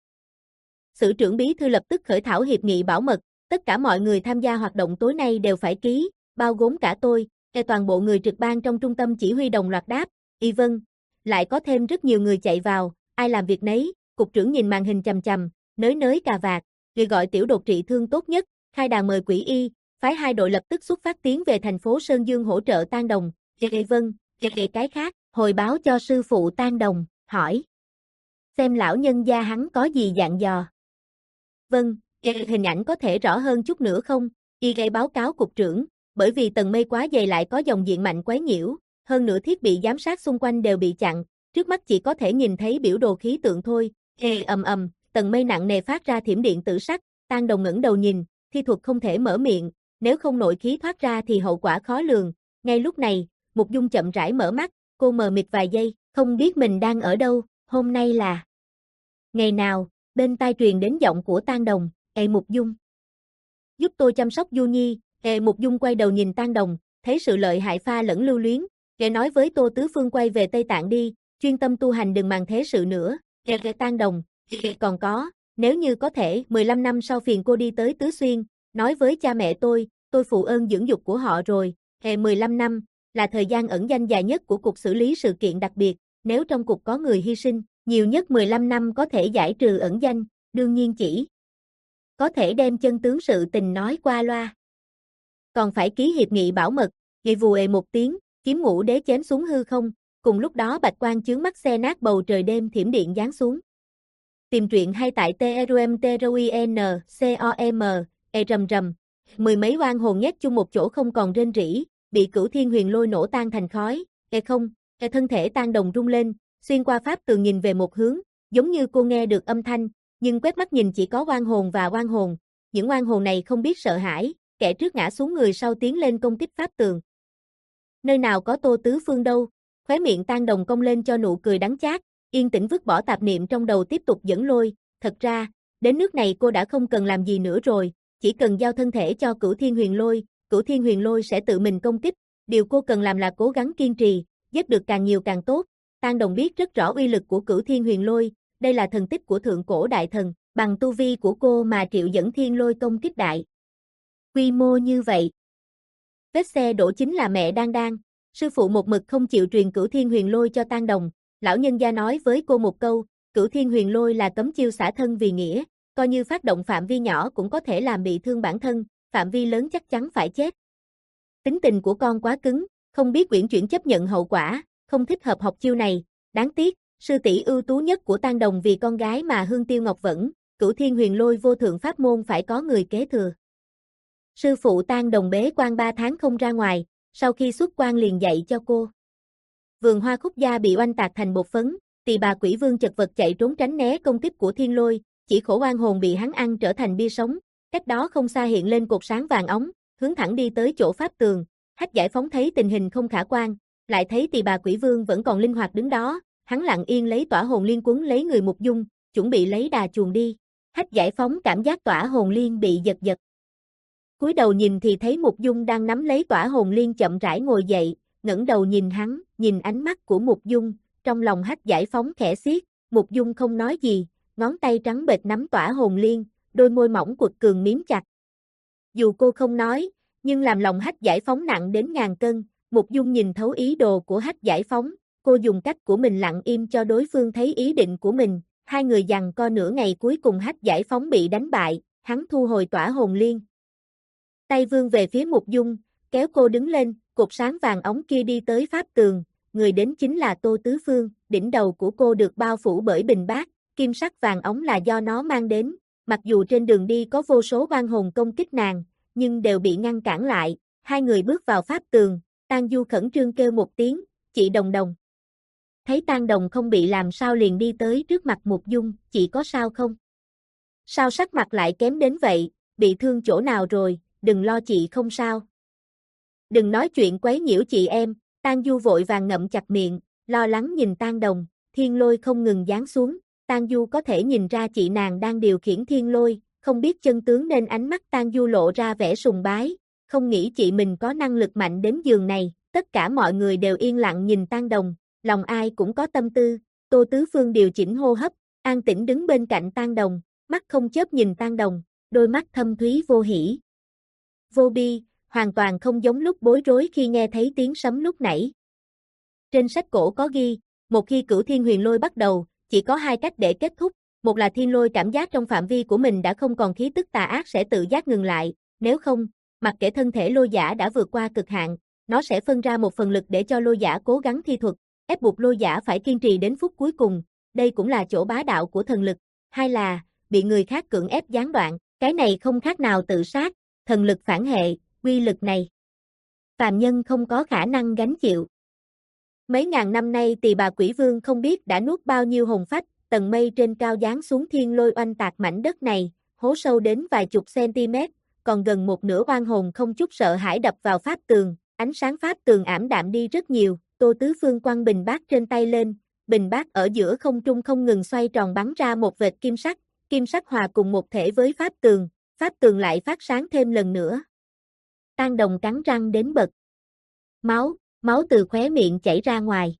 Sử trưởng bí thư lập tức khởi thảo hiệp nghị bảo mật, tất cả mọi người tham gia hoạt động tối nay đều phải ký, bao gồm cả tôi, e toàn bộ người trực ban trong trung tâm chỉ huy đồng loạt đáp, y vâng, lại có thêm rất nhiều người chạy vào, ai làm việc nấy, cục trưởng nhìn màn hình chằm chằm, nới nới cà vạt, người gọi tiểu đột trị thương tốt nhất, khai đàn mời quỷ y, phái hai đội lập tức xuất phát tiến về thành phố Sơn Dương hỗ trợ Tang Đồng, e vâng, e cái khác, hồi báo cho sư phụ Tang Đồng, hỏi. Xem lão nhân gia hắn có gì dặn dò. Vâng, hình ảnh có thể rõ hơn chút nữa không? Y gây báo cáo cục trưởng, bởi vì tầng mây quá dày lại có dòng điện mạnh quấy nhiễu, hơn nữa thiết bị giám sát xung quanh đều bị chặn, trước mắt chỉ có thể nhìn thấy biểu đồ khí tượng thôi. Ê ầm ầm, tầng mây nặng nề phát ra thiểm điện tử sắc, Tang Đồng ngẩng đầu nhìn, thi thuật không thể mở miệng, nếu không nội khí thoát ra thì hậu quả khó lường. Ngay lúc này, Mục Dung chậm rãi mở mắt, cô mờ mịt vài giây, không biết mình đang ở đâu, hôm nay là ngày nào, bên tai truyền đến giọng của Tang Đồng, "Ê Mục Dung, giúp tôi chăm sóc Du Nhi." Ê Mục Dung quay đầu nhìn Tang Đồng, thấy sự lợi hại pha lẫn lưu luyến, kẻ nói với Tô Tứ Phương quay về Tây Tạng đi, chuyên tâm tu hành đừng màng thế sự nữa. Ê Tang Đồng, còn có, nếu như có thể, mười lăm năm sau phiền cô đi tới Tứ Xuyên, nói với cha mẹ tôi, tôi phụ ơn dưỡng dục của họ rồi. Ê mười lăm năm là thời gian ẩn danh dài nhất của cục xử lý sự kiện đặc biệt, nếu trong cục có người hy sinh, nhiều nhất mười lăm năm có thể giải trừ ẩn danh, đương nhiên chỉ có thể đem chân tướng sự tình nói qua loa. Còn phải ký hiệp nghị bảo mật, ghi vù ề một tiếng, kiếm ngũ đế chém xuống hư không, cùng lúc đó bạch quang chướng mắt xe nát bầu trời đêm thiểm điện giáng xuống. Tìm truyện hay tại trumtruin.com, e rầm rầm, mười mấy oan hồn nhét chung một chỗ không còn rên rỉ, bị Cửu Thiên Huyền Lôi nổ tan thành khói, e không, e thân thể Tang Đồng rung lên, xuyên qua pháp tường nhìn về một hướng, giống như cô nghe được âm thanh, nhưng quét mắt nhìn chỉ có oan hồn và oan hồn, những oan hồn này không biết sợ hãi, kẻ trước ngã xuống người sau tiến lên công kích pháp tường. Nơi nào có Tô Tứ Phương đâu, khóe miệng Tang Đồng cong lên cho nụ cười đắng chát, yên tĩnh vứt bỏ tạp niệm trong đầu tiếp tục dẫn lôi, thật ra, đến nước này cô đã không cần làm gì nữa rồi, chỉ cần giao thân thể cho Cửu Thiên Huyền Lôi, Cửu Thiên Huyền Lôi sẽ tự mình công kích, điều cô cần làm là cố gắng kiên trì, giết được càng nhiều càng tốt. Tang Đồng biết rất rõ uy lực của Cửu Thiên Huyền Lôi, đây là thần tích của thượng cổ đại thần, bằng tu vi của cô mà triệu dẫn thiên lôi công kích đại quy mô như vậy. Vết xe đổ chính là mẹ Đan Đan, Sư phụ một mực không chịu truyền Cửu Thiên Huyền Lôi cho Tang Đồng, lão nhân gia nói với cô một câu, Cửu Thiên Huyền Lôi là cấm chiêu xả thân vì nghĩa, coi như phát động phạm vi nhỏ cũng có thể làm bị thương bản thân, phạm vi lớn chắc chắn phải chết. Tính tình của con quá cứng, không biết uyển chuyển chấp nhận hậu quả, không thích hợp học chiêu này, đáng tiếc, sư tỷ ưu tú nhất của Tang Đồng vì con gái mà hương tiêu ngọc vẫn, Cửu Thiên Huyền Lôi vô thượng pháp môn phải có người kế thừa. Sư phụ Tang Đồng bế quan ba tháng không ra ngoài, sau khi xuất quan liền dạy cho cô. Vườn hoa khúc gia bị oanh tạc thành bột phấn, Tỳ Bà Quỷ Vương chật vật chạy trốn tránh né công kích của Thiên Lôi, chỉ khổ oan hồn bị hắn ăn trở thành bia sống, cách đó không xa hiện lên cột sáng vàng óng, hướng thẳng đi tới chỗ pháp tường. Hách Giải Phóng thấy tình hình không khả quan, lại thấy Tỳ Bà Quỷ Vương vẫn còn linh hoạt đứng đó, hắn lặng yên lấy tỏa hồn liên quấn lấy người Mục Dung, chuẩn bị lấy đà chuồn đi. Hách Giải Phóng cảm giác tỏa hồn liên bị giật giật. Cúi đầu nhìn thì thấy Mục Dung đang nắm lấy tỏa hồn liên chậm rãi ngồi dậy, ngẩng đầu nhìn hắn, nhìn ánh mắt của Mục Dung, trong lòng Hách Giải Phóng khẽ xiết, Mục Dung không nói gì, ngón tay trắng bệch nắm tỏa hồn liên, đôi môi mỏng quật cường miếm chặt. Dù cô không nói, nhưng làm lòng Hách Giải Phóng nặng đến ngàn cân, Mục Dung nhìn thấu ý đồ của Hách Giải Phóng, cô dùng cách của mình lặng im cho đối phương thấy ý định của mình, hai người giằng co nửa ngày cuối cùng Hách Giải Phóng bị đánh bại, hắn thu hồi tỏa hồn liên. Tay vươn về phía Mục Dung, kéo cô đứng lên, cột sáng vàng óng kia đi tới pháp tường, người đến chính là Tô Tứ Phương, đỉnh đầu của cô được bao phủ bởi bình bát, kim sắc vàng óng là do nó mang đến, mặc dù trên đường đi có vô số oan hồn công kích nàng, nhưng đều bị ngăn cản lại, hai người bước vào pháp tường, Tang Du khẩn trương kêu một tiếng, chị Đồng Đồng. Thấy Tang Đồng không bị làm sao liền đi tới trước mặt Mục Dung, chị có sao không? Sao sắc mặt lại kém đến vậy, bị thương chỗ nào rồi, đừng lo chị không sao. Đừng nói chuyện quấy nhiễu chị em, Tang Du vội vàng ngậm chặt miệng, lo lắng nhìn Tang Đồng, thiên lôi không ngừng giáng xuống, Tang Du có thể nhìn ra chị nàng đang điều khiển thiên lôi, không biết chân tướng nên ánh mắt Tang Du lộ ra vẻ sùng bái, không nghĩ chị mình có năng lực mạnh đến giường này, tất cả mọi người đều yên lặng nhìn Tang Đồng, lòng ai cũng có tâm tư, Tô Tứ Phương điều chỉnh hô hấp, an tĩnh đứng bên cạnh Tang Đồng, mắt không chớp nhìn Tang Đồng, đôi mắt thâm thúy vô hỉ. Vô bi, hoàn toàn không giống lúc bối rối khi nghe thấy tiếng sấm lúc nãy. Trên sách cổ có ghi, một khi Cửu Thiên Huyền Lôi bắt đầu, chỉ có hai cách để kết thúc, một là thiên lôi cảm giác trong phạm vi của mình đã không còn khí tức tà ác sẽ tự giác ngừng lại, nếu không, mặc kệ thân thể lôi giả đã vượt qua cực hạn, nó sẽ phân ra một phần lực để cho lôi giả cố gắng thi thuật, ép buộc lôi giả phải kiên trì đến phút cuối cùng, đây cũng là chỗ bá đạo của thần lực, hai là, bị người khác cưỡng ép gián đoạn, cái này không khác nào tự sát, thần lực phản hệ, quy lực này. Phàm nhân không có khả năng gánh chịu. Mấy ngàn năm nay Tỳ Bà Quỷ Vương không biết đã nuốt bao nhiêu hồn phách, tầng mây trên cao giáng xuống thiên lôi oanh tạc mảnh đất này, hố sâu đến vài chục cm, còn gần một nửa oan hồn không chút sợ hãi đập vào pháp tường, ánh sáng pháp tường ảm đạm đi rất nhiều, Tô Tứ Phương quăng bình bát trên tay lên, bình bát ở giữa không trung không ngừng xoay tròn bắn ra một vệt kim sắc, kim sắc hòa cùng một thể với pháp tường, pháp tường lại phát sáng thêm lần nữa. Tang Đồng cắn răng đến bật. Máu, máu từ khóe miệng chảy ra ngoài.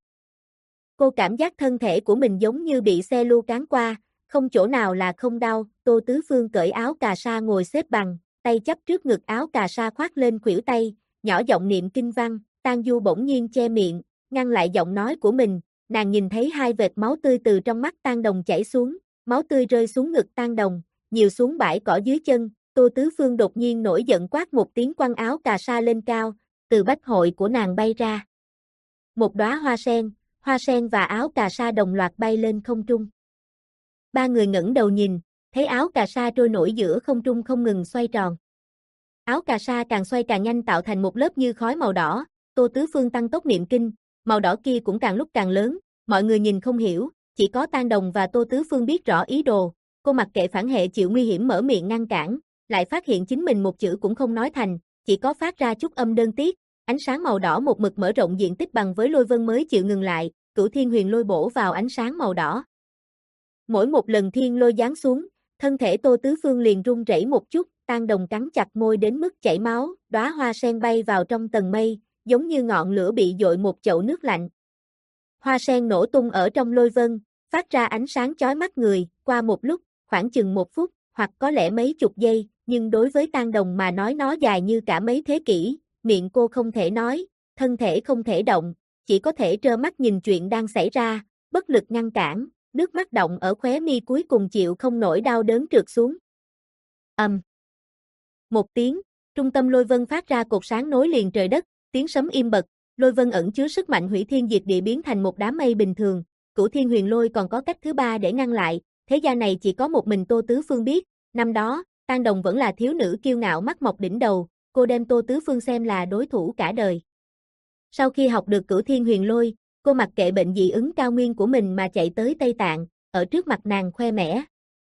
Cô cảm giác thân thể của mình giống như bị xe lu cán qua, không chỗ nào là không đau, Tô Tứ Phương cởi áo cà sa ngồi xếp bằng, tay chắp trước ngực áo cà sa khoác lên khuỷu tay, nhỏ giọng niệm kinh văn, Tang Du bỗng nhiên che miệng, ngăn lại giọng nói của mình, nàng nhìn thấy hai vệt máu tươi từ trong mắt Tang Đồng chảy xuống, máu tươi rơi xuống ngực Tang Đồng, nhiều xuống bãi cỏ dưới chân, Tô Tứ Phương đột nhiên nổi giận quát một tiếng quăng áo cà sa lên cao, từ bách hội của nàng bay ra. Một đóa hoa sen, hoa sen và áo cà sa đồng loạt bay lên không trung. Ba người ngẩng đầu nhìn, thấy áo cà sa trôi nổi giữa không trung không ngừng xoay tròn. Áo cà sa càng xoay càng nhanh tạo thành một lớp như khói màu đỏ, Tô Tứ Phương tăng tốc niệm kinh, màu đỏ kia cũng càng lúc càng lớn, mọi người nhìn không hiểu, chỉ có Tang Đồng và Tô Tứ Phương biết rõ ý đồ, cô mặc kệ phản hệ chịu nguy hiểm mở miệng ngăn cản, lại phát hiện chính mình một chữ cũng không nói thành, chỉ có phát ra chút âm đơn tiếc, ánh sáng màu đỏ một mực mở rộng diện tích bằng với lôi vân mới chịu ngừng lại, Cửu Thiên Huyền Lôi bổ vào ánh sáng màu đỏ. Mỗi một lần thiên lôi giáng xuống, thân thể Tô Tứ Phương liền run rẩy một chút, Tang Đồng cắn chặt môi đến mức chảy máu, đóa hoa sen bay vào trong tầng mây, giống như ngọn lửa bị dội một chậu nước lạnh. Hoa sen nổ tung ở trong lôi vân, phát ra ánh sáng chói mắt người, qua một lúc, khoảng chừng một phút, hoặc có lẽ mấy chục giây, nhưng đối với Tang Đồng mà nói nó dài như cả mấy thế kỷ, miệng cô không thể nói, thân thể không thể động, chỉ có thể trơ mắt nhìn chuyện đang xảy ra, bất lực ngăn cản, nước mắt đọng ở khóe mi cuối cùng chịu không nổi đau đớn trượt xuống. Ầm. Um. Một tiếng, trung tâm lôi vân phát ra cột sáng nối liền trời đất, tiếng sấm im bật, lôi vân ẩn chứa sức mạnh hủy thiên diệt địa biến thành một đám mây bình thường. Cửu Thiên Huyền Lôi còn có cách thứ ba để ngăn lại, thế gian này chỉ có một mình Tô Tứ Phương biết, năm đó, Tang Đồng vẫn là thiếu nữ kiêu ngạo mắt mọc đỉnh đầu, cô đem Tô Tứ Phương xem là đối thủ cả đời. Sau khi học được Cửu Thiên Huyền Lôi, cô mặc kệ bệnh dị ứng cao nguyên của mình mà chạy tới Tây Tạng, ở trước mặt nàng khoe mẽ.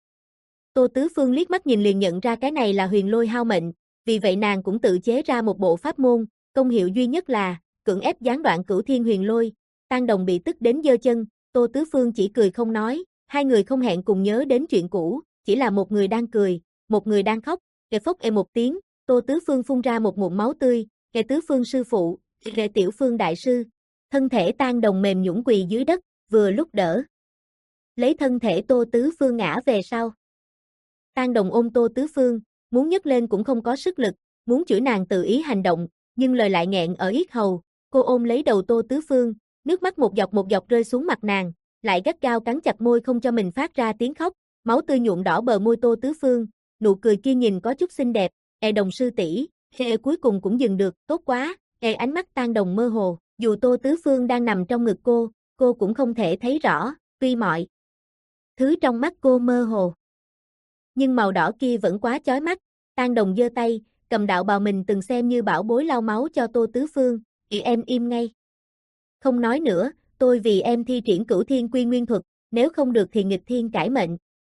Tô Tứ Phương liếc mắt nhìn liền nhận ra cái này là huyền lôi hao mệnh, vì vậy nàng cũng tự chế ra một bộ pháp môn, công hiệu duy nhất là cưỡng ép gián đoạn Cửu Thiên Huyền Lôi. Tang Đồng bị tức đến giơ chân, Tô Tứ Phương chỉ cười không nói, hai người không hẹn cùng nhớ đến chuyện cũ, chỉ là một người đang cười, một người đang khóc. Kề phốc ê một tiếng, Tô Tứ Phương phun ra một ngụm máu tươi, kề Tứ Phương sư phụ, kề Tiểu Phương đại sư. Thân thể Tang Đồng mềm nhũn quỳ dưới đất, vừa lúc đỡ lấy thân thể Tô Tứ Phương ngã về sau. Tang Đồng ôm Tô Tứ Phương, muốn nhấc lên cũng không có sức lực, muốn chửi nàng tự ý hành động, nhưng lời lại nghẹn ở yết hầu. Cô ôm lấy đầu Tô Tứ Phương, nước mắt một giọt một giọt rơi xuống mặt nàng, lại gắt gao cắn chặt môi không cho mình phát ra tiếng khóc. Máu tươi nhuộm đỏ bờ môi Tô Tứ Phương, nụ cười kia nhìn có chút xinh đẹp. E Đồng sư tỷ, e cuối cùng cũng dừng được, tốt quá. E ánh mắt Tang Đồng mơ hồ, dù Tô Tứ Phương đang nằm trong ngực cô, cô cũng không thể thấy rõ, tuy mọi thứ trong mắt cô mơ hồ, nhưng màu đỏ kia vẫn quá chói mắt. Tang Đồng giơ tay, cầm đạo bào mình từng xem như bảo bối lau máu cho Tô Tứ Phương. "Chị em im ngay. Không nói nữa, tôi vì em thi triển Cửu Thiên Quy Nguyên thuật, nếu không được thì nghịch thiên cải mệnh."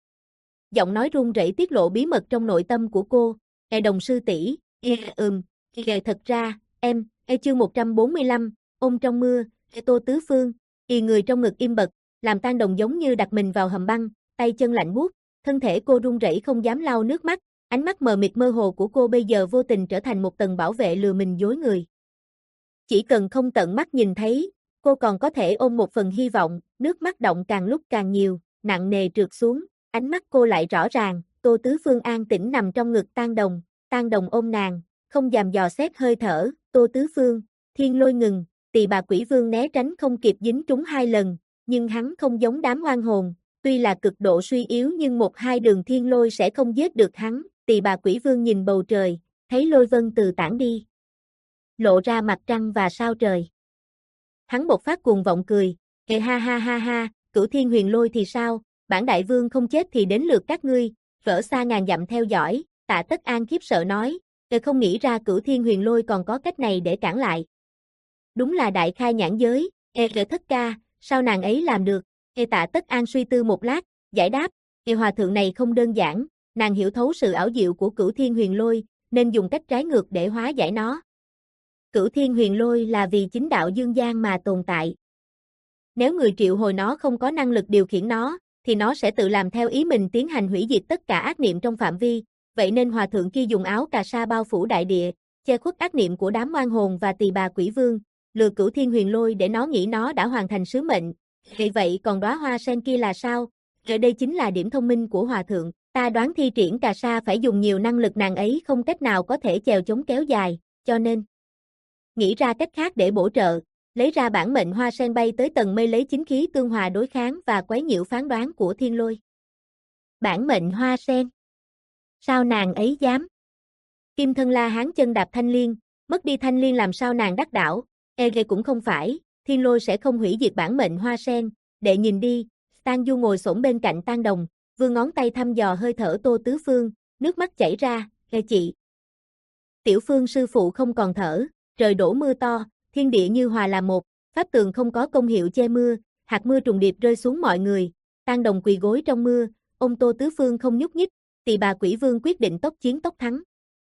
Giọng nói run rẩy tiết lộ bí mật trong nội tâm của cô. "E Đồng sư tỷ, e ừm, e thật ra, em." E chương một trăm bốn mươi lăm, ôm trong mưa, e Tô Tứ Phương, y người trong ngực im bật, làm Tang Đồng giống như đặt mình vào hầm băng, tay chân lạnh buốt, thân thể cô run rẩy không dám lau nước mắt, ánh mắt mờ mịt mơ hồ của cô bây giờ vô tình trở thành một tầng bảo vệ lừa mình dối người. Chỉ cần không tận mắt nhìn thấy, cô còn có thể ôm một phần hy vọng. Nước mắt đọng càng lúc càng nhiều, nặng nề trượt xuống, ánh mắt cô lại rõ ràng. Tô Tứ Phương an tĩnh nằm trong ngực Tang Đồng, Tang Đồng ôm nàng, không dám dò xét hơi thở. Tô Tứ Phương, thiên lôi ngừng, Tỳ Bà Quỷ Vương né tránh không kịp dính trúng hai lần, nhưng hắn không giống đám oan hồn, tuy là cực độ suy yếu nhưng một hai đường thiên lôi sẽ không giết được hắn. Tỳ Bà Quỷ Vương nhìn bầu trời, thấy lôi vân từ tản đi, lộ ra mặt trăng và sao trời. Hắn bộc phát cuồng vọng cười, "Kệ ha ha ha ha, Cửu Thiên Huyền Lôi thì sao, bản đại vương không chết thì đến lượt các ngươi." Vỡ xa ngàn dặm theo dõi, Tạ Tất An khiếp sợ nói, "Kệ không nghĩ ra Cửu Thiên Huyền Lôi còn có cách này để cản lại. Đúng là đại khai nhãn giới." "E Kệ thất ca, sao nàng ấy làm được?" E Tạ Tất An suy tư một lát, giải đáp, "E hòa thượng này không đơn giản, nàng hiểu thấu sự ảo diệu của Cửu Thiên Huyền Lôi, nên dùng cách trái ngược để hóa giải nó. Cửu Thiên Huyền Lôi là vì chính đạo dương gian mà tồn tại. Nếu người triệu hồi nó không có năng lực điều khiển nó, thì nó sẽ tự làm theo ý mình tiến hành hủy diệt tất cả ác niệm trong phạm vi. Vậy nên hòa thượng kia dùng áo cà sa bao phủ đại địa, che khuất ác niệm của đám oan hồn và Tỳ Bà Quỷ Vương, lừa Cửu Thiên Huyền Lôi để nó nghĩ nó đã hoàn thành sứ mệnh. Vì vậy còn đóa hoa sen kia là sao? Ở đây chính là điểm thông minh của hòa thượng. Ta đoán thi triển cà sa phải dùng nhiều năng lực nàng ấy không cách nào có thể chèo chống kéo dài, cho nên nghĩ ra cách khác để bổ trợ, lấy ra bản mệnh hoa sen bay tới tầng mây lấy chính khí tương hòa đối kháng và quấy nhiễu phán đoán của thiên lôi." Bản mệnh hoa sen? Sao nàng ấy dám? Kim Thân La Hán chân đạp thanh liên, mất đi thanh liên làm sao nàng đắc đảo? E ghê cũng không phải, thiên lôi sẽ không hủy diệt bản mệnh hoa sen, đệ nhìn đi. Tang Du ngồi xổm bên cạnh Tang Đồng, vươn ngón tay thăm dò hơi thở Tô Tứ Phương, nước mắt chảy ra, "Ê chị, Tiểu Phương sư phụ không còn thở." Trời đổ mưa to, thiên địa như hòa làm một, pháp tường không có công hiệu che mưa, hạt mưa trùng điệp rơi xuống mọi người. Tang Đồng quỳ gối trong mưa, ôm Tô Tứ Phương không nhúc nhích. Tỳ Bà Quỷ Vương quyết định tốc chiến tốc thắng.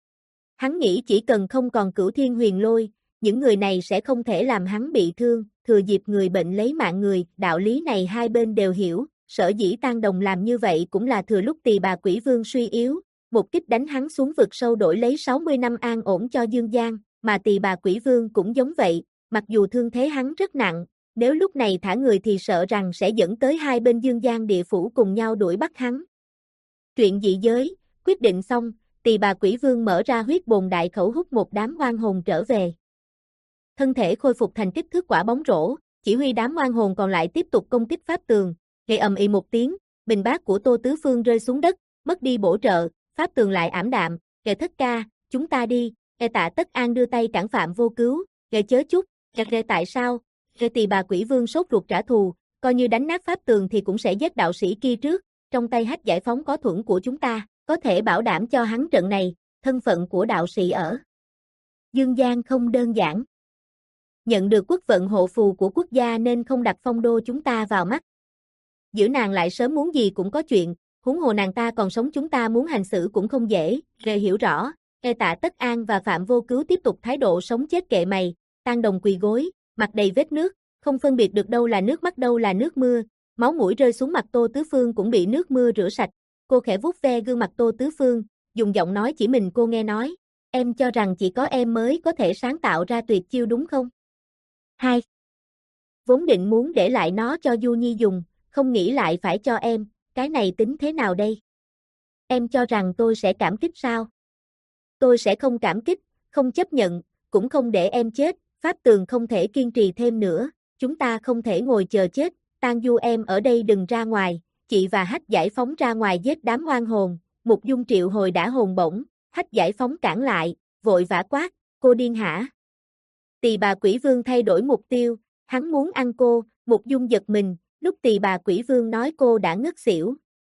Hắn nghĩ chỉ cần không còn Cửu Thiên Huyền Lôi, những người này sẽ không thể làm hắn bị thương, thừa dịp người bệnh lấy mạng người. Đạo lý này hai bên đều hiểu, sở dĩ Tang Đồng làm như vậy cũng là thừa lúc Tỳ Bà Quỷ Vương suy yếu, một kích đánh hắn xuống vực sâu đổi lấy sáu mươi năm an ổn cho dương gian. Mà Tỳ Bà Quỷ Vương cũng giống vậy, mặc dù thương thế hắn rất nặng, nếu lúc này thả người thì sợ rằng sẽ dẫn tới hai bên dương gian địa phủ cùng nhau đuổi bắt hắn. Chuyện dị giới, quyết định xong, Tỳ Bà Quỷ Vương mở ra huyết bồn đại khẩu hút một đám oan hồn trở về. thân thể khôi phục thành kích thước quả bóng rổ, chỉ huy đám oan hồn còn lại tiếp tục công kích pháp tường. Gây ầm ĩ một tiếng, bình bát của Tô Tứ Phương rơi xuống đất, mất đi bổ trợ, pháp tường lại ảm đạm. Gệ Thất ca, chúng ta đi. Gệ Tạ Tất An đưa tay cản Phạm Vô Cứu. Gệ chớ chút. Gệ tại sao? Gệ Tỳ Bà Quỷ Vương sốt ruột trả thù, coi như đánh nát pháp tường thì cũng sẽ giết đạo sĩ kia trước. Trong tay Hách Giải Phóng có thuẫn của chúng ta, có thể bảo đảm cho hắn trận này. Thân phận của đạo sĩ ở Dương Giang không đơn giản. Nhận được quốc vận hộ phù của quốc gia nên không đặt phong đô chúng ta vào mắt. Giữ nàng lại sớm muốn gì cũng có chuyện, huống hồ nàng ta còn sống, chúng ta muốn hành xử cũng không dễ. Rề hiểu rõ. Ê Tạ Tất An và Phạm Vô Cứu tiếp tục thái độ sống chết kệ mày. Tang Đồng quỳ gối, mặt đầy vết nước, không phân biệt được đâu là nước mắt đâu là nước mưa. Máu mũi rơi xuống mặt Tô Tứ Phương cũng bị nước mưa rửa sạch. Cô khẽ vuốt ve gương mặt Tô Tứ Phương, dùng giọng nói chỉ mình cô nghe nói. Em cho rằng chỉ có em mới có thể sáng tạo ra tuyệt chiêu đúng không? Hai. Vốn định muốn để lại nó cho Du Nhi dùng, không nghĩ lại phải cho em, cái này tính thế nào đây? Em cho rằng tôi sẽ cảm kích sao? Tôi sẽ không cảm kích, không chấp nhận, cũng không để em chết. Pháp tường không thể kiên trì thêm nữa, chúng ta không thể ngồi chờ chết. Tang Du em ở đây đừng ra ngoài, chị và Hách Giải Phóng ra ngoài giết đám oan hồn. Mục Dung triệu hồi đã hồn bổng, Hách Giải Phóng cản lại, vội vã quát, cô điên hả? Tỳ Bà Quỷ Vương thay đổi mục tiêu, hắn muốn ăn cô. Mục Dung giật mình, lúc Tỳ Bà Quỷ Vương nói cô đã ngất xỉu,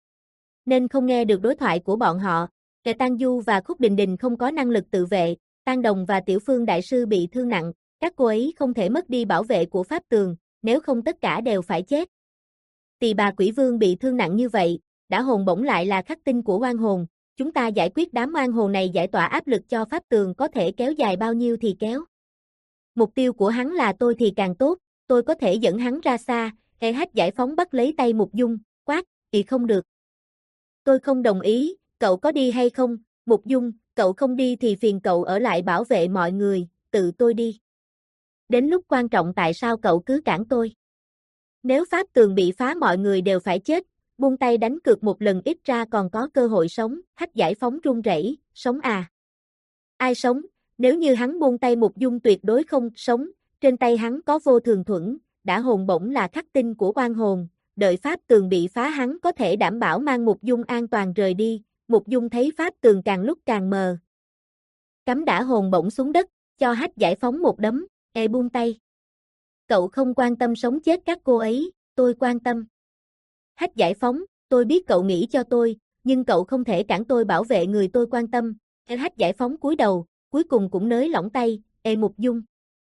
nên không nghe được đối thoại của bọn họ. Kẻ Tang Du và Khúc Đình Đình không có năng lực tự vệ, Tang Đồng và Tiểu Phương đại sư bị thương nặng, các cô ấy không thể mất đi bảo vệ của pháp tường, nếu không tất cả đều phải chết. Tỳ Bà Quỷ Vương bị thương nặng như vậy, đã hồn bổng lại là khắc tinh của oan hồn, chúng ta giải quyết đám oan hồn này, giải tỏa áp lực cho pháp tường, có thể kéo dài bao nhiêu thì kéo. Mục tiêu của hắn là tôi thì càng tốt, tôi có thể dẫn hắn ra xa. Ê Hách Giải Phóng bắt lấy tay Mục Dung, quát, thì không được. Tôi không đồng ý, cậu có đi hay không? Mục Dung, cậu không đi thì phiền cậu ở lại bảo vệ mọi người, tự tôi đi. Đến lúc quan trọng tại sao cậu cứ cản tôi? Nếu pháp tường bị phá mọi người đều phải chết, buông tay đánh cược một lần ít ra còn có cơ hội sống. Hách Giải Phóng run rẩy, sống à? Ai sống? Nếu như hắn buông tay Mục Dung tuyệt đối không sống, trên tay hắn có vô thường thuẫn, đã hồn bổng là khắc tinh của oan hồn, đợi pháp tường bị phá hắn có thể đảm bảo mang Mục Dung an toàn rời đi. Mục Dung thấy pháp tường càng lúc càng mờ, cắm đã hồn bổng xuống đất, cho Hách Giải Phóng một đấm. Ê buông tay. Cậu không quan tâm sống chết các cô ấy, tôi quan tâm. Hách Giải Phóng, tôi biết cậu nghĩ cho tôi, nhưng cậu không thể cản tôi bảo vệ người tôi quan tâm. Ê Hách Giải Phóng cúi đầu, cuối cùng cũng nới lỏng tay. Ê Mục Dung.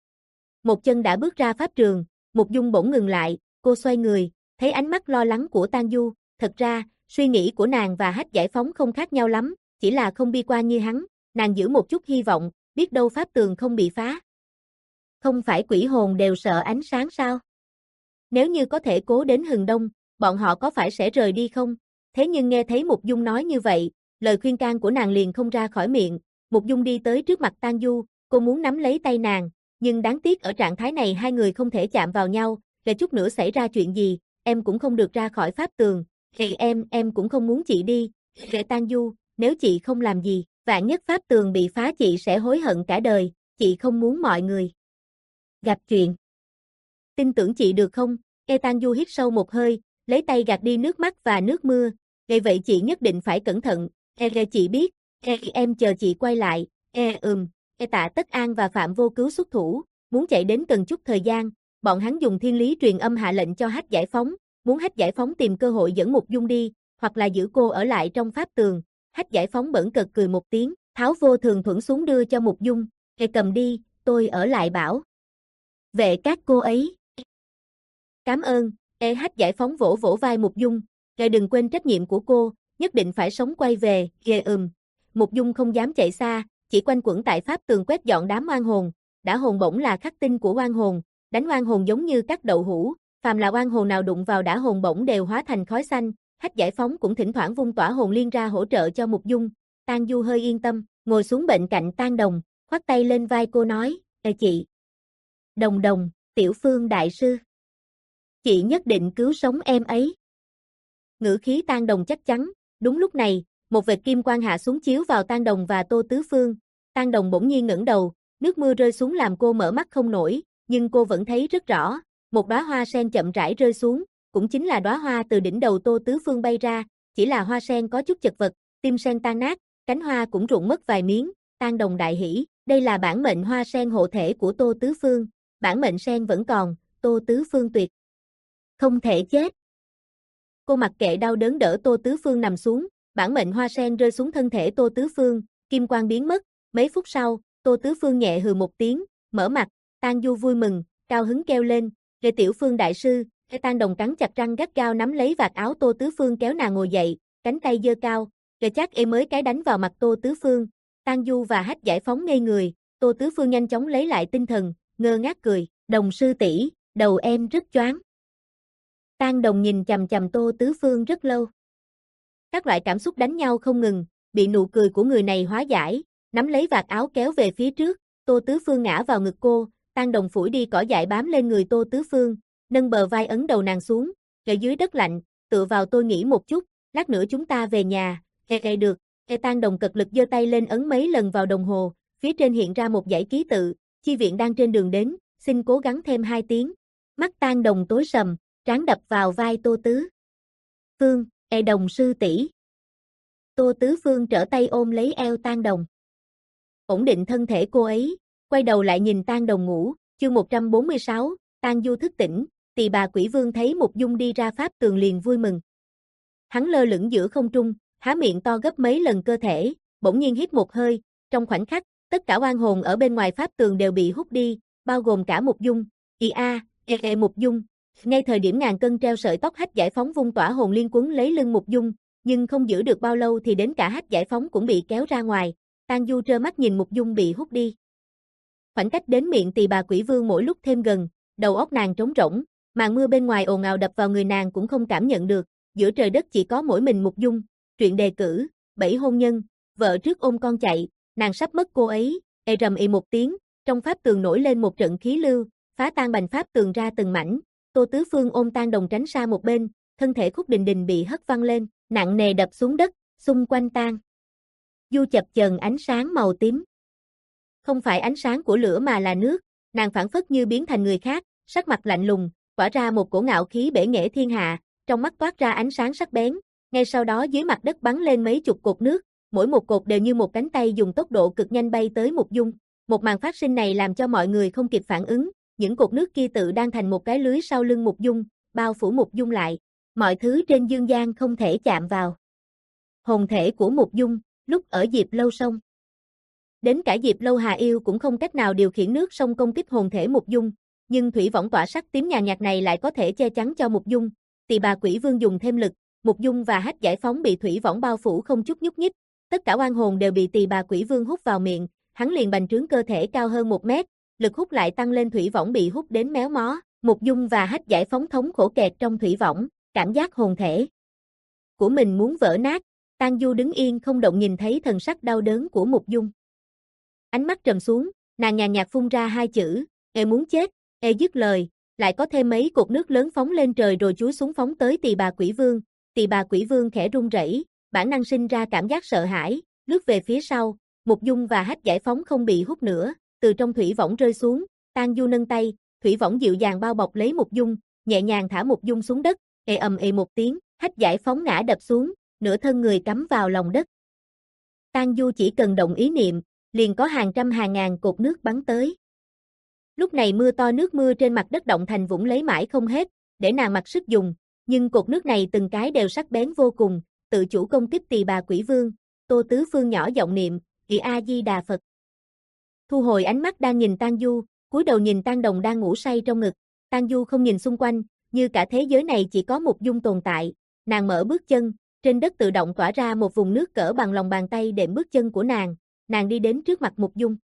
Một chân đã bước ra pháp trường, Mục Dung bỗng ngừng lại, cô xoay người, thấy ánh mắt lo lắng của Tang Du. Thật ra, suy nghĩ của nàng và Hách Giải Phóng không khác nhau lắm, chỉ là không bi quan như hắn, nàng giữ một chút hy vọng, biết đâu pháp tường không bị phá. Không phải quỷ hồn đều sợ ánh sáng sao? Nếu như có thể cố đến hừng đông, bọn họ có phải sẽ rời đi không? Thế nhưng nghe thấy Mục Dung nói như vậy, lời khuyên can của nàng liền không ra khỏi miệng. Mục Dung đi tới trước mặt Tang Du, cô muốn nắm lấy tay nàng, nhưng đáng tiếc ở trạng thái này hai người không thể chạm vào nhau, để chút nữa xảy ra chuyện gì, em cũng không được ra khỏi pháp tường. Thì em, em cũng không muốn chị đi. Để Tang Du, nếu chị không làm gì, vạn nhất pháp tường bị phá chị sẽ hối hận cả đời, chị không muốn mọi người gặp chuyện. Tin tưởng chị được không? Ê Tang Du hít sâu một hơi, lấy tay gạt đi nước mắt và nước mưa. Ê vậy chị nhất định phải cẩn thận. Ê, ê chị biết. Ê em chờ chị quay lại. Ê ừm. Ê Tạ Tất An và Phạm Vô Cứu xuất thủ, muốn chạy đến cần chút thời gian. Bọn hắn dùng thiên lý truyền âm hạ lệnh cho Hách Giải Phóng, muốn Hách Giải Phóng tìm cơ hội dẫn Mục Dung đi, hoặc là giữ cô ở lại trong pháp tường. Hách Giải Phóng bẩn cợt cười một tiếng, tháo vô thường thuẫn xuống đưa cho Mục Dung. Ê cầm đi, tôi ở lại bảo vệ các cô ấy. Cảm ơn. Ê Hách Giải Phóng vỗ vỗ vai Mục Dung. Ê đừng quên trách nhiệm của cô, nhất định phải sống quay về. Ghê ừm. Mục Dung không dám chạy xa, chỉ quanh quẩn tại pháp tường quét dọn đám oan hồn. Đã hồn bổng là khắc tinh của oan hồn, đánh oan hồn giống như cắt đậu hũ, phàm là oan hồn nào đụng vào đã hồn bổng đều hóa thành khói xanh. Hách Giải Phóng cũng thỉnh thoảng vung tỏa hồn liên ra hỗ trợ cho Mục Dung. Tang Du hơi yên tâm, ngồi xuống bên cạnh Tang Đồng, khoác tay lên vai cô nói, "Ê chị, Đồng Đồng, Tiểu Phương đại sư, chị nhất định cứu sống em ấy." Ngữ khí Tang Đồng chắc chắn. Đúng lúc này, một vệt kim quang hạ xuống chiếu vào Tang Đồng và Tô Tứ Phương. Tang Đồng bỗng nhiên ngẩng đầu, nước mưa rơi xuống làm cô mở mắt không nổi, nhưng cô vẫn thấy rất rõ, một đóa hoa sen chậm rãi rơi xuống, cũng chính là đóa hoa từ đỉnh đầu Tô Tứ Phương bay ra, chỉ là hoa sen có chút chật vật, tim sen tan nát, cánh hoa cũng rụng mất vài miếng, Tang Đồng đại hỉ, đây là bản mệnh hoa sen hộ thể của Tô Tứ Phương, bản mệnh sen vẫn còn, Tô Tứ Phương tuyệt không thể chết. Cô mặc kệ đau đớn đỡ Tô Tứ Phương nằm xuống, bản mệnh hoa sen rơi xuống thân thể Tô Tứ Phương, kim quang biến mất, mấy phút sau, Tô Tứ Phương nhẹ hừ một tiếng, mở mặt, Tang Du vui mừng, cao hứng kêu lên, "Lệ Tiểu Phương đại sư." Tang Đồng cắn chặt răng gắt gao nắm lấy vạt áo Tô Tứ Phương kéo nàng ngồi dậy, cánh tay giơ cao, rồi chắc ê mới cái đánh vào mặt Tô Tứ Phương. Tang Du và Hách Giải Phóng ngây người, Tô Tứ Phương nhanh chóng lấy lại tinh thần, ngơ ngác cười, "Đồng sư tỷ, đầu em rất choáng." Tang Đồng nhìn chằm chằm Tô Tứ Phương rất lâu. Các loại cảm xúc đánh nhau không ngừng, bị nụ cười của người này hóa giải, nắm lấy vạt áo kéo về phía trước, Tô Tứ Phương ngã vào ngực cô, Tang Đồng phủi đi cỏ dại bám lên người Tô Tứ Phương, nâng bờ vai ấn đầu nàng xuống, ở dưới đất lạnh, tựa vào tôi nghỉ một chút, lát nữa chúng ta về nhà, ê ê được, ê Tang Đồng cật lực giơ tay lên ấn mấy lần vào đồng hồ, phía trên hiện ra một dãy ký tự, chi viện đang trên đường đến, xin cố gắng thêm hai tiếng. Mắt Tang Đồng tối sầm, trán đập vào vai Tô Tứ Phương, ê Đồng sư tỷ. Tô Tứ Phương trở tay ôm lấy eo Tang Đồng, ổn định thân thể cô ấy, quay đầu lại nhìn Tang Đồng ngủ, chương một trăm bốn mươi sáu, Tang Du thức tỉnh, Tỳ Bà Quỷ Vương thấy Mục Dung đi ra pháp tường liền vui mừng. Hắn lơ lửng giữa không trung, há miệng to gấp mấy lần cơ thể, bỗng nhiên hít một hơi, trong khoảnh khắc, tất cả oan hồn ở bên ngoài pháp tường đều bị hút đi, bao gồm cả Mục Dung. Ì a, ê ê Mục Dung. Ngay thời điểm ngàn cân treo sợi tóc Hách Giải Phóng vung tỏa hồn liên quấn lấy lưng Mục Dung, nhưng không giữ được bao lâu thì đến cả Hách Giải Phóng cũng bị kéo ra ngoài. Tang Du trơ mắt nhìn Mục Dung bị hút đi. Khoảng cách đến miệng Tỳ Bà Quỷ Vương mỗi lúc thêm gần, đầu óc nàng trống rỗng, màn mưa bên ngoài ồn ào đập vào người nàng cũng không cảm nhận được, giữa trời đất chỉ có mỗi mình Mục Dung. Truyện đề cử, bảy hôn nhân, vợ trước ôm con chạy, nàng sắp mất cô ấy, ê rầm ì một tiếng, trong pháp tường nổi lên một trận khí lưu, phá tan bành pháp tường ra từng mảnh. Tô Tứ Phương ôm Tang Đồng tránh xa một bên, thân thể Khúc Đình Đình bị hất văng lên, nặng nề đập xuống đất, xung quanh Tang Du chập chờn ánh sáng màu tím. Không phải ánh sáng của lửa mà là nước, nàng phảng phất như biến thành người khác, sắc mặt lạnh lùng, tỏa ra một cổ ngạo khí bể nghệ thiên hạ, trong mắt toát ra ánh sáng sắc bén. Ngay sau đó dưới mặt đất bắn lên mấy chục cột nước, mỗi một cột đều như một cánh tay dùng tốc độ cực nhanh bay tới Mục Dung. Một màn phát sinh này làm cho mọi người không kịp phản ứng, những cột nước kia tự đang thành một cái lưới sau lưng Mục Dung, bao phủ Mục Dung lại. Mọi thứ trên dương gian không thể chạm vào hồn thể của Mục Dung, lúc ở Diệp Lâu Sông. Đến cả Diệp Lâu Hà Yêu cũng không cách nào điều khiển nước sông công kích hồn thể Mục Dung, nhưng thủy võng tỏa sắc tím nhàn nhạt này lại có thể che chắn cho Mục Dung. Tỳ Bà Quỷ Vương dùng thêm lực, Mục Dung và Hách Giải Phóng bị thủy võng bao phủ không chút nhúc nhích, tất cả oan hồn đều bị Tỳ Bà Quỷ Vương hút vào miệng, hắn liền bành trướng cơ thể cao hơn một mét, lực hút lại tăng lên, thủy võng bị hút đến méo mó, Mục Dung và Hách Giải Phóng thống khổ kẹt trong thủy võng, cảm giác hồn thể của mình muốn vỡ nát. Tang Du đứng yên không động nhìn thấy thần sắc đau đớn của Mục Dung. Ánh mắt trầm xuống, nàng nhàn nhạt phun ra hai chữ, "Ê muốn chết." Ê dứt lời, lại có thêm mấy cột nước lớn phóng lên trời rồi chúi xuống phóng tới Tỳ Bà Quỷ Vương. Tỳ Bà Quỷ Vương khẽ run rẩy, bản năng sinh ra cảm giác sợ hãi, lướt về phía sau. Mục Dung và Hách Giải Phóng không bị hút nữa, từ trong thủy võng rơi xuống. Tang Du nâng tay, thủy võng dịu dàng bao bọc lấy Mục Dung, nhẹ nhàng thả Mục Dung xuống đất. Ê ầm ì một tiếng, Hách Giải Phóng ngã đập xuống, nửa thân người cắm vào lòng đất. Tang Du chỉ cần động ý niệm, liền có hàng trăm hàng ngàn cột nước bắn tới. Lúc này mưa to nước mưa trên mặt đất động thành vũng lấy mãi không hết, để nàng mặc sức dùng, nhưng cột nước này từng cái đều sắc bén vô cùng, tự chủ công kích Tỳ Bà Quỷ Vương. Tô Tứ Phương nhỏ giọng niệm, "Ị A Di Đà Phật." Thu hồi ánh mắt đang nhìn Tang Du, cúi đầu nhìn Tang Đồng đang ngủ say trong ngực. Tang Du không nhìn xung quanh, như cả thế giới này chỉ có Mục Dung tồn tại. Nàng mở bước chân, trên đất tự động tỏa ra một vùng nước cỡ bằng lòng bàn tay đệm bước chân của nàng. Nàng đi đến trước mặt Mục Dung,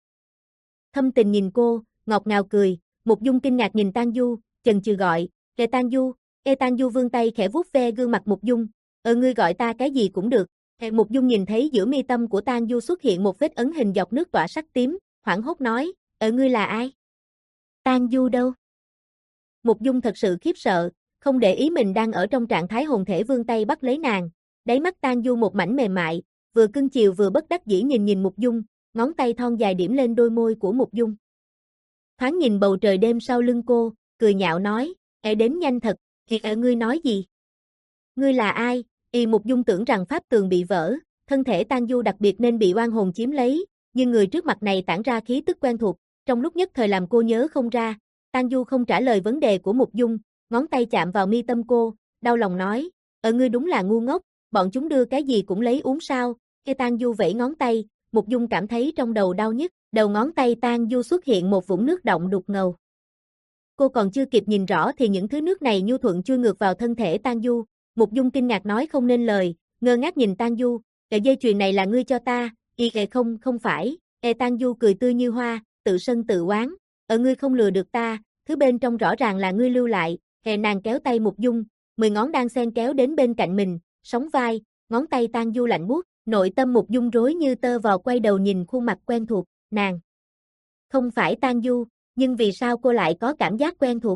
thâm tình nhìn cô, ngọt ngào cười. Mục Dung kinh ngạc nhìn Tang Du, chần chừ gọi, "Ê Tang Du." Ê Tang Du vươn tay khẽ vuốt ve gương mặt Mục Dung, "Ờ ngươi gọi ta cái gì cũng được." Ê Mục Dung nhìn thấy giữa mi tâm của Tang Du xuất hiện một vết ấn hình dọc nước tỏa sắc tím, hoảng hốt nói, "Ờ ngươi là ai? Tang Du đâu?" Mục Dung thật sự khiếp sợ, không để ý mình đang ở trong trạng thái hồn thể, vươn tay bắt lấy nàng. Đáy mắt Tang Du một mảnh mềm mại, vừa cưng chiều vừa bất đắc dĩ nhìn nhìn Mục Dung, ngón tay thon dài điểm lên đôi môi của Mục Dung. Thoáng nhìn bầu trời đêm sau lưng cô, cười nhạo nói, "Ê đến nhanh thật, thì ở ngươi nói gì? Ngươi là ai?" Y Mục Dung tưởng rằng pháp tường bị vỡ, thân thể Tang Du đặc biệt nên bị oan hồn chiếm lấy, nhưng người trước mặt này tản ra khí tức quen thuộc, trong lúc nhất thời làm cô nhớ không ra. Tang Du không trả lời vấn đề của Mục Dung, ngón tay chạm vào mi tâm cô, đau lòng nói, "Ở ngươi đúng là ngu ngốc, bọn chúng đưa cái gì cũng lấy uống sao?" Khi Tang Du vẫy ngón tay, Mục Dung cảm thấy trong đầu đau nhức, đầu ngón tay Tang Du xuất hiện một vũng nước đọng đục ngầu. Cô còn chưa kịp nhìn rõ thì những thứ nước này nhu thuận chui ngược vào thân thể Tang Du. Mục Dung kinh ngạc nói không nên lời, ngơ ngác nhìn Tang Du, "Cái dây chuyền này là ngươi cho ta?" Y kệ không, không phải. E Tang Du cười tươi như hoa, tự sân tự oán, "Ở ngươi không lừa được ta, thứ bên trong rõ ràng là ngươi lưu lại." Hè nàng kéo tay Mục Dung, mười ngón đang xen kéo đến bên cạnh mình, sóng vai, ngón tay Tang Du lạnh buốt, nội tâm Mục Dung rối như tơ vò quay đầu nhìn khuôn mặt quen thuộc, nàng. Không phải Tang Du, nhưng vì sao cô lại có cảm giác quen thuộc?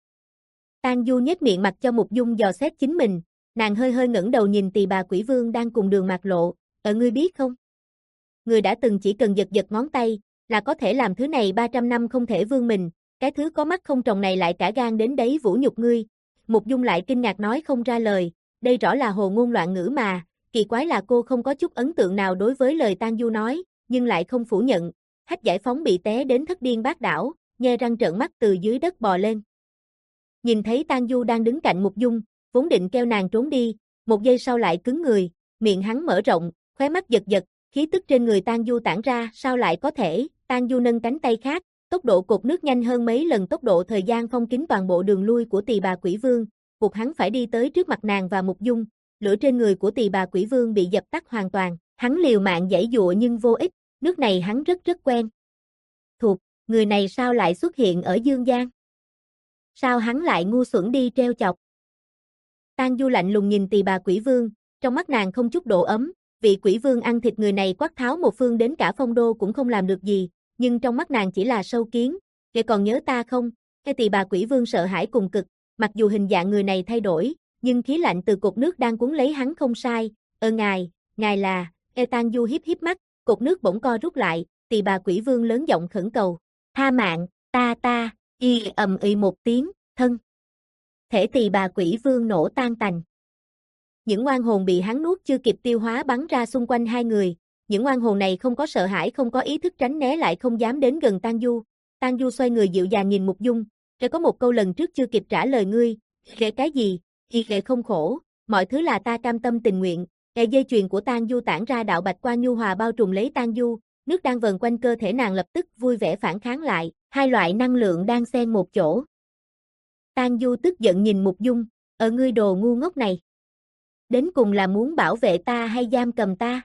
Tang Du nhếch miệng mặt cho Mục Dung dò xét chính mình, nàng hơi hơi ngẩng đầu nhìn Tỳ Bà Quỷ Vương đang cùng Đường Mạc Lộ, "Ở ngươi biết không? Người đã từng chỉ cần giật giật ngón tay, là có thể làm thứ này ba trăm năm không thể vương mình, cái thứ có mắt không tròng này lại cả gan đến đấy vũ nhục ngươi." Mục Dung lại kinh ngạc nói không ra lời, đây rõ là hồ ngôn loạn ngữ mà, kỳ quái là cô không có chút ấn tượng nào đối với lời Tang Du nói, nhưng lại không phủ nhận. Hách Giải Phóng bị té đến thất điên bát đảo, nhe răng trợn mắt từ dưới đất bò lên. Nhìn thấy Tang Du đang đứng cạnh Mục Dung, vốn định kêu nàng trốn đi, một giây sau lại cứng người, miệng hắn mở rộng, khóe mắt giật giật, khí tức trên người Tang Du tản ra, sao lại có thể? Tang Du nâng cánh tay khác, tốc độ cột nước nhanh hơn mấy lần tốc độ thời gian phong kín toàn bộ đường lui của Tỳ Bà Quỷ Vương, buộc hắn phải đi tới trước mặt nàng và Mục Dung. Lửa trên người của Tỳ Bà Quỷ Vương bị dập tắt hoàn toàn, hắn liều mạng giãy giụa nhưng vô ích, nước này hắn rất rất quen. Thuộc, người này sao lại xuất hiện ở Dương Gian? Sao hắn lại ngu xuẩn đi treo chọc? Tang Du lạnh lùng nhìn Tỳ Bà Quỷ Vương, trong mắt nàng không chút độ ấm, vị Quỷ Vương ăn thịt người này quát tháo một phương đến cả Phong Đô cũng không làm được gì, nhưng trong mắt nàng chỉ là sâu kiến. "Kẻ còn nhớ ta không?" Cái Tỳ Bà Quỷ Vương sợ hãi cùng cực, mặc dù hình dạng người này thay đổi, nhưng khí lạnh từ cột nước đang cuốn lấy hắn không sai. "Ơ ngài, ngài là..." E Tang Du hiếp hiếp mắt, cột nước bỗng co rút lại, Tỳ Bà Quỷ Vương lớn giọng khẩn cầu, "Tha mạng, ta ta." Y ầm ĩ một tiếng, thân thể Tỳ Bà Quỷ Vương nổ tan tành. Những oan hồn bị hắn nuốt chưa kịp tiêu hóa bắn ra xung quanh hai người, những oan hồn này không có sợ hãi không có ý thức tránh né lại không dám đến gần Tang Du. Tang Du xoay người dịu dàng nhìn Mục Dung, "Kẻ có một câu lần trước chưa kịp trả lời ngươi." "Kẻ cái gì?" "Y kẻ không khổ, mọi thứ là ta cam tâm tình nguyện." Kẻ dây chuyền của Tang Du tản ra đạo bạch quang nhu hòa bao trùm lấy Tang Du, nước đang vần quanh cơ thể nàng lập tức vui vẻ phản kháng lại, hai loại năng lượng đang xen một chỗ. Tang Du tức giận nhìn Mục Dung, "Ở ngươi đồ ngu ngốc này, đến cùng là muốn bảo vệ ta hay giam cầm ta?"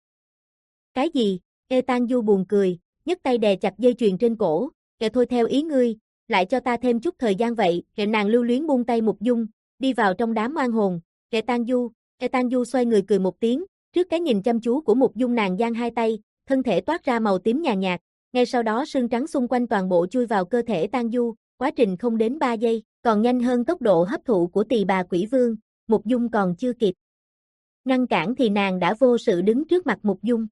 "Cái gì?" E Tang Du buồn cười, nhấc tay đè chặt dây chuyền trên cổ, "Kệ thôi theo ý ngươi, lại cho ta thêm chút thời gian vậy." Kệ nàng lưu luyến buông tay Mục Dung, đi vào trong đám oan hồn. "Kệ Tang Du." E Tang Du xoay người cười một tiếng, trước cái nhìn chăm chú của Mục Dung nàng giang hai tay, thân thể toát ra màu tím nhàn nhạt, ngay sau đó sương trắng xung quanh toàn bộ chui vào cơ thể Tang Du, quá trình không đến ba giây, còn nhanh hơn tốc độ hấp thụ của Tỳ Bà Quỷ Vương. Mục Dung còn chưa kịp ngăn cản thì nàng đã vô sự đứng trước mặt Mục Dung.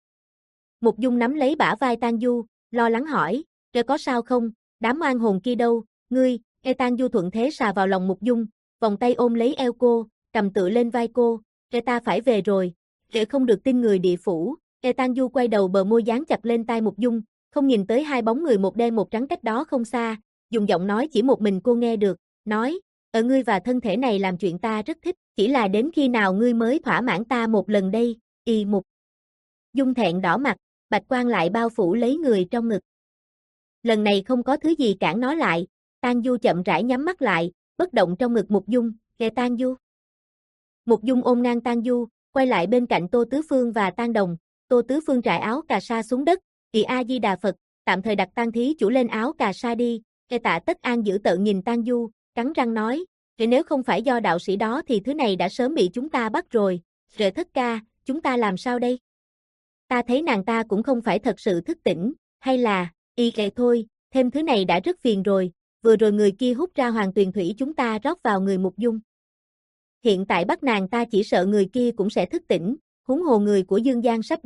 Mục Dung nắm lấy bả vai Tang Du, lo lắng hỏi, "Kẻ có sao không? Đám oan hồn kia đâu?" "Ngươi." E Tang Du thuận thế xà vào lòng Mục Dung, vòng tay ôm lấy eo cô, cầm tựa lên vai cô, "Kẻ ta phải về rồi." Kẻ không được tin người địa phủ. E Tang Du quay đầu bờ môi dán chặt lên tai Mục Dung, không nhìn tới hai bóng người một đen một trắng cách đó không xa, dùng giọng nói chỉ một mình cô nghe được, nói, "Ở ngươi và thân thể này làm chuyện ta rất thích, chỉ là đến khi nào ngươi mới thỏa mãn ta một lần đây?" Y Mục Dung thẹn đỏ mặt, bạch quang lại bao phủ lấy người trong ngực. Lần này không có thứ gì cản nó lại, Tang Du chậm rãi nhắm mắt lại, bất động trong ngực Mục Dung, "Kệ Tang Du." Mục Dung ôm ngang Tang Du, quay lại bên cạnh Tô Tứ Phương và Tang Đồng. Tô Tứ Phương trải áo cà sa xuống đất, "Kỳ A Di Đà Phật, tạm thời đặt tang thí chủ lên áo cà sa đi." Kệ Tạ Tất An giữ tợn nhìn Tang Du, cắn răng nói, "Kệ nếu không phải do đạo sĩ đó thì thứ này đã sớm bị chúng ta bắt rồi." "Rệ Thất ca, chúng ta làm sao đây? Ta thấy nàng ta cũng không phải thật sự thức tỉnh, hay là..." "Y kệ thôi, thêm thứ này đã rất phiền rồi, vừa rồi người kia hút ra hoàng tuyền thủy chúng ta rót vào người Mục Dung. Hiện tại bắt nàng ta chỉ sợ người kia cũng sẽ thức tỉnh, huống hồ người của Dương Gian sắp đến,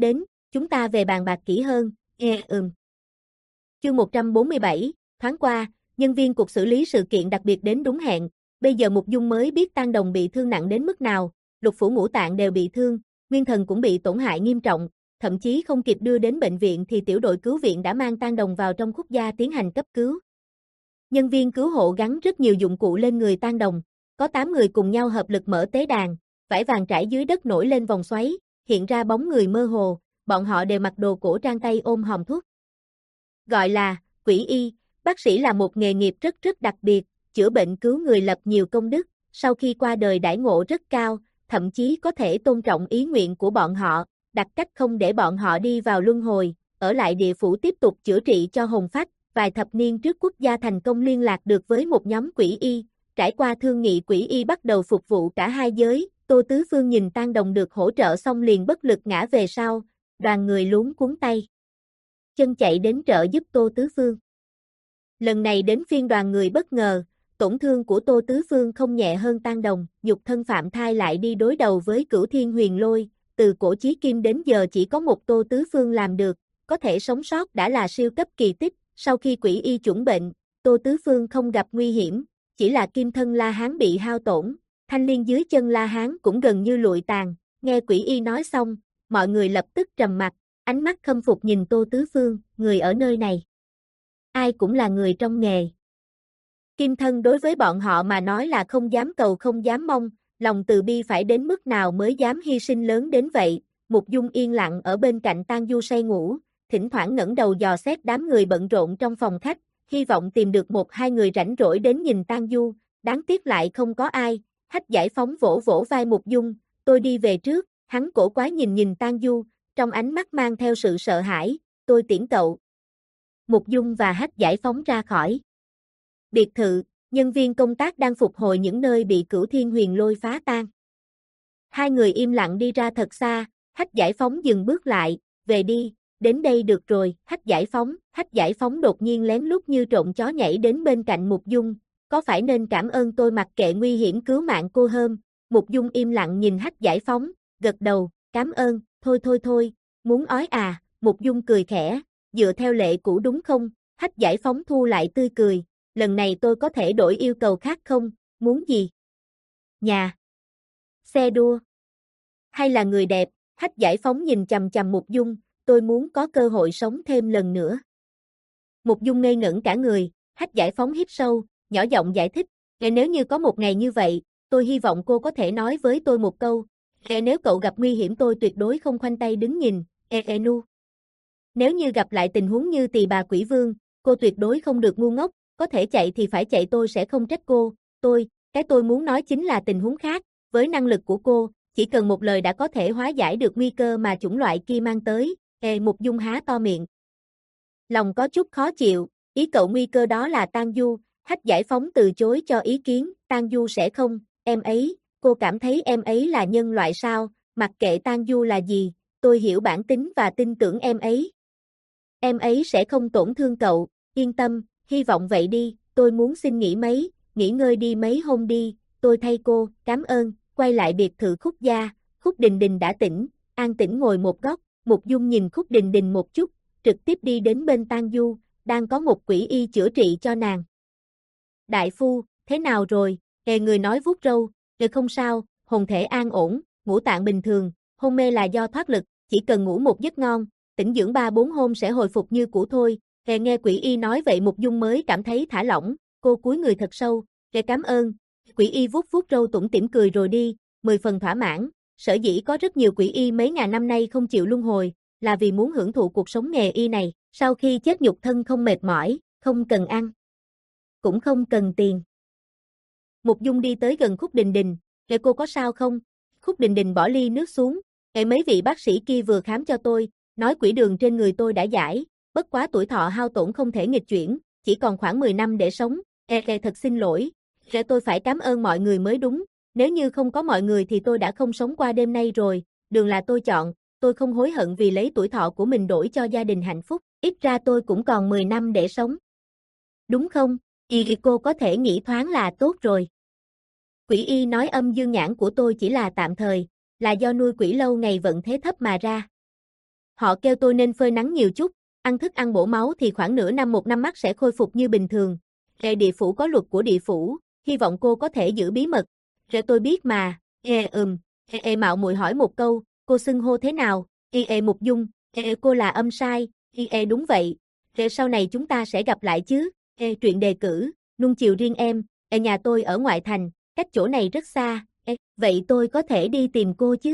Chúng ta về bàn bạc kỹ hơn, nghe ừm. Chương một trăm bốn mươi bảy, thoáng qua, nhân viên cục xử lý sự kiện đặc biệt đến đúng hẹn, bây giờ Mục Dung mới biết Tang Đồng bị thương nặng đến mức nào, lục phủ ngũ tạng đều bị thương, nguyên thần cũng bị tổn hại nghiêm trọng, thậm chí không kịp đưa đến bệnh viện thì tiểu đội cứu viện đã mang Tang Đồng vào trong khúc gia tiến hành cấp cứu. Nhân viên cứu hộ gắn rất nhiều dụng cụ lên người Tang Đồng, có tám người cùng nhau hợp lực mở tế đàn, vải vàng trải dưới đất nổi lên vòng xoáy, hiện ra bóng người mơ hồ, bọn họ đều mặc đồ cổ trang tay ôm hòm thuốc. Gọi là quỷ y, bác sĩ là một nghề nghiệp rất rất đặc biệt, chữa bệnh cứu người lập nhiều công đức, sau khi qua đời đãi ngộ rất cao, thậm chí có thể tôn trọng ý nguyện của bọn họ, đặt cách không để bọn họ đi vào luân hồi, ở lại địa phủ tiếp tục chữa trị cho hồn phách. Vài thập niên trước quốc gia thành công liên lạc được với một nhóm quỷ y, trải qua thương nghị quỷ y bắt đầu phục vụ cả hai giới, Tô Tứ Phương nhìn Tang Đồng được hỗ trợ xong liền bất lực ngã về sau, đoàn người luống cuống tay chân chạy đến trợ giúp Tô Tứ Phương. Lần này đến phiên đoàn người bất ngờ, tổn thương của Tô Tứ Phương không nhẹ hơn Tang Đồng, nhục thân phạm thai lại đi đối đầu với Cửu Thiên Huyền Lôi, từ cổ chí kim đến giờ chỉ có một Tô Tứ Phương làm được, có thể sống sót đã là siêu cấp kỳ tích. Sau khi quỷ y chuẩn bệnh, Tô Tứ Phương không gặp nguy hiểm, chỉ là kim thân La Hán bị hao tổn, thanh liên dưới chân La Hán cũng gần như lụi tàn, nghe quỷ y nói xong, mọi người lập tức trầm mặt, ánh mắt khâm phục nhìn Tô Tứ Phương, người ở nơi này. Ai cũng là người trong nghề. Kim thân đối với bọn họ mà nói là không dám cầu không dám mong, lòng từ bi phải đến mức nào mới dám hy sinh lớn đến vậy, Mục Dung yên lặng ở bên cạnh Tang Du say ngủ. Thỉnh thoảng ngẩng đầu dò xét đám người bận rộn trong phòng khách, hy vọng tìm được một hai người rảnh rỗi đến nhìn Tang Du, đáng tiếc lại không có ai. Hách Giải Phóng vỗ vỗ vai Mục Dung, tôi đi về trước, hắn cổ quái nhìn nhìn Tang Du, trong ánh mắt mang theo sự sợ hãi, tôi tiễn cậu. Mục Dung và Hách Giải Phóng ra khỏi biệt thự, nhân viên công tác đang phục hồi những nơi bị Cửu Thiên Huyền Lôi phá tan. Hai người im lặng đi ra thật xa, Hách Giải Phóng dừng bước lại, về đi. Đến đây được rồi, Hách Giải Phóng, Hách Giải Phóng đột nhiên lén lút như trộm chó nhảy đến bên cạnh Mục Dung, có phải nên cảm ơn tôi mặc kệ nguy hiểm cứu mạng cô hơn? Mục Dung im lặng nhìn Hách Giải Phóng, gật đầu, cảm ơn, thôi thôi thôi, muốn ói à, Mục Dung cười khẽ, dựa theo lệ cũ đúng không? Hách Giải Phóng thu lại tươi cười, lần này tôi có thể đổi yêu cầu khác không, muốn gì? Nhà, xe đua, hay là người đẹp? Hách Giải Phóng nhìn chằm chằm Mục Dung, tôi muốn có cơ hội sống thêm lần nữa. Mục Dung ngây ngẩn cả người, Hách Giải Phóng hít sâu, nhỏ giọng giải thích, nếu như có một ngày như vậy, tôi hy vọng cô có thể nói với tôi một câu, nếu cậu gặp nguy hiểm tôi tuyệt đối không khoanh tay đứng nhìn, e e nu. Nếu như gặp lại tình huống như Tỳ Bà Quỷ Vương, cô tuyệt đối không được ngu ngốc, có thể chạy thì phải chạy, tôi sẽ không trách cô, tôi, cái tôi muốn nói chính là tình huống khác, với năng lực của cô, chỉ cần một lời đã có thể hóa giải được nguy cơ mà chủng loại kia mang tới. Ê, Mục Dung há to miệng. Lòng có chút khó chịu, ý cậu nguy cơ đó là Tang Du, Hách Giải Phóng từ chối cho ý kiến, Tang Du sẽ không, em ấy, cô cảm thấy em ấy là nhân loại sao, mặc kệ Tang Du là gì, tôi hiểu bản tính và tin tưởng em ấy. Em ấy sẽ không tổn thương cậu, yên tâm, hy vọng vậy đi, tôi muốn xin nghỉ mấy, nghỉ ngơi đi mấy hôm đi, tôi thay cô, cảm ơn, quay lại biệt thự Khúc gia, Khúc Đình Đình đã tỉnh, an tĩnh ngồi một góc. Mục Dung nhìn Khúc Đình Đình một chút, trực tiếp đi đến bên Tang Du, đang có một quỷ y chữa trị cho nàng. Đại phu, thế nào rồi? Hề người nói vuốt râu, Hề không sao, hồn thể an ổn, ngũ tạng bình thường, hôn mê là do thoát lực, chỉ cần ngủ một giấc ngon, tĩnh dưỡng ba bốn hôm sẽ hồi phục như cũ thôi. Hề nghe quỷ y nói vậy Mục Dung mới cảm thấy thả lỏng, cô cúi người thật sâu, Hề cảm ơn. Quỷ y vuốt vuốt râu tủm tỉm cười rồi đi, mười phần thỏa mãn. Sở dĩ có rất nhiều quỷ y mấy ngàn năm nay không chịu luân hồi, là vì muốn hưởng thụ cuộc sống nghề y này, sau khi chết nhục thân không mệt mỏi, không cần ăn, cũng không cần tiền. Mục Dung đi tới gần Khúc Đình Đình, "Kệ cô có sao không?" Khúc Đình Đình bỏ ly nước xuống, "Kệ mấy vị bác sĩ kia vừa khám cho tôi, nói quỷ đường trên người tôi đã giải, bất quá tuổi thọ hao tổn không thể nghịch chuyển, chỉ còn khoảng mười năm để sống. Kệ kệ thật xin lỗi, kệ tôi phải cảm ơn mọi người mới đúng. Nếu như không có mọi người thì tôi đã không sống qua đêm nay rồi, đường là tôi chọn, tôi không hối hận vì lấy tuổi thọ của mình đổi cho gia đình hạnh phúc, ít ra tôi cũng còn mười năm để sống. Đúng không? Y cô có thể nghĩ thoáng là tốt rồi." Quỷ y nói âm dương nhãn của tôi chỉ là tạm thời, là do nuôi quỷ lâu ngày vận thế thấp mà ra. Họ kêu tôi nên phơi nắng nhiều chút, ăn thức ăn bổ máu thì khoảng nửa năm một năm mắt sẽ khôi phục như bình thường. Rệ địa phủ có luật của địa phủ, hy vọng cô có thể giữ bí mật. Rệ tôi biết mà, ê ừm, ê ê mạo muội hỏi một câu, cô xưng hô thế nào? Ê ê Mục Dung, ê ê cô là âm sai, ê ê đúng vậy. Rệ sau này chúng ta sẽ gặp lại chứ? Ê truyện đề cử, nuông chiều riêng em, ê nhà tôi ở ngoại thành, cách chỗ này rất xa, ê, vậy tôi có thể đi tìm cô chứ?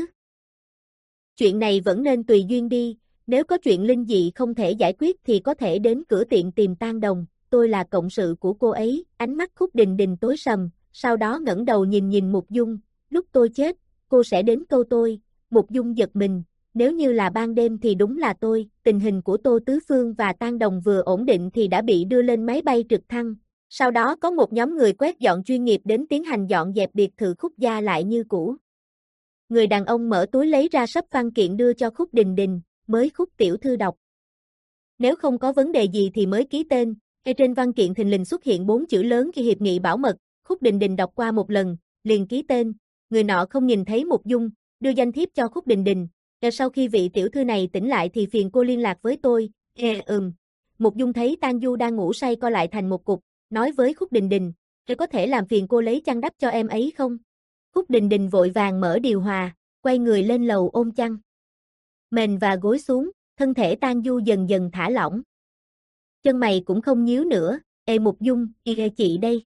Chuyện này vẫn nên tùy duyên đi, nếu có chuyện linh dị không thể giải quyết thì có thể đến cửa tiệm tìm Tang Đồng, tôi là cộng sự của cô ấy, ánh mắt Khúc Đình Đình tối sầm, sau đó ngẩng đầu nhìn nhìn Mục Dung, lúc tôi chết, cô sẽ đến câu tôi, Mục Dung giật mình, nếu như là ban đêm thì đúng là tôi, tình hình của Tô Tứ Phương và Tang Đồng vừa ổn định thì đã bị đưa lên máy bay trực thăng, sau đó có một nhóm người quét dọn chuyên nghiệp đến tiến hành dọn dẹp biệt thự Khúc gia lại như cũ. Người đàn ông mở túi lấy ra sấp văn kiện đưa cho Khúc Đình Đình, mới Khúc tiểu thư đọc. Nếu không có vấn đề gì thì mới ký tên, ngay trên văn kiện thình lình xuất hiện bốn chữ lớn khi hiệp nghị bảo mật, Khúc Đình Đình đọc qua một lần, liền ký tên, người nọ không nhìn thấy Mục Dung, đưa danh thiếp cho Khúc Đình Đình, rồi sau khi vị tiểu thư này tỉnh lại thì phiền cô liên lạc với tôi, ê ừm. Mục Dung thấy Tang Du đang ngủ say co lại thành một cục, nói với Khúc Đình Đình, rồi có thể làm phiền cô lấy chăn đắp cho em ấy không? Khúc Đình Đình vội vàng mở điều hòa, quay người lên lầu ôm chăn mền và gối xuống, thân thể Tang Du dần dần thả lỏng. Chân mày cũng không nhíu nữa, ê Mục Dung, ê chị đây.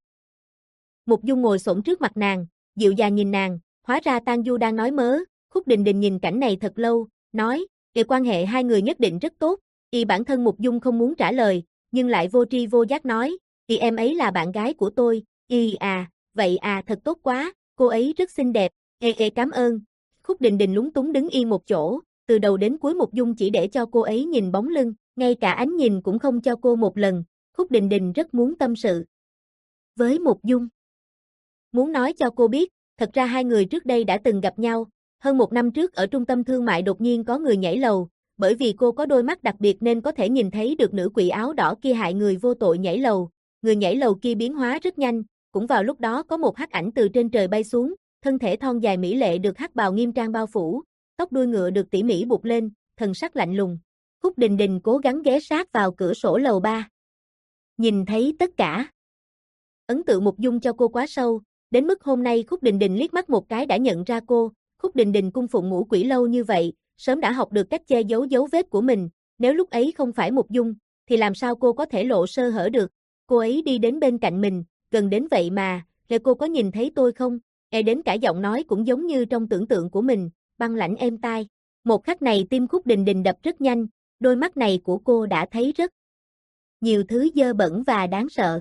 Mục Dung ngồi xổm trước mặt nàng, dịu dàng nhìn nàng, hóa ra Tang Du đang nói mớ, Khúc Đình Đình nhìn cảnh này thật lâu, nói, về quan hệ hai người nhất định rất tốt, y bản thân Mục Dung không muốn trả lời, nhưng lại vô tri vô giác nói, y em ấy là bạn gái của tôi, y à, vậy à thật tốt quá, cô ấy rất xinh đẹp, ê ê cảm ơn. Khúc Đình Đình lúng túng đứng yên một chỗ, từ đầu đến cuối Mục Dung chỉ để cho cô ấy nhìn bóng lưng, ngay cả ánh nhìn cũng không cho cô một lần, Khúc Đình Đình rất muốn tâm sự với Mục Dung. Muốn nói cho cô biết, thật ra hai người trước đây đã từng gặp nhau, hơn một năm trước ở trung tâm thương mại đột nhiên có người nhảy lầu, bởi vì cô có đôi mắt đặc biệt nên có thể nhìn thấy được nữ quỷ áo đỏ kia hại người vô tội nhảy lầu, người nhảy lầu kia biến hóa rất nhanh, cũng vào lúc đó có một hắc ảnh từ trên trời bay xuống, thân thể thon dài mỹ lệ được hắc bào nghiêm trang bao phủ, tóc đuôi ngựa được tỉ mỉ buộc lên, thần sắc lạnh lùng. Khúc Đình Đình cố gắng ghé sát vào cửa sổ lầu ba. Nhìn thấy tất cả. Ấn tượng Mục Dung cho cô quá sâu, đến mức hôm nay Khúc Đình Đình liếc mắt một cái đã nhận ra cô, Khúc Đình Đình cung phụng ngũ quỷ lâu như vậy, sớm đã học được cách che giấu dấu vết của mình, nếu lúc ấy không phải Mục Dung, thì làm sao cô có thể lộ sơ hở được, cô ấy đi đến bên cạnh mình, gần đến vậy mà, rồi cô có nhìn thấy tôi không, e đến cả giọng nói cũng giống như trong tưởng tượng của mình, băng lãnh êm tai. Một khắc này tim Khúc Đình Đình đập rất nhanh, đôi mắt này của cô đã thấy rất nhiều thứ dơ bẩn và đáng sợ.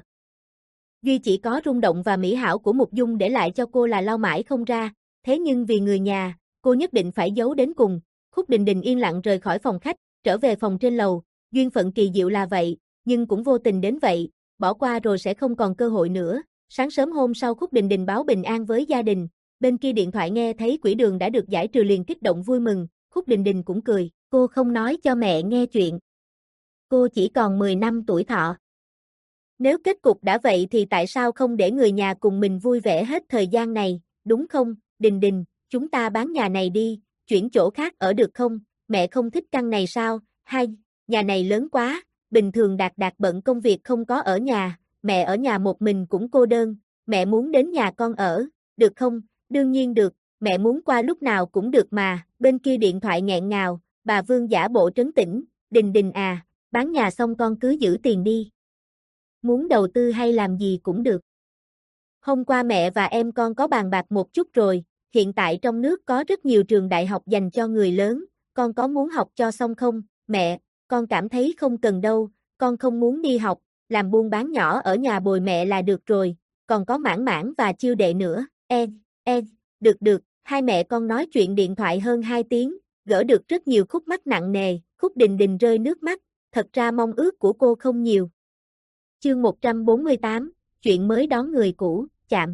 Duy chỉ có rung động và mỹ hảo của Mục Dung để lại cho cô là lau mãi không ra, thế nhưng vì người nhà, cô nhất định phải giấu đến cùng. Khúc Đình Đình yên lặng rời khỏi phòng khách, trở về phòng trên lầu, duyên phận kỳ diệu là vậy, nhưng cũng vô tình đến vậy, bỏ qua rồi sẽ không còn cơ hội nữa. Sáng sớm hôm sau Khúc Đình Đình báo bình an với gia đình, bên kia điện thoại nghe thấy quỷ đường đã được giải trừ liền kích động vui mừng, Khúc Đình Đình cũng cười, cô không nói cho mẹ nghe chuyện. Cô chỉ còn mười năm tuổi thọ. Nếu kết cục đã vậy thì tại sao không để người nhà cùng mình vui vẻ hết thời gian này, đúng không, Đình Đình, chúng ta bán nhà này đi, chuyển chỗ khác ở được không, mẹ không thích căn này sao, hay, nhà này lớn quá, bình thường Đạt Đạt bận công việc không có ở nhà, mẹ ở nhà một mình cũng cô đơn, mẹ muốn đến nhà con ở, được không, đương nhiên được, mẹ muốn qua lúc nào cũng được mà, bên kia điện thoại nghẹn ngào, bà Vương giả bộ trấn tĩnh, Đình Đình à, bán nhà xong con cứ giữ tiền đi. Muốn đầu tư hay làm gì cũng được. Hôm qua mẹ và em con có bàn bạc một chút rồi, hiện tại trong nước có rất nhiều trường đại học dành cho người lớn, con có muốn học cho xong không? Mẹ, con cảm thấy không cần đâu, con không muốn đi học, làm buôn bán nhỏ ở nhà bồi mẹ là được rồi, còn có Mãn Mãn và Chiêu Đệ nữa, e, e, được được, hai mẹ con nói chuyện điện thoại hơn hai tiếng, gỡ được rất nhiều khúc mắc nặng nề, Khúc Đình Đình rơi nước mắt, thật ra mong ước của cô không nhiều. Chương một trăm bốn mươi tám, chuyện mới đón người cũ, chạm.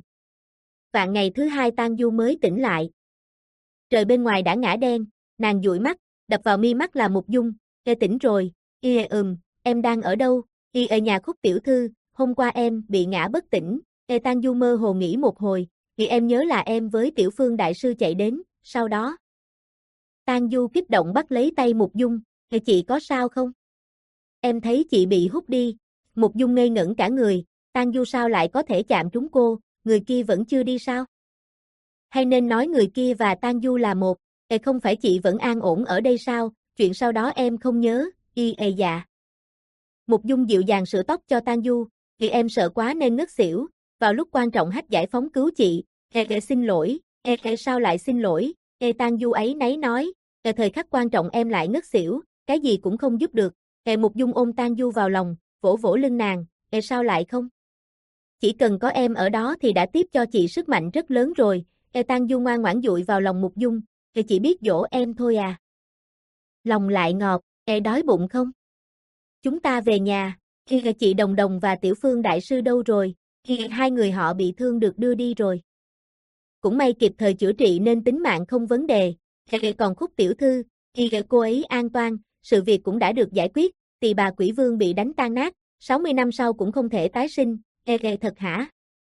Vạn ngày thứ hai Tang Du mới tỉnh lại. Trời bên ngoài đã ngã đen, nàng dụi mắt, đập vào mi mắt là Mục Dung, "Ê tỉnh rồi." "Y ừm, em đang ở đâu?" "Y ở nhà Khúc tiểu thư, hôm qua em bị ngã bất tỉnh." Ê Tang Du mơ hồ nghĩ một hồi, "Thì em nhớ là em với Tiểu Phương đại sư chạy đến, sau đó." Tang Du kích động bắt lấy tay Mục Dung, Ê, chị có sao không? Em thấy chị bị hút đi. Mục Dung ngây ngẩn cả người, Tang Du sao lại có thể chạm trúng cô, người kia vẫn chưa đi sao? Hay nên nói người kia và Tang Du là một, Ê không phải chị vẫn an ổn ở đây sao, chuyện sau đó em không nhớ, y ê dạ. Mục Dung dịu dàng sửa tóc cho Tang Du, vì em sợ quá nên ngất xỉu, vào lúc quan trọng Hách giải phóng cứu chị, ê ê xin lỗi, ê ê sao lại xin lỗi, ê Tang Du ấy nấy nói, ê thời khắc quan trọng em lại ngất xỉu, cái gì cũng không giúp được, ê Mục Dung ôm Tang Du vào lòng, vỗ vỗ lưng nàng, ê sao lại không? Chỉ cần có em ở đó thì đã tiếp cho chị sức mạnh rất lớn rồi, ê Tang Du ngoan ngoãn dụi vào lòng Mục Dung, ê chỉ biết dỗ em thôi à. Lòng lại ngọt, ê đói bụng không? Chúng ta về nhà, khi chị Đồng Đồng và Tiểu Phương Đại Sư đâu rồi, khi hai người họ bị thương được đưa đi rồi. Cũng may kịp thời chữa trị nên tính mạng không vấn đề, còn Khúc Tiểu Thư, khi cô ấy an toàn, sự việc cũng đã được giải quyết, Tỳ bà Quỷ Vương bị đánh tan nát, sáu mươi năm sau cũng không thể tái sinh, ê ê thật hả?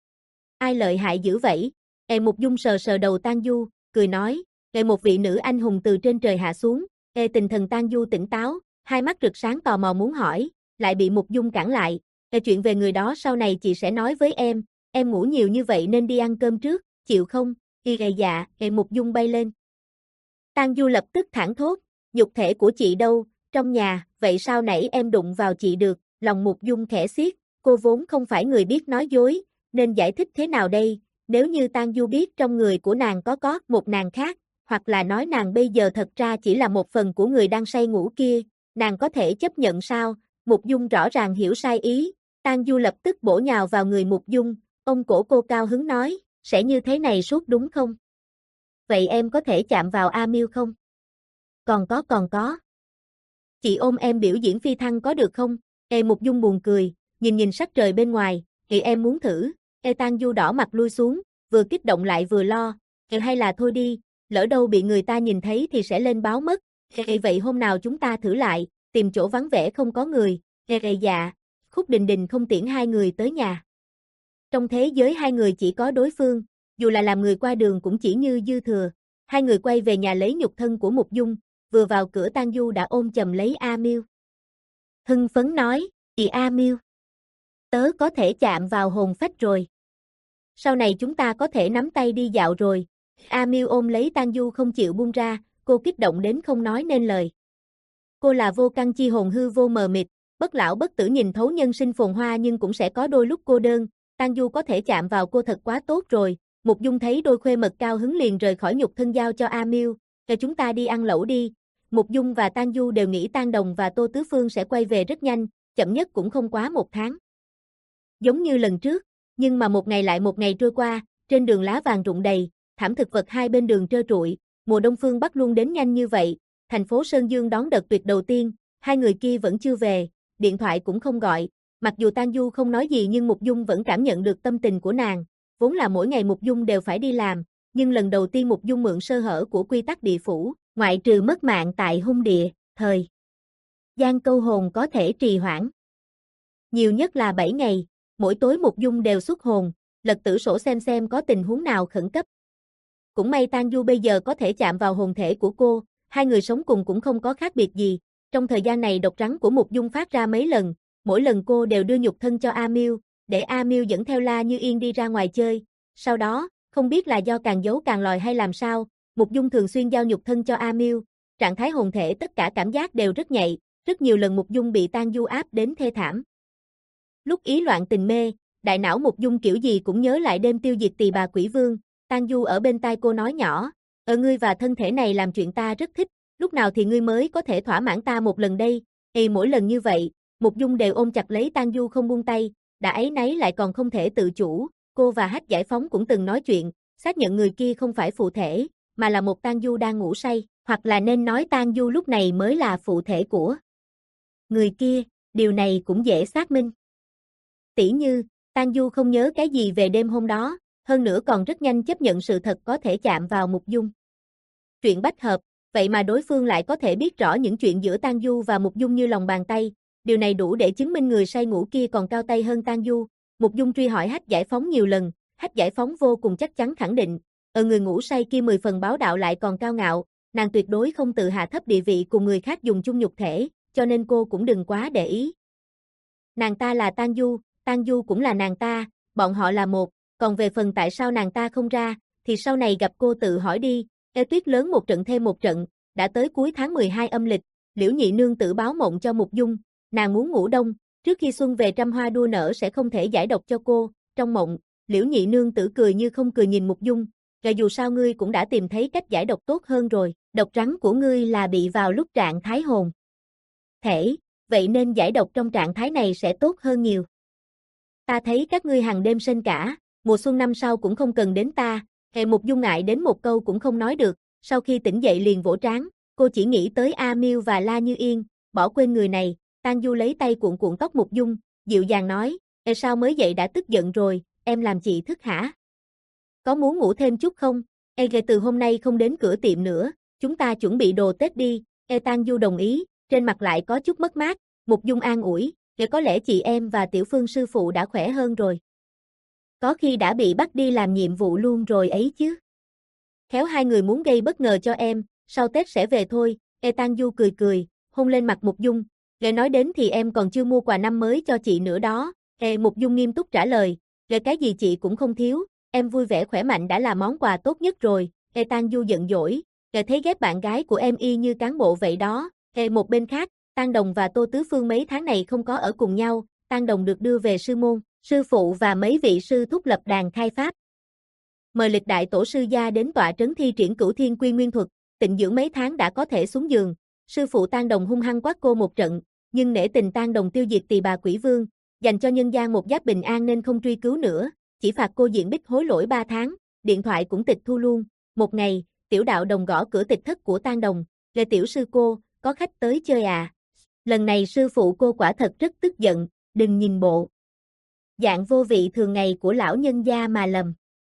Ai lợi hại dữ vậy? Ê Mục Dung sờ sờ đầu Tang Du, cười nói, ê một vị nữ anh hùng từ trên trời hạ xuống, ê tinh thần Tang Du tỉnh táo, hai mắt rực sáng tò mò muốn hỏi, lại bị Mục Dung cản lại, ê chuyện về người đó sau này chị sẽ nói với em, em ngủ nhiều như vậy nên đi ăn cơm trước, chịu không? Y ê dạ, ê Mục Dung bay lên. Tang Du lập tức thẳng thốt, nhục thể của chị đâu, trong nhà, vậy sao nãy em đụng vào chị được, lòng Mục Dung khẽ xiết, cô vốn không phải người biết nói dối, nên giải thích thế nào đây, nếu như Tang Du biết trong người của nàng có có một nàng khác, hoặc là nói nàng bây giờ thật ra chỉ là một phần của người đang say ngủ kia, nàng có thể chấp nhận sao? Mục Dung rõ ràng hiểu sai ý, Tang Du lập tức bổ nhào vào người Mục Dung, ông cổ cô cao hứng nói, sẽ như thế này suốt đúng không? Vậy em có thể chạm vào A Miêu không? Còn có còn có. Chị ôm em biểu diễn phi thăng có được không? Ê Mục Dung buồn cười, nhìn nhìn sắc trời bên ngoài, thì em muốn thử. Ê Tang Du đỏ mặt lui xuống, vừa kích động lại vừa lo, Ê hay là thôi đi, lỡ đâu bị người ta nhìn thấy thì sẽ lên báo mất. Ê vậy hôm nào chúng ta thử lại, tìm chỗ vắng vẻ không có người. Ê ê dạ, Khúc Đình Đình không tiễn hai người tới nhà. Trong thế giới hai người chỉ có đối phương, dù là làm người qua đường cũng chỉ như dư thừa. Hai người quay về nhà lấy nhục thân của Mục Dung, vừa vào cửa Tang Du đã ôm chầm lấy A Miêu. Hưng phấn nói, chị A Miêu, tớ có thể chạm vào hồn phách rồi. Sau này chúng ta có thể nắm tay đi dạo rồi. A Miêu ôm lấy Tang Du không chịu buông ra, cô kích động đến không nói nên lời. Cô là vô căn chi hồn hư vô mờ mịt, bất lão bất tử nhìn thấu nhân sinh phồn hoa nhưng cũng sẽ có đôi lúc cô đơn. Tang Du có thể chạm vào cô thật quá tốt rồi. Mục Dung thấy đôi khuê mật cao hứng liền rời khỏi nhục thân giao cho A Miêu, cho chúng ta đi ăn lẩu đi. Mục Dung và Tang Du đều nghĩ Tang Đồng và Tô Tứ Phương sẽ quay về rất nhanh, chậm nhất cũng không quá một tháng. Giống như lần trước, nhưng mà một ngày lại một ngày trôi qua, trên đường lá vàng rụng đầy, thảm thực vật hai bên đường trơ trụi, mùa đông phương Bắc luôn đến nhanh như vậy, thành phố Sơn Dương đón đợt tuyệt đầu tiên, hai người kia vẫn chưa về, điện thoại cũng không gọi, mặc dù Tang Du không nói gì nhưng Mục Dung vẫn cảm nhận được tâm tình của nàng, vốn là mỗi ngày Mục Dung đều phải đi làm, nhưng lần đầu tiên Mục Dung mượn sơ hở của quy tắc địa phủ, ngoại trừ mất mạng tại hung địa, thời gian câu hồn có thể trì hoãn. Nhiều nhất là bảy ngày, mỗi tối Mục Dung đều xuất hồn, lật tử sổ xem xem có tình huống nào khẩn cấp. Cũng may Tang Du bây giờ có thể chạm vào hồn thể của cô, hai người sống cùng cũng không có khác biệt gì. Trong thời gian này độc rắn của Mục Dung phát ra mấy lần, mỗi lần cô đều đưa nhục thân cho A Miêu, để A Miêu dẫn theo La Như Yên đi ra ngoài chơi. Sau đó, không biết là do càng giấu càng lòi hay làm sao, Mục Dung thường xuyên giao nhục thân cho A Miêu, trạng thái hồn thể tất cả cảm giác đều rất nhạy, rất nhiều lần Mục Dung bị Tang Du áp đến thê thảm. Lúc ý loạn tình mê, đại não Mục Dung kiểu gì cũng nhớ lại đêm tiêu diệt Tỳ bà Quỷ Vương, Tang Du ở bên tai cô nói nhỏ, ở ngươi và thân thể này làm chuyện ta rất thích, lúc nào thì ngươi mới có thể thỏa mãn ta một lần đây, ê mỗi lần như vậy, Mục Dung đều ôm chặt lấy Tang Du không buông tay, đã ấy nấy lại còn không thể tự chủ, cô và Hách Giải Phóng cũng từng nói chuyện, xác nhận người kia không phải phụ thể, mà là một Tang Du đang ngủ say, hoặc là nên nói Tang Du lúc này mới là phụ thể của người kia, điều này cũng dễ xác minh. Tỉ như, Tang Du không nhớ cái gì về đêm hôm đó, hơn nữa còn rất nhanh chấp nhận sự thật có thể chạm vào Mục Dung. Chuyện bách hợp, vậy mà đối phương lại có thể biết rõ những chuyện giữa Tang Du và Mục Dung như lòng bàn tay, điều này đủ để chứng minh người say ngủ kia còn cao tay hơn Tang Du. Mục Dung truy hỏi Hách Giải Phóng nhiều lần, Hách Giải Phóng vô cùng chắc chắn khẳng định, ở người ngủ say kia mười phần báo đạo lại còn cao ngạo, nàng tuyệt đối không tự hạ thấp địa vị cùng người khác dùng chung nhục thể, cho nên cô cũng đừng quá để ý. Nàng ta là Tang Du, Tang Du cũng là nàng ta, bọn họ là một, còn về phần tại sao nàng ta không ra, thì sau này gặp cô tự hỏi đi. Ê tuyết lớn một trận thêm một trận, đã tới cuối tháng mười hai âm lịch, Liễu Nhị Nương tử báo mộng cho Mục Dung, nàng muốn ngủ đông, trước khi xuân về trăm hoa đua nở sẽ không thể giải độc cho cô. Trong mộng, Liễu Nhị Nương tử cười như không cười nhìn Mục Dung, "Gà dù sao ngươi cũng đã tìm thấy cách giải độc tốt hơn rồi, độc rắn của ngươi là bị vào lúc trạng thái hồn thể, vậy nên giải độc trong trạng thái này sẽ tốt hơn nhiều. Ta thấy các ngươi hàng đêm sinh cả, mùa xuân năm sau cũng không cần đến ta." Hệ Mục Dung ngại đến một câu cũng không nói được, sau khi tỉnh dậy liền vỗ trán, cô chỉ nghĩ tới A Miêu và La Như Yên, bỏ quên người này. Tang Du lấy tay cuộn cuộn tóc Mục Dung, dịu dàng nói, "Ê sao mới dậy đã tức giận rồi, em làm chị thức hả? Có muốn ngủ thêm chút không? Ê ghê từ hôm nay không đến cửa tiệm nữa, chúng ta chuẩn bị đồ Tết đi." Ê Tang Du đồng ý, trên mặt lại có chút mất mát. Mục Dung an ủi, "Ghê có lẽ chị em và Tiểu Phương sư phụ đã khỏe hơn rồi. Có khi đã bị bắt đi làm nhiệm vụ luôn rồi ấy chứ. Khéo hai người muốn gây bất ngờ cho em, sau Tết sẽ về thôi." Ê Tang Du cười cười, hôn lên mặt Mục Dung, "Ghê nói đến thì em còn chưa mua quà năm mới cho chị nữa đó." Ê Mục Dung nghiêm túc trả lời, "Ghê cái gì chị cũng không thiếu, em vui vẻ khỏe mạnh đã là món quà tốt nhất rồi." Ê Tang Du giận dỗi, "Ghê thấy ghét bạn gái của em y như cán bộ vậy đó." Ê một bên khác, Tang Đồng và Tô Tứ Phương mấy tháng này không có ở cùng nhau, Tang Đồng được đưa về sư môn, sư phụ và mấy vị sư thúc lập đàn khai pháp. Mời lịch đại tổ sư gia đến tọa trấn thi triển Cửu Thiên Quy Nguyên thuật, tịnh dưỡng mấy tháng đã có thể xuống giường. Sư phụ Tang Đồng hung hăng quát cô một trận, nhưng nể tình Tang Đồng tiêu diệt Tỳ Bà Quỷ Vương, dành cho nhân gian một giáp bình an nên không truy cứu nữa, chỉ phạt cô diện bích hối lỗi ba tháng, điện thoại cũng tịch thu luôn. Một ngày, Tiểu Đạo Đồng gõ cửa tịch thất của Tang Đồng, "Lê tiểu sư cô, có khách tới chơi à?" Lần này sư phụ cô quả thật rất tức giận, đừng nhìn bộ dạng vô vị thường ngày của lão nhân gia mà lầm.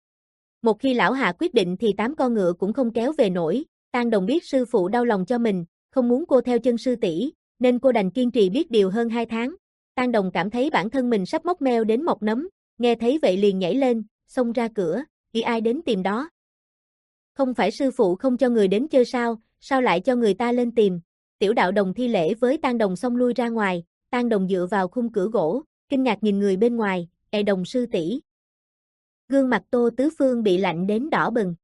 Một khi lão hạ quyết định thì tám con ngựa cũng không kéo về nổi. Tang Đồng biết sư phụ đau lòng cho mình, không muốn cô theo chân sư tỷ, nên cô đành kiên trì biết điều hơn hai tháng. Tang Đồng cảm thấy bản thân mình sắp móc meo đến mọc nấm, nghe thấy vậy liền nhảy lên, xông ra cửa, "Nghĩ ai đến tìm đó? Không phải sư phụ không cho người đến chơi sao, sao lại cho người ta lên tìm?" Tiểu Đạo Đồng thi lễ với Tang Đồng xong lui ra ngoài. Tang Đồng dựa vào khung cửa gỗ, kinh ngạc nhìn người bên ngoài, "Ê Đồng sư tỷ." Gương mặt Tô Tứ Phương bị lạnh đến đỏ bừng.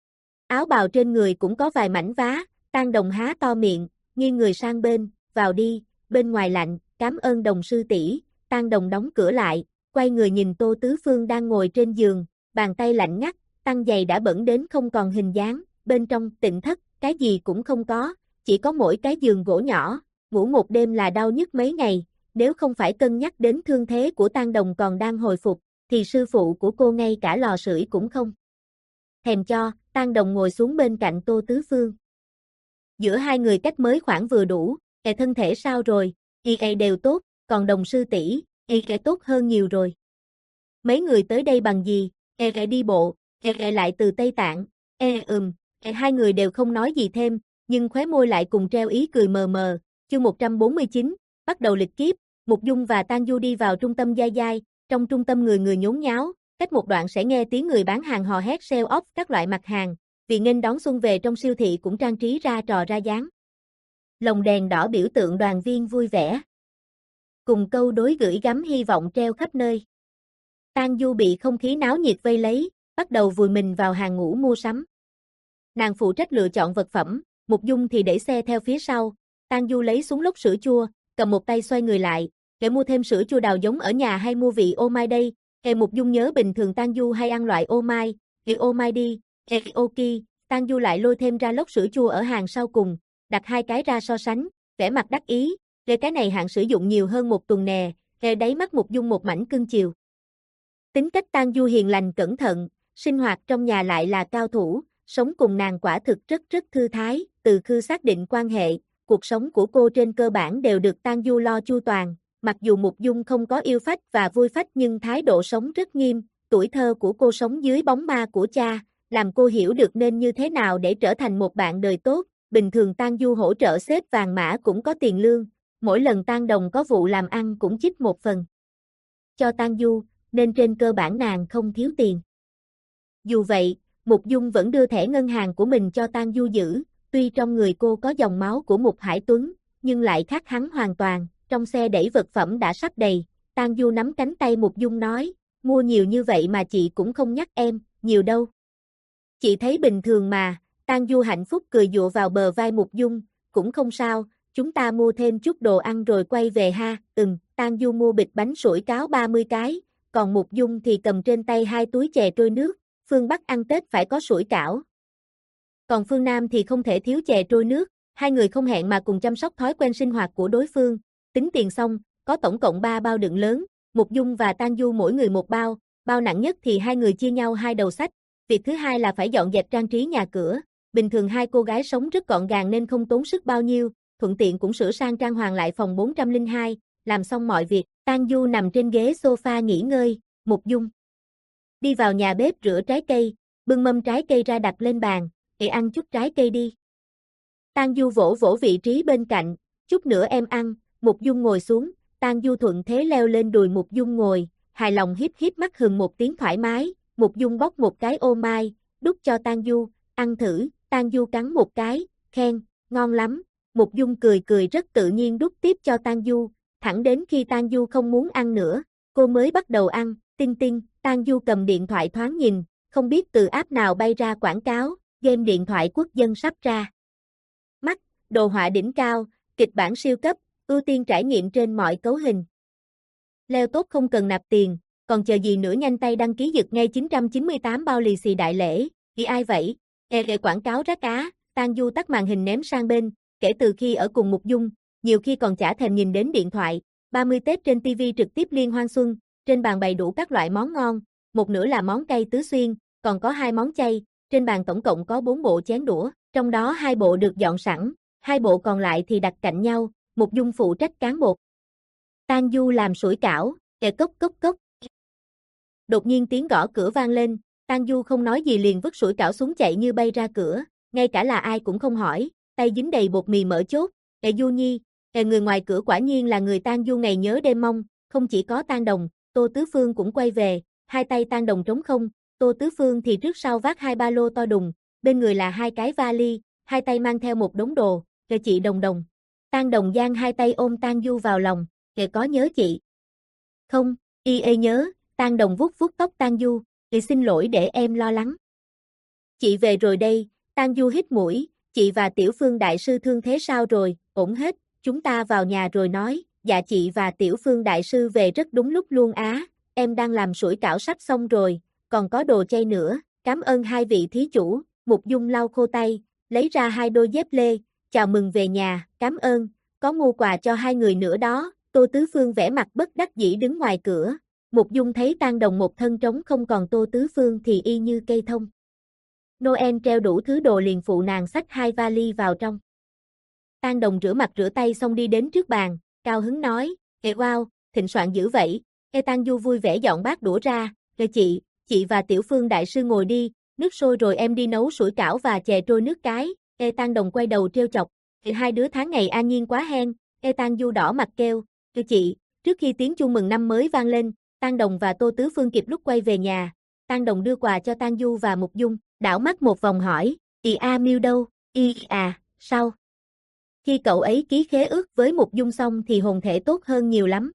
Áo bào trên người cũng có vài mảnh vá. Tang Đồng há to miệng, nghiêng người sang bên, "Vào đi, bên ngoài lạnh, cảm ơn Đồng sư tỷ." Tang Đồng đóng cửa lại, quay người nhìn Tô Tứ Phương đang ngồi trên giường, bàn tay lạnh ngắt, tăng giày đã bẩn đến không còn hình dáng, bên trong tịnh thất, cái gì cũng không có, chỉ có mỗi cái giường gỗ nhỏ, ngủ một đêm là đau nhức mấy ngày, nếu không phải cân nhắc đến thương thế của Tang Đồng còn đang hồi phục, thì sư phụ của cô ngay cả lò sưởi cũng không thèm cho. Tang Đồng ngồi xuống bên cạnh Tô Tứ Phương. Giữa hai người cách mới khoảng vừa đủ. "Ê thân thể sao rồi?" "Y ê đều tốt, còn Đồng sư tỷ, y ê tốt hơn nhiều rồi." "Mấy người tới đây bằng gì?" "Ê ê đi bộ, ê ê lại từ Tây Tạng." "Ê ừm." Ê hai người đều không nói gì thêm, nhưng khóe môi lại cùng treo ý cười mờ mờ. Chương một trăm bốn mươi chín, bắt đầu lịch kiếp. Mục Dung và Tang Du đi vào trung tâm Giai Giai, trong trung tâm người người nhốn nháo, cách một đoạn sẽ nghe tiếng người bán hàng hò hét sale off các loại mặt hàng, vì nghênh đón xuân về trong siêu thị cũng trang trí ra trò ra dáng. Lồng đèn đỏ biểu tượng đoàn viên vui vẻ, cùng câu đối gửi gắm hy vọng treo khắp nơi. Tang Du bị không khí náo nhiệt vây lấy, bắt đầu vùi mình vào hàng ngũ mua sắm. Nàng phụ trách lựa chọn vật phẩm, Mục Dung thì đẩy xe theo phía sau. Tang Du lấy súng lốc sữa chua, cầm một tay xoay người lại, "Để mua thêm sữa chua đào giống ở nhà hay mua vị ô mai đây?" Ê Mục Dung nhớ bình thường Tang Du hay ăn loại ô mai, "Ê ô mai đi." "Ê ok." Tang Du lại lôi thêm ra lốc sữa chua ở hàng sau cùng, đặt hai cái ra so sánh, vẻ mặt đắc ý, "Ê cái này hạn sử dụng nhiều hơn một tuần nè." Ê đáy mắt Mục Dung một mảnh cưng chiều. Tính cách Tang Du hiền lành cẩn thận, sinh hoạt trong nhà lại là cao thủ, sống cùng nàng quả thực rất rất thư thái. Từ khi xác định quan hệ, cuộc sống của cô trên cơ bản đều được Tang Du lo chu toàn. Mặc dù Mục Dung không có yêu phách và vui phách nhưng thái độ sống rất nghiêm, tuổi thơ của cô sống dưới bóng ma của cha, làm cô hiểu được nên như thế nào để trở thành một bạn đời tốt. Bình thường Tang Du hỗ trợ xếp vàng mã cũng có tiền lương, mỗi lần Tang Đồng có vụ làm ăn cũng chích một phần cho Tang Du, nên trên cơ bản nàng không thiếu tiền. Dù vậy, Mục Dung vẫn đưa thẻ ngân hàng của mình cho Tang Du giữ, tuy trong người cô có dòng máu của Mục Hải Tuấn, nhưng lại khác hắn hoàn toàn, trong xe đẩy vật phẩm đã sắp đầy, Tang Du nắm cánh tay Mục Dung nói, mua nhiều như vậy mà chị cũng không nhắc em, nhiều đâu. Chị thấy bình thường mà, Tang Du hạnh phúc cười dụa vào bờ vai Mục Dung, cũng không sao, chúng ta mua thêm chút đồ ăn rồi quay về ha, ừm, Tang Du mua bịch bánh sủi cáo ba mươi cái, còn Mục Dung thì cầm trên tay hai túi chè trôi nước, phương Bắc ăn Tết phải có sủi cảo. Còn phương Nam thì không thể thiếu chè trôi nước, hai người không hẹn mà cùng chăm sóc thói quen sinh hoạt của đối phương, tính tiền xong, có tổng cộng ba bao đựng lớn, Mục Dung và Tang Du mỗi người một bao, bao nặng nhất thì hai người chia nhau hai đầu xách, việc thứ hai là phải dọn dẹp trang trí nhà cửa, bình thường hai cô gái sống rất gọn gàng nên không tốn sức bao nhiêu, thuận tiện cũng sửa sang trang hoàng lại phòng bốn không hai, làm xong mọi việc, Tang Du nằm trên ghế sofa nghỉ ngơi, Mục Dung đi vào nhà bếp rửa trái cây, bưng mâm trái cây ra đặt lên bàn, để ăn chút trái cây đi. Tang Du vỗ vỗ vị trí bên cạnh, chút nữa em ăn, Mục Dung ngồi xuống, Tang Du thuận thế leo lên đùi Mục Dung ngồi, hài lòng híp híp mắt hừm một tiếng thoải mái, Mục Dung bóc một cái ô mai, đút cho Tang Du, ăn thử, Tang Du cắn một cái, khen, ngon lắm, Mục Dung cười cười rất tự nhiên đút tiếp cho Tang Du, thẳng đến khi Tang Du không muốn ăn nữa, cô mới bắt đầu ăn, tinh tinh, Tang Du cầm điện thoại thoáng nhìn, không biết từ app nào bay ra quảng cáo, game điện thoại quốc dân sắp ra. Mắt, đồ họa đỉnh cao, kịch bản siêu cấp, ưu tiên trải nghiệm trên mọi cấu hình. Leo tốt không cần nạp tiền, còn chờ gì nữa nhanh tay đăng ký giật ngay chín trăm chín mươi tám bao lì xì đại lễ, vì ai vậy? E để quảng cáo rác cá, Tang Du tắt màn hình ném sang bên, kể từ khi ở cùng Mục Dung, nhiều khi còn chả thèm nhìn đến điện thoại, ba mươi Tết trên ti vi trực tiếp liên hoan xuân, trên bàn bày đủ các loại món ngon, một nửa là món cay tứ xuyên, còn có hai món chay, trên bàn tổng cộng có bốn bộ chén đũa, trong đó hai bộ được dọn sẵn, hai bộ còn lại thì đặt cạnh nhau, Mục Dung phụ trách cán bột. Tang Du làm sủi cảo, kè cốc cốc cốc. Đột nhiên tiếng gõ cửa vang lên, Tang Du không nói gì liền vứt sủi cảo xuống chạy như bay ra cửa, ngay cả là ai cũng không hỏi, tay dính đầy bột mì mỡ chốt, "Ê Du Nhi." Ê, người ngoài cửa quả nhiên là người Tang Du ngày nhớ đêm mong, không chỉ có Tang Đồng, Tô Tứ Phương cũng quay về, hai tay Tang Đồng trống không, Tô Tứ Phương thì trước sau vác hai ba lô to đùng, bên người là hai cái vali, hai tay mang theo một đống đồ, "Kìa chị Đồng Đồng." Tang Đồng giang hai tay ôm Tang Du vào lòng, "Kìa có nhớ chị?" "Không." "Y ê nhớ." Tang Đồng vuốt vuốt tóc Tang Du, "Thì xin lỗi để em lo lắng." "Chị về rồi đây." Tang Du hít mũi, "Chị và Tiểu Phương đại sư thương thế sao rồi?" "Ổn hết, chúng ta vào nhà rồi nói." "Dạ chị và Tiểu Phương đại sư về rất đúng lúc luôn á, em đang làm sủi cảo sắp xong rồi, còn có đồ chay nữa, cảm ơn hai vị thí chủ." Mục Dung lau khô tay, lấy ra hai đôi dép lê, "Chào mừng về nhà, cảm ơn, có mua quà cho hai người nữa đó." Tô Tứ Phương vẻ mặt bất đắc dĩ đứng ngoài cửa, Mục Dung thấy Tang Đồng một thân trống không còn Tô Tứ Phương thì y như cây thông Noel treo đủ thứ đồ liền phụ nàng xách hai vali vào trong. Tang Đồng rửa mặt rửa tay xong đi đến trước bàn, cao hứng nói, "Ê wow, thịnh soạn dữ vậy." Ê Tang Du vui vẻ dọn bát đũa ra, "Ê chị, chị và Tiểu Phương đại sư ngồi đi, nước sôi rồi em đi nấu sủi cảo và chè trôi nước cái." Ê Tang Đồng quay đầu trêu chọc, "Ê hai đứa tháng ngày an nhiên quá hen." Ê Tang Du đỏ mặt kêu, "Ê chị." Trước khi tiếng chuông mừng năm mới vang lên, Tang Đồng và Tô Tứ Phương kịp lúc quay về nhà. Tang Đồng đưa quà cho Tang Du và Mục Dung, đảo mắt một vòng hỏi, "Y A Miêu đâu?" "Y à, sao?" "Khi cậu ấy ký khế ước với Mục Dung xong thì hồn thể tốt hơn nhiều lắm.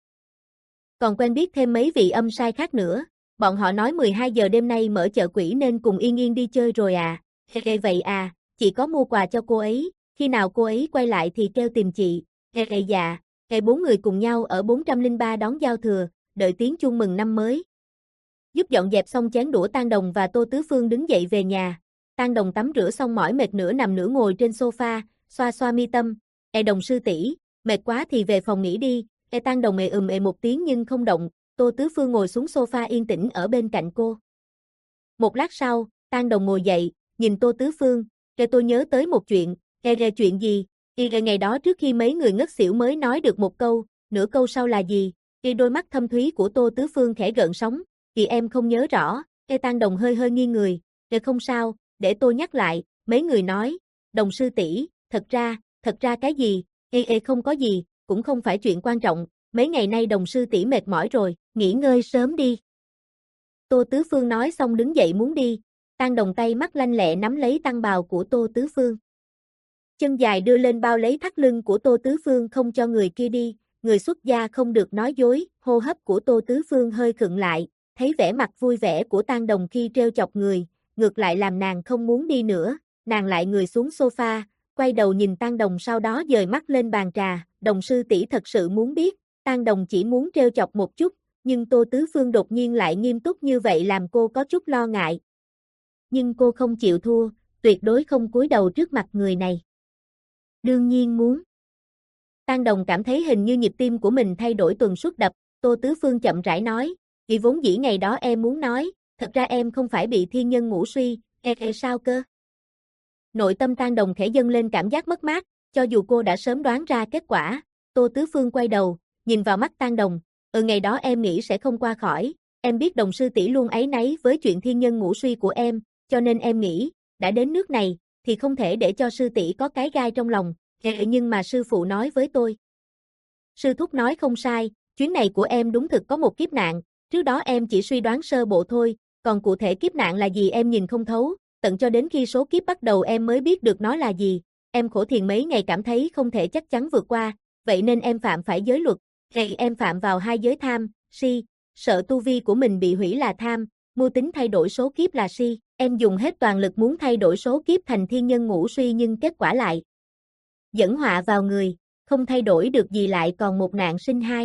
Còn quen biết thêm mấy vị âm sai khác nữa. Bọn họ nói mười hai giờ đêm nay mở chợ quỷ nên cùng Yên Yên đi chơi rồi à." "Ê vậy à, chị có mua quà cho cô ấy, khi nào cô ấy quay lại thì kêu tìm chị." "Ê ê dạ." Ê bốn người cùng nhau ở bốn không ba đón giao thừa, đợi tiếng chuông mừng năm mới. Giúp dọn dẹp xong chén đũa, Tang Đồng và Tô Tứ Phương đứng dậy về nhà. Tang Đồng tắm rửa xong mỏi mệt nửa nằm nửa ngồi trên sofa, xoa xoa mi tâm. "Ê Đồng sư tỷ, mệt quá thì về phòng nghỉ đi." Ê Tang Đồng ề ừm ề một tiếng nhưng không động, Tô Tứ Phương ngồi xuống sofa yên tĩnh ở bên cạnh cô. Một lát sau, Tang Đồng ngồi dậy, nhìn Tô Tứ Phương, "Ê tôi nhớ tới một chuyện." "Ê ê chuyện gì?" "Y ê ngày đó trước khi mấy người ngất xỉu mới nói được một câu, nửa câu sau là gì?" Y đôi mắt thâm thúy của Tô Tứ Phương khẽ gợn sóng, "Thì em không nhớ rõ." Ê Tang Đồng hơi hơi nghiêng người, "Ê không sao, để tôi nhắc lại." Mấy người nói, "Đồng sư tỷ, thật ra, thật ra cái gì?" "Ê ê không có gì, cũng không phải chuyện quan trọng, mấy ngày nay Đồng sư tỷ mệt mỏi rồi, nghỉ ngơi sớm đi." Tô Tứ Phương nói xong đứng dậy muốn đi, Tang Đồng tay mắt lanh lẹ nắm lấy tăng bào của Tô Tứ Phương. chân dài đưa lên bao lấy thắt lưng của Tô Tứ Phương không cho người kia đi, người xuất gia không được nói dối, hô hấp của Tô Tứ Phương hơi khựng lại, thấy vẻ mặt vui vẻ của Tang Đồng khi trêu chọc người, ngược lại làm nàng không muốn đi nữa, nàng lại người xuống sofa, quay đầu nhìn Tang Đồng sau đó dời mắt lên bàn trà, Đồng sư tỷ thật sự muốn biết, Tang Đồng chỉ muốn trêu chọc một chút, nhưng Tô Tứ Phương đột nhiên lại nghiêm túc như vậy làm cô có chút lo ngại. Nhưng cô không chịu thua, tuyệt đối không cúi đầu trước mặt người này. Đương nhiên muốn. Tang Đồng cảm thấy hình như nhịp tim của mình thay đổi tần suất đập, Tô Tứ Phương chậm rãi nói, vì vốn dĩ ngày đó em muốn nói, thật ra em không phải bị thiên nhân ngũ suy, e, e sao cơ? Nội tâm Tang Đồng khẽ dâng lên cảm giác mất mát, cho dù cô đã sớm đoán ra kết quả, Tô Tứ Phương quay đầu, nhìn vào mắt Tang Đồng, ừ ngày đó em nghĩ sẽ không qua khỏi, em biết Đồng sư tỷ luôn áy náy với chuyện thiên nhân ngũ suy của em, cho nên em nghĩ, đã đến nước này, thì không thể để cho sư tỷ có cái gai trong lòng, e, nhưng mà sư phụ nói với tôi. Sư thúc nói không sai, chuyến này của em đúng thực có một kiếp nạn, trước đó em chỉ suy đoán sơ bộ thôi, còn cụ thể kiếp nạn là gì em nhìn không thấu, tận cho đến khi số kiếp bắt đầu em mới biết được nó là gì, em khổ thiền mấy ngày cảm thấy không thể chắc chắn vượt qua, vậy nên em phạm phải giới luật, hay em phạm vào hai giới tham, si, sợ tu vi của mình bị hủy là tham, mưu tính thay đổi số kiếp là si, em dùng hết toàn lực muốn thay đổi số kiếp thành thiên nhân ngũ suy nhưng kết quả lại dẫn họa vào người, không thay đổi được gì lại còn một nạn sinh hai.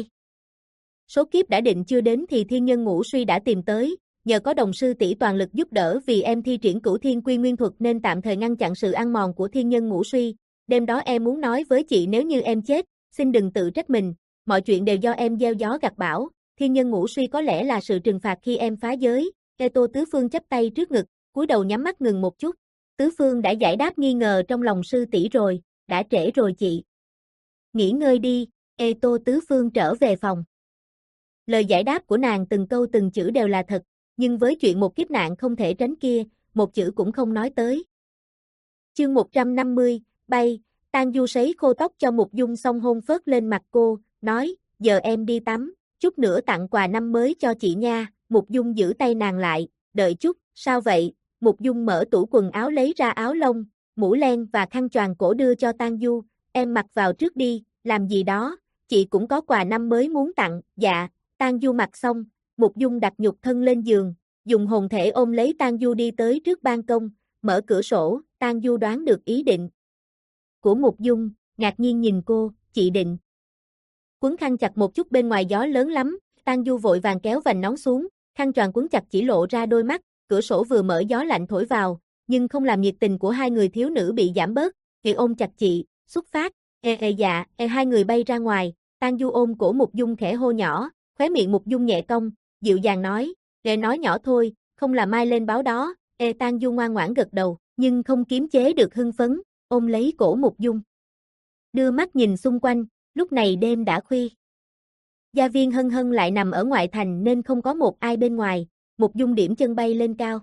Số kiếp đã định chưa đến thì thiên nhân ngũ suy đã tìm tới, nhờ có Đồng sư tỷ toàn lực giúp đỡ vì em thi triển Cửu Thiên Quy Nguyên thuật nên tạm thời ngăn chặn sự ăn mòn của thiên nhân ngũ suy, đêm đó em muốn nói với chị nếu như em chết, xin đừng tự trách mình, mọi chuyện đều do em gieo gió gặt bão, thiên nhân ngũ suy có lẽ là sự trừng phạt khi em phá giới, Ê Tô Tứ Phương chắp tay trước ngực, cúi đầu nhắm mắt ngừng một chút, Tứ Phương đã giải đáp nghi ngờ trong lòng sư tỷ rồi, đã trễ rồi chị. Nghỉ ngơi đi, Ê Tô Tứ Phương trở về phòng. Lời giải đáp của nàng từng câu từng chữ đều là thật, nhưng với chuyện một kiếp nạn không thể tránh kia, một chữ cũng không nói tới. Chương một trăm năm mươi, bay, Tang Du sấy khô tóc cho Mục Dung xong hôn phớt lên mặt cô, nói, giờ em đi tắm, chút nữa tặng quà năm mới cho chị nha, Mục Dung giữ tay nàng lại, đợi chút, sao vậy, Mục Dung mở tủ quần áo lấy ra áo lông, mũ len và khăn choàng cổ đưa cho Tang Du, em mặc vào trước đi, làm gì đó, chị cũng có quà năm mới muốn tặng, dạ, Tang Du mặc xong, Mục Dung đặt nhục thân lên giường, dùng hồn thể ôm lấy Tang Du đi tới trước ban công, mở cửa sổ, Tang Du đoán được ý định của Mục Dung, ngạc nhiên nhìn cô, chị định quấn khăn chặt một chút bên ngoài gió lớn lắm, Tang Du vội vàng kéo vành nón xuống, khăn choàng quấn chặt chỉ lộ ra đôi mắt, cửa sổ vừa mở gió lạnh thổi vào, nhưng không làm nhiệt tình của hai người thiếu nữ bị giảm bớt, thì ôm chặt chị, xuất phát, ê ê dạ, ê hai người bay ra ngoài, Tang Du ôm cổ Mục Dung khẽ hô nhỏ, khóe miệng Mục Dung nhẹ cong, dịu dàng nói, ê nói nhỏ thôi, không là mai lên báo đó, ê Tang Du ngoan ngoãn gật đầu, nhưng không kiềm chế được hưng phấn, ôm lấy cổ Mục Dung. Đưa mắt nhìn xung quanh, lúc này đêm đã khuya. Gia viên Hân Hân lại nằm ở ngoại thành nên không có một ai bên ngoài, Mục Dung điểm chân bay lên cao.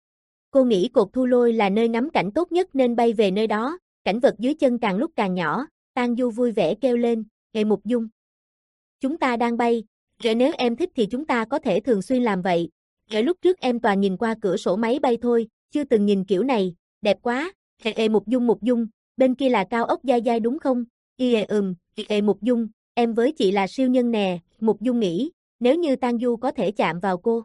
Cô nghĩ cột Thu Lôi là nơi ngắm cảnh tốt nhất nên bay về nơi đó, cảnh vật dưới chân càng lúc càng nhỏ, Tang Du vui vẻ kêu lên, "Ê Mục Dung, chúng ta đang bay, rồi nếu em thích thì chúng ta có thể thường xuyên làm vậy. Rồi lúc trước em toàn nhìn qua cửa sổ máy bay thôi, chưa từng nhìn kiểu này, đẹp quá." Ê ê Mục Dung Mục Dung, bên kia là cao ốc dai dai đúng không? Ê ê ừm, ê Mục Dung, em với chị là siêu nhân nè, Mục Dung nghĩ, nếu như Tang Du có thể chạm vào cô,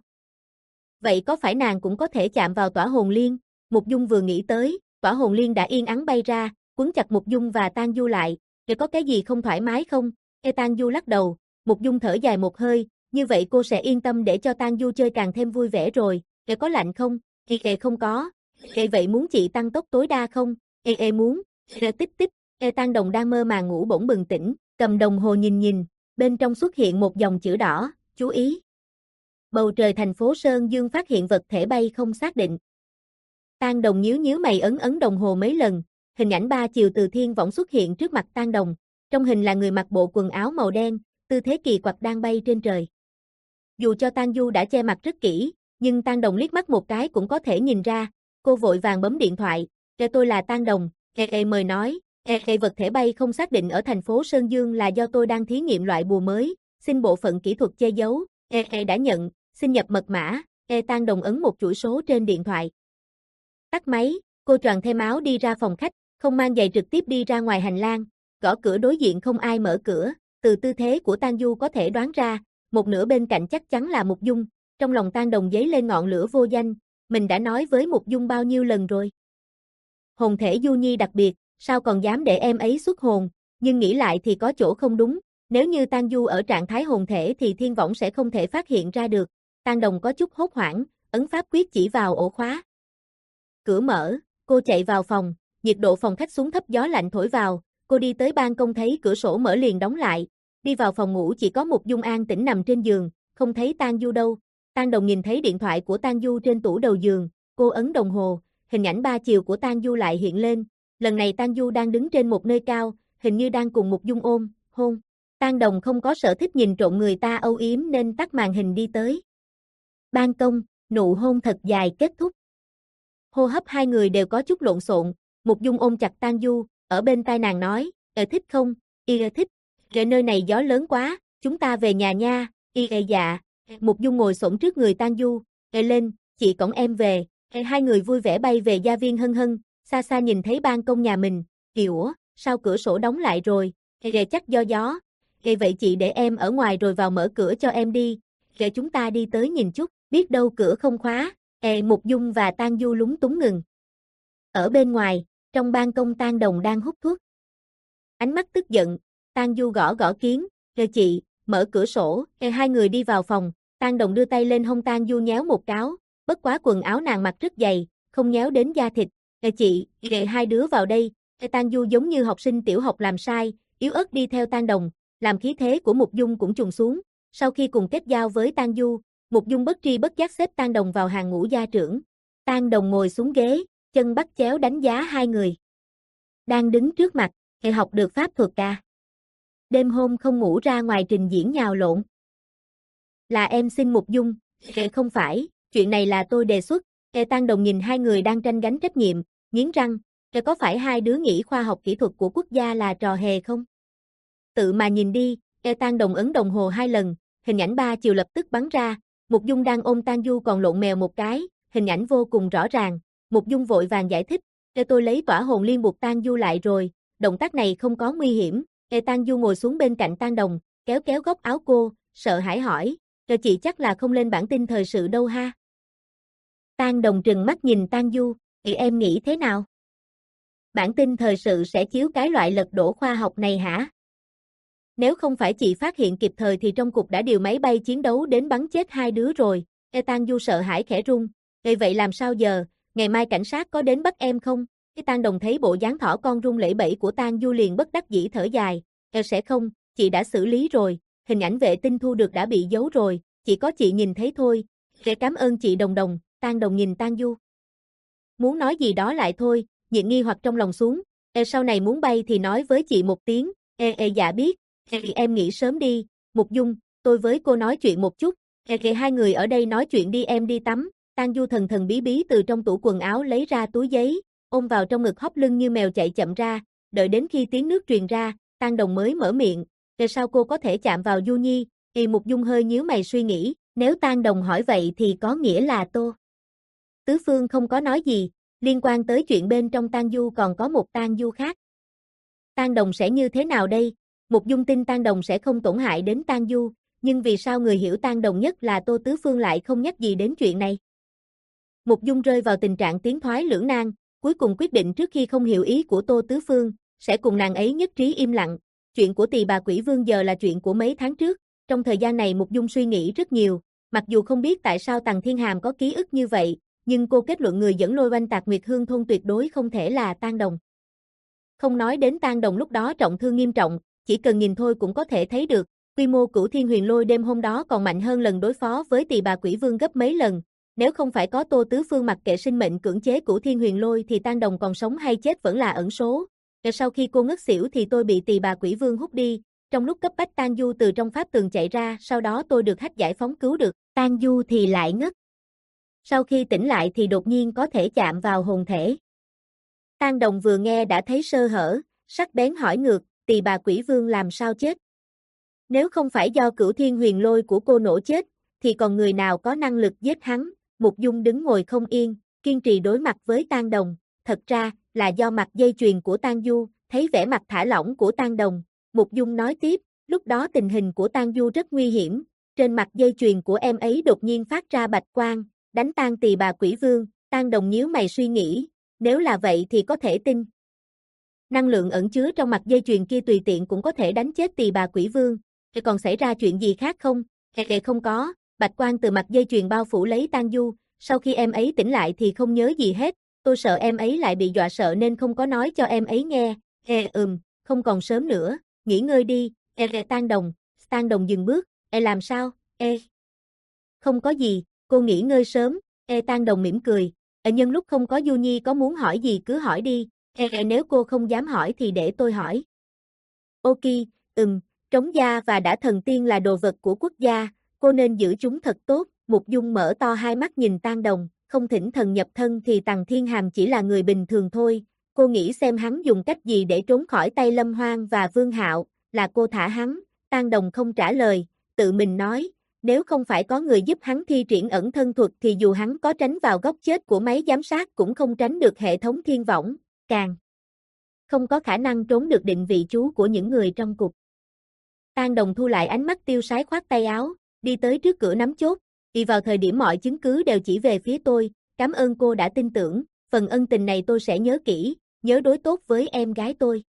vậy có phải nàng cũng có thể chạm vào tỏa hồn liên? Mục Dung vừa nghĩ tới, tỏa hồn liên đã yên ắng bay ra, quấn chặt Mục Dung và Tang Du lại, "Để có cái gì không thoải mái không?" Ê Tang Du lắc đầu, Mục Dung thở dài một hơi, như vậy cô sẽ yên tâm để cho Tang Du chơi càng thêm vui vẻ rồi, "Ê có lạnh không?" Ê ê không có. Ê vậy muốn chị tăng tốc tối đa không? Ê ê muốn. Ê tích tích. Ê Tang Đồng đang mơ màng ngủ bỗng bừng tỉnh, cầm đồng hồ nhìn nhìn, bên trong xuất hiện một dòng chữ đỏ, chú ý. Bầu trời thành phố Sơn Dương phát hiện vật thể bay không xác định. Tang Đồng nhíu nhíu mày ấn ấn đồng hồ mấy lần, hình ảnh ba chiều từ thiên võng xuất hiện trước mặt Tang Đồng, trong hình là người mặc bộ quần áo màu đen, tư thế kỳ quặc đang bay trên trời. Dù cho Tang Du đã che mặt rất kỹ, nhưng Tang Đồng liếc mắt một cái cũng có thể nhìn ra, cô vội vàng bấm điện thoại, "Ê tôi là Tang Đồng, ê ê mời nói, ê ê vật thể bay không xác định ở thành phố Sơn Dương là do tôi đang thí nghiệm loại bùa mới, xin bộ phận kỹ thuật che giấu, ê ê đã nhận, xin nhập mật mã." Ê Tang Đồng ấn một chuỗi số trên điện thoại. Tắt máy, cô choàng thêm áo đi ra phòng khách, không mang giày trực tiếp đi ra ngoài hành lang, gõ cửa đối diện không ai mở cửa, từ tư thế của Tang Du có thể đoán ra, một nửa bên cạnh chắc chắn là Mục Dung, trong lòng Tang Đồng dấy lên ngọn lửa vô danh, mình đã nói với Mục Dung bao nhiêu lần rồi. Hồn thể Du Nhi đặc biệt, sao còn dám để em ấy xuất hồn, nhưng nghĩ lại thì có chỗ không đúng, nếu như Tang Du ở trạng thái hồn thể thì Thiên Võng sẽ không thể phát hiện ra được. Tang Đồng có chút hốt hoảng, ấn pháp quyết chỉ vào ổ khóa. Cửa mở, cô chạy vào phòng, nhiệt độ phòng khách xuống thấp, gió lạnh thổi vào, cô đi tới ban công thấy cửa sổ mở liền đóng lại, đi vào phòng ngủ chỉ có Mục Dung an tĩnh nằm trên giường, không thấy Tang Du đâu. Tang Đồng nhìn thấy điện thoại của Tang Du trên tủ đầu giường, cô ấn đồng hồ, hình ảnh ba chiều của Tang Du lại hiện lên, lần này Tang Du đang đứng trên một nơi cao, hình như đang cùng Mục Dung ôm, hôn. Tang Đồng không có sở thích nhìn trộm người ta âu yếm nên tắt màn hình đi tới. Ban công, nụ hôn thật dài kết thúc. Hô hấp hai người đều có chút lộn xộn, Mục Dung ôm chặt Tang Du, ở bên tai nàng nói, "Ờ thích không?" "Y thích." "Rồi nơi này gió lớn quá, chúng ta về nhà nha." "Y dạ." Mục Dung ngồi xổm trước người Tang Du, "Ê lên, chị cõng em về." Hai người vui vẻ bay về gia viên hân hân, xa xa nhìn thấy ban công nhà mình, "Ủa, sao cửa sổ đóng lại rồi?" "Ê chắc do gió." "Ê vậy chị để em ở ngoài rồi vào mở cửa cho em đi." "Ê chúng ta đi tới nhìn chút, biết đâu cửa không khóa." Ê Mục Dung và Tang Du lúng túng ngừng. Ở bên ngoài, trong ban công Tang Đồng đang hút thuốc. Ánh mắt tức giận, Tang Du gõ gõ kiến, "Ê chị, mở cửa sổ." Ê hai người đi vào phòng, Tang Đồng đưa tay lên hông Tang Du nhéo một cái, bất quá quần áo nàng mặc rất dày, không nhéo đến da thịt. "Ê chị, để hai đứa vào đây." Ê Tang Du giống như học sinh tiểu học làm sai, yếu ớt đi theo Tang Đồng, làm khí thế của Mục Dung cũng trùng xuống. Sau khi cùng kết giao với Tang Du, Mục Dung bất tri bất giác xếp Tang Đồng vào hàng ngũ gia trưởng. Tang Đồng ngồi xuống ghế, chân bắt chéo đánh giá hai người. Đang đứng trước mặt, "Hệ học được pháp thuật à? Đêm hôm không ngủ ra ngoài trình diễn nhào lộn." "Là em xin Mục Dung." "Hệ không phải, chuyện này là tôi đề xuất." Hệ Tang Đồng nhìn hai người đang tranh gánh trách nhiệm, nghiến răng, "Hệ có phải hai đứa nghĩ khoa học kỹ thuật của quốc gia là trò hề không? Tự mà nhìn đi." Hệ Tang Đồng ấn đồng hồ hai lần, hình ảnh ba chiều lập tức bắn ra, Mục Dung đang ôm Tang Du còn lộn mèo một cái, hình ảnh vô cùng rõ ràng. Mục Dung vội vàng giải thích, "Ê tôi lấy tỏa hồn liên buộc Tang Du lại rồi, động tác này không có nguy hiểm." Ê Tang Du ngồi xuống bên cạnh Tang Đồng, kéo kéo góc áo cô, sợ hãi hỏi, "Ê chị chắc là không lên bản tin thời sự đâu ha?" Tang Đồng trừng mắt nhìn Tang Du, "Thì em nghĩ thế nào? Bản tin thời sự sẽ chiếu cái loại lật đổ khoa học này hả? Nếu không phải chị phát hiện kịp thời thì trong cục đã điều máy bay chiến đấu đến bắn chết hai đứa rồi." Ê Tang Du sợ hãi khẽ run, "Ê vậy làm sao giờ, ngày mai cảnh sát có đến bắt em không?" Ê Tang Đồng thấy bộ dáng thỏ con run lẩy bẩy của Tang Du liền bất đắc dĩ thở dài, "Ê sẽ không, chị đã xử lý rồi, hình ảnh vệ tinh thu được đã bị giấu rồi, chỉ có chị nhìn thấy thôi." "Ê cảm ơn chị Đồng Đồng." Tang Đồng nhìn Tang Du, muốn nói gì đó lại thôi, nhịn nghi hoặc trong lòng xuống, "Ê sau này muốn bay thì nói với chị một tiếng." "Ê ê dạ biết." "Ê em nghỉ sớm đi." "Mục Dung, tôi với cô nói chuyện một chút." "Ê ê hai người ở đây nói chuyện đi em đi tắm." Tang Du thần thần bí bí từ trong tủ quần áo lấy ra túi giấy, ôm vào trong ngực hóc lưng như mèo chạy chậm ra, đợi đến khi tiếng nước truyền ra, Tang Đồng mới mở miệng, "Tại sao cô có thể chạm vào Du Nhi?" Ê Mục Dung hơi nhíu mày suy nghĩ, nếu Tang Đồng hỏi vậy thì có nghĩa là Tô Tứ Phương không có nói gì, liên quan tới chuyện bên trong Tang Du còn có một Tang Du khác. Tang Đồng sẽ như thế nào đây? Mục Dung tin Tang Đồng sẽ không tổn hại đến Tang Du, nhưng vì sao người hiểu Tang Đồng nhất là Tô Tứ Phương lại không nhắc gì đến chuyện này? Mục Dung rơi vào tình trạng tiến thoái lưỡng nan, cuối cùng quyết định trước khi không hiểu ý của Tô Tứ Phương, sẽ cùng nàng ấy nhất trí im lặng. Chuyện của Tỳ Bà Quỷ Vương giờ là chuyện của mấy tháng trước, trong thời gian này Mục Dung suy nghĩ rất nhiều, mặc dù không biết tại sao Tằng Thiên Hàm có ký ức như vậy, nhưng cô kết luận người dẫn lôi oanh tạc Nguyệt Hương thôn tuyệt đối không thể là Tang Đồng. Không nói đến Tang Đồng lúc đó trọng thương nghiêm trọng, chỉ cần nhìn thôi cũng có thể thấy được, quy mô Cửu Thiên Huyền Lôi đêm hôm đó còn mạnh hơn lần đối phó với Tỳ Bà Quỷ Vương gấp mấy lần. Nếu không phải có Tô Tứ Phương mặc kệ sinh mệnh cưỡng chế Cửu Thiên Huyền Lôi thì Tang Đồng còn sống hay chết vẫn là ẩn số. Rồi sau khi cô ngất xỉu thì tôi bị Tỳ Bà Quỷ Vương hút đi, trong lúc cấp bách Tang Du từ trong pháp tường chạy ra, sau đó tôi được Hách giải phóng cứu được, Tang Du thì lại ngất. Sau khi tỉnh lại thì đột nhiên có thể chạm vào hồn thể. Tang Đồng vừa nghe đã thấy sơ hở, sắc bén hỏi ngược, Tỳ Bà Quỷ Vương làm sao chết? Nếu không phải do Cửu Thiên Huyền Lôi của cô nổ chết, thì còn người nào có năng lực giết hắn? Mục Dung đứng ngồi không yên, kiên trì đối mặt với Tang Đồng, thật ra, là do mặt dây chuyền của Tang Du, thấy vẻ mặt thả lỏng của Tang Đồng, Mục Dung nói tiếp, lúc đó tình hình của Tang Du rất nguy hiểm, trên mặt dây chuyền của em ấy đột nhiên phát ra bạch quang, đánh tan Tỳ Bà Quỷ Vương, Tang Đồng nhíu mày suy nghĩ, nếu là vậy thì có thể tin. Năng lượng ẩn chứa trong mặt dây chuyền kia tùy tiện cũng có thể đánh chết Tỳ Bà Quỷ Vương, thì còn xảy ra chuyện gì khác không? Kệ không có, bạch quang từ mặt dây chuyền bao phủ lấy Tang Du, sau khi em ấy tỉnh lại thì không nhớ gì hết, tôi sợ em ấy lại bị dọa sợ nên không có nói cho em ấy nghe. Ê ừm, không còn sớm nữa, nghỉ ngơi đi. Ê ê Tang Đồng, Tang Đồng dừng bước, ê làm sao? Ê. Không có gì, cô nghỉ ngơi sớm. Ê Tang Đồng mỉm cười, ê nhân lúc không có Du Nhi có muốn hỏi gì cứ hỏi đi. Ê ê nếu cô không dám hỏi thì để tôi hỏi. Ok, ừm, trống gia và đã thần tiên là đồ vật của quốc gia, cô nên giữ chúng thật tốt. Mục Dung mở to hai mắt nhìn Tang Đồng, không thỉnh thần nhập thân thì Tằng Thiên Hàm chỉ là người bình thường thôi. Cô nghĩ xem hắn dùng cách gì để trốn khỏi tay Lâm Hoang và Vương Hạo, là cô thả hắn. Tang Đồng không trả lời, tự mình nói, nếu không phải có người giúp hắn thi triển ẩn thân thuật thì dù hắn có tránh vào góc chết của máy giám sát cũng không tránh được hệ thống thiên võng, càng không có khả năng trốn được định vị chú của những người trong cục. Tang Đồng thu lại ánh mắt tiêu sái khoát tay áo, đi tới trước cửa nắm chốt, vì vào thời điểm mọi chứng cứ đều chỉ về phía tôi, cảm ơn cô đã tin tưởng, phần ân tình này tôi sẽ nhớ kỹ, nhớ đối tốt với em gái tôi.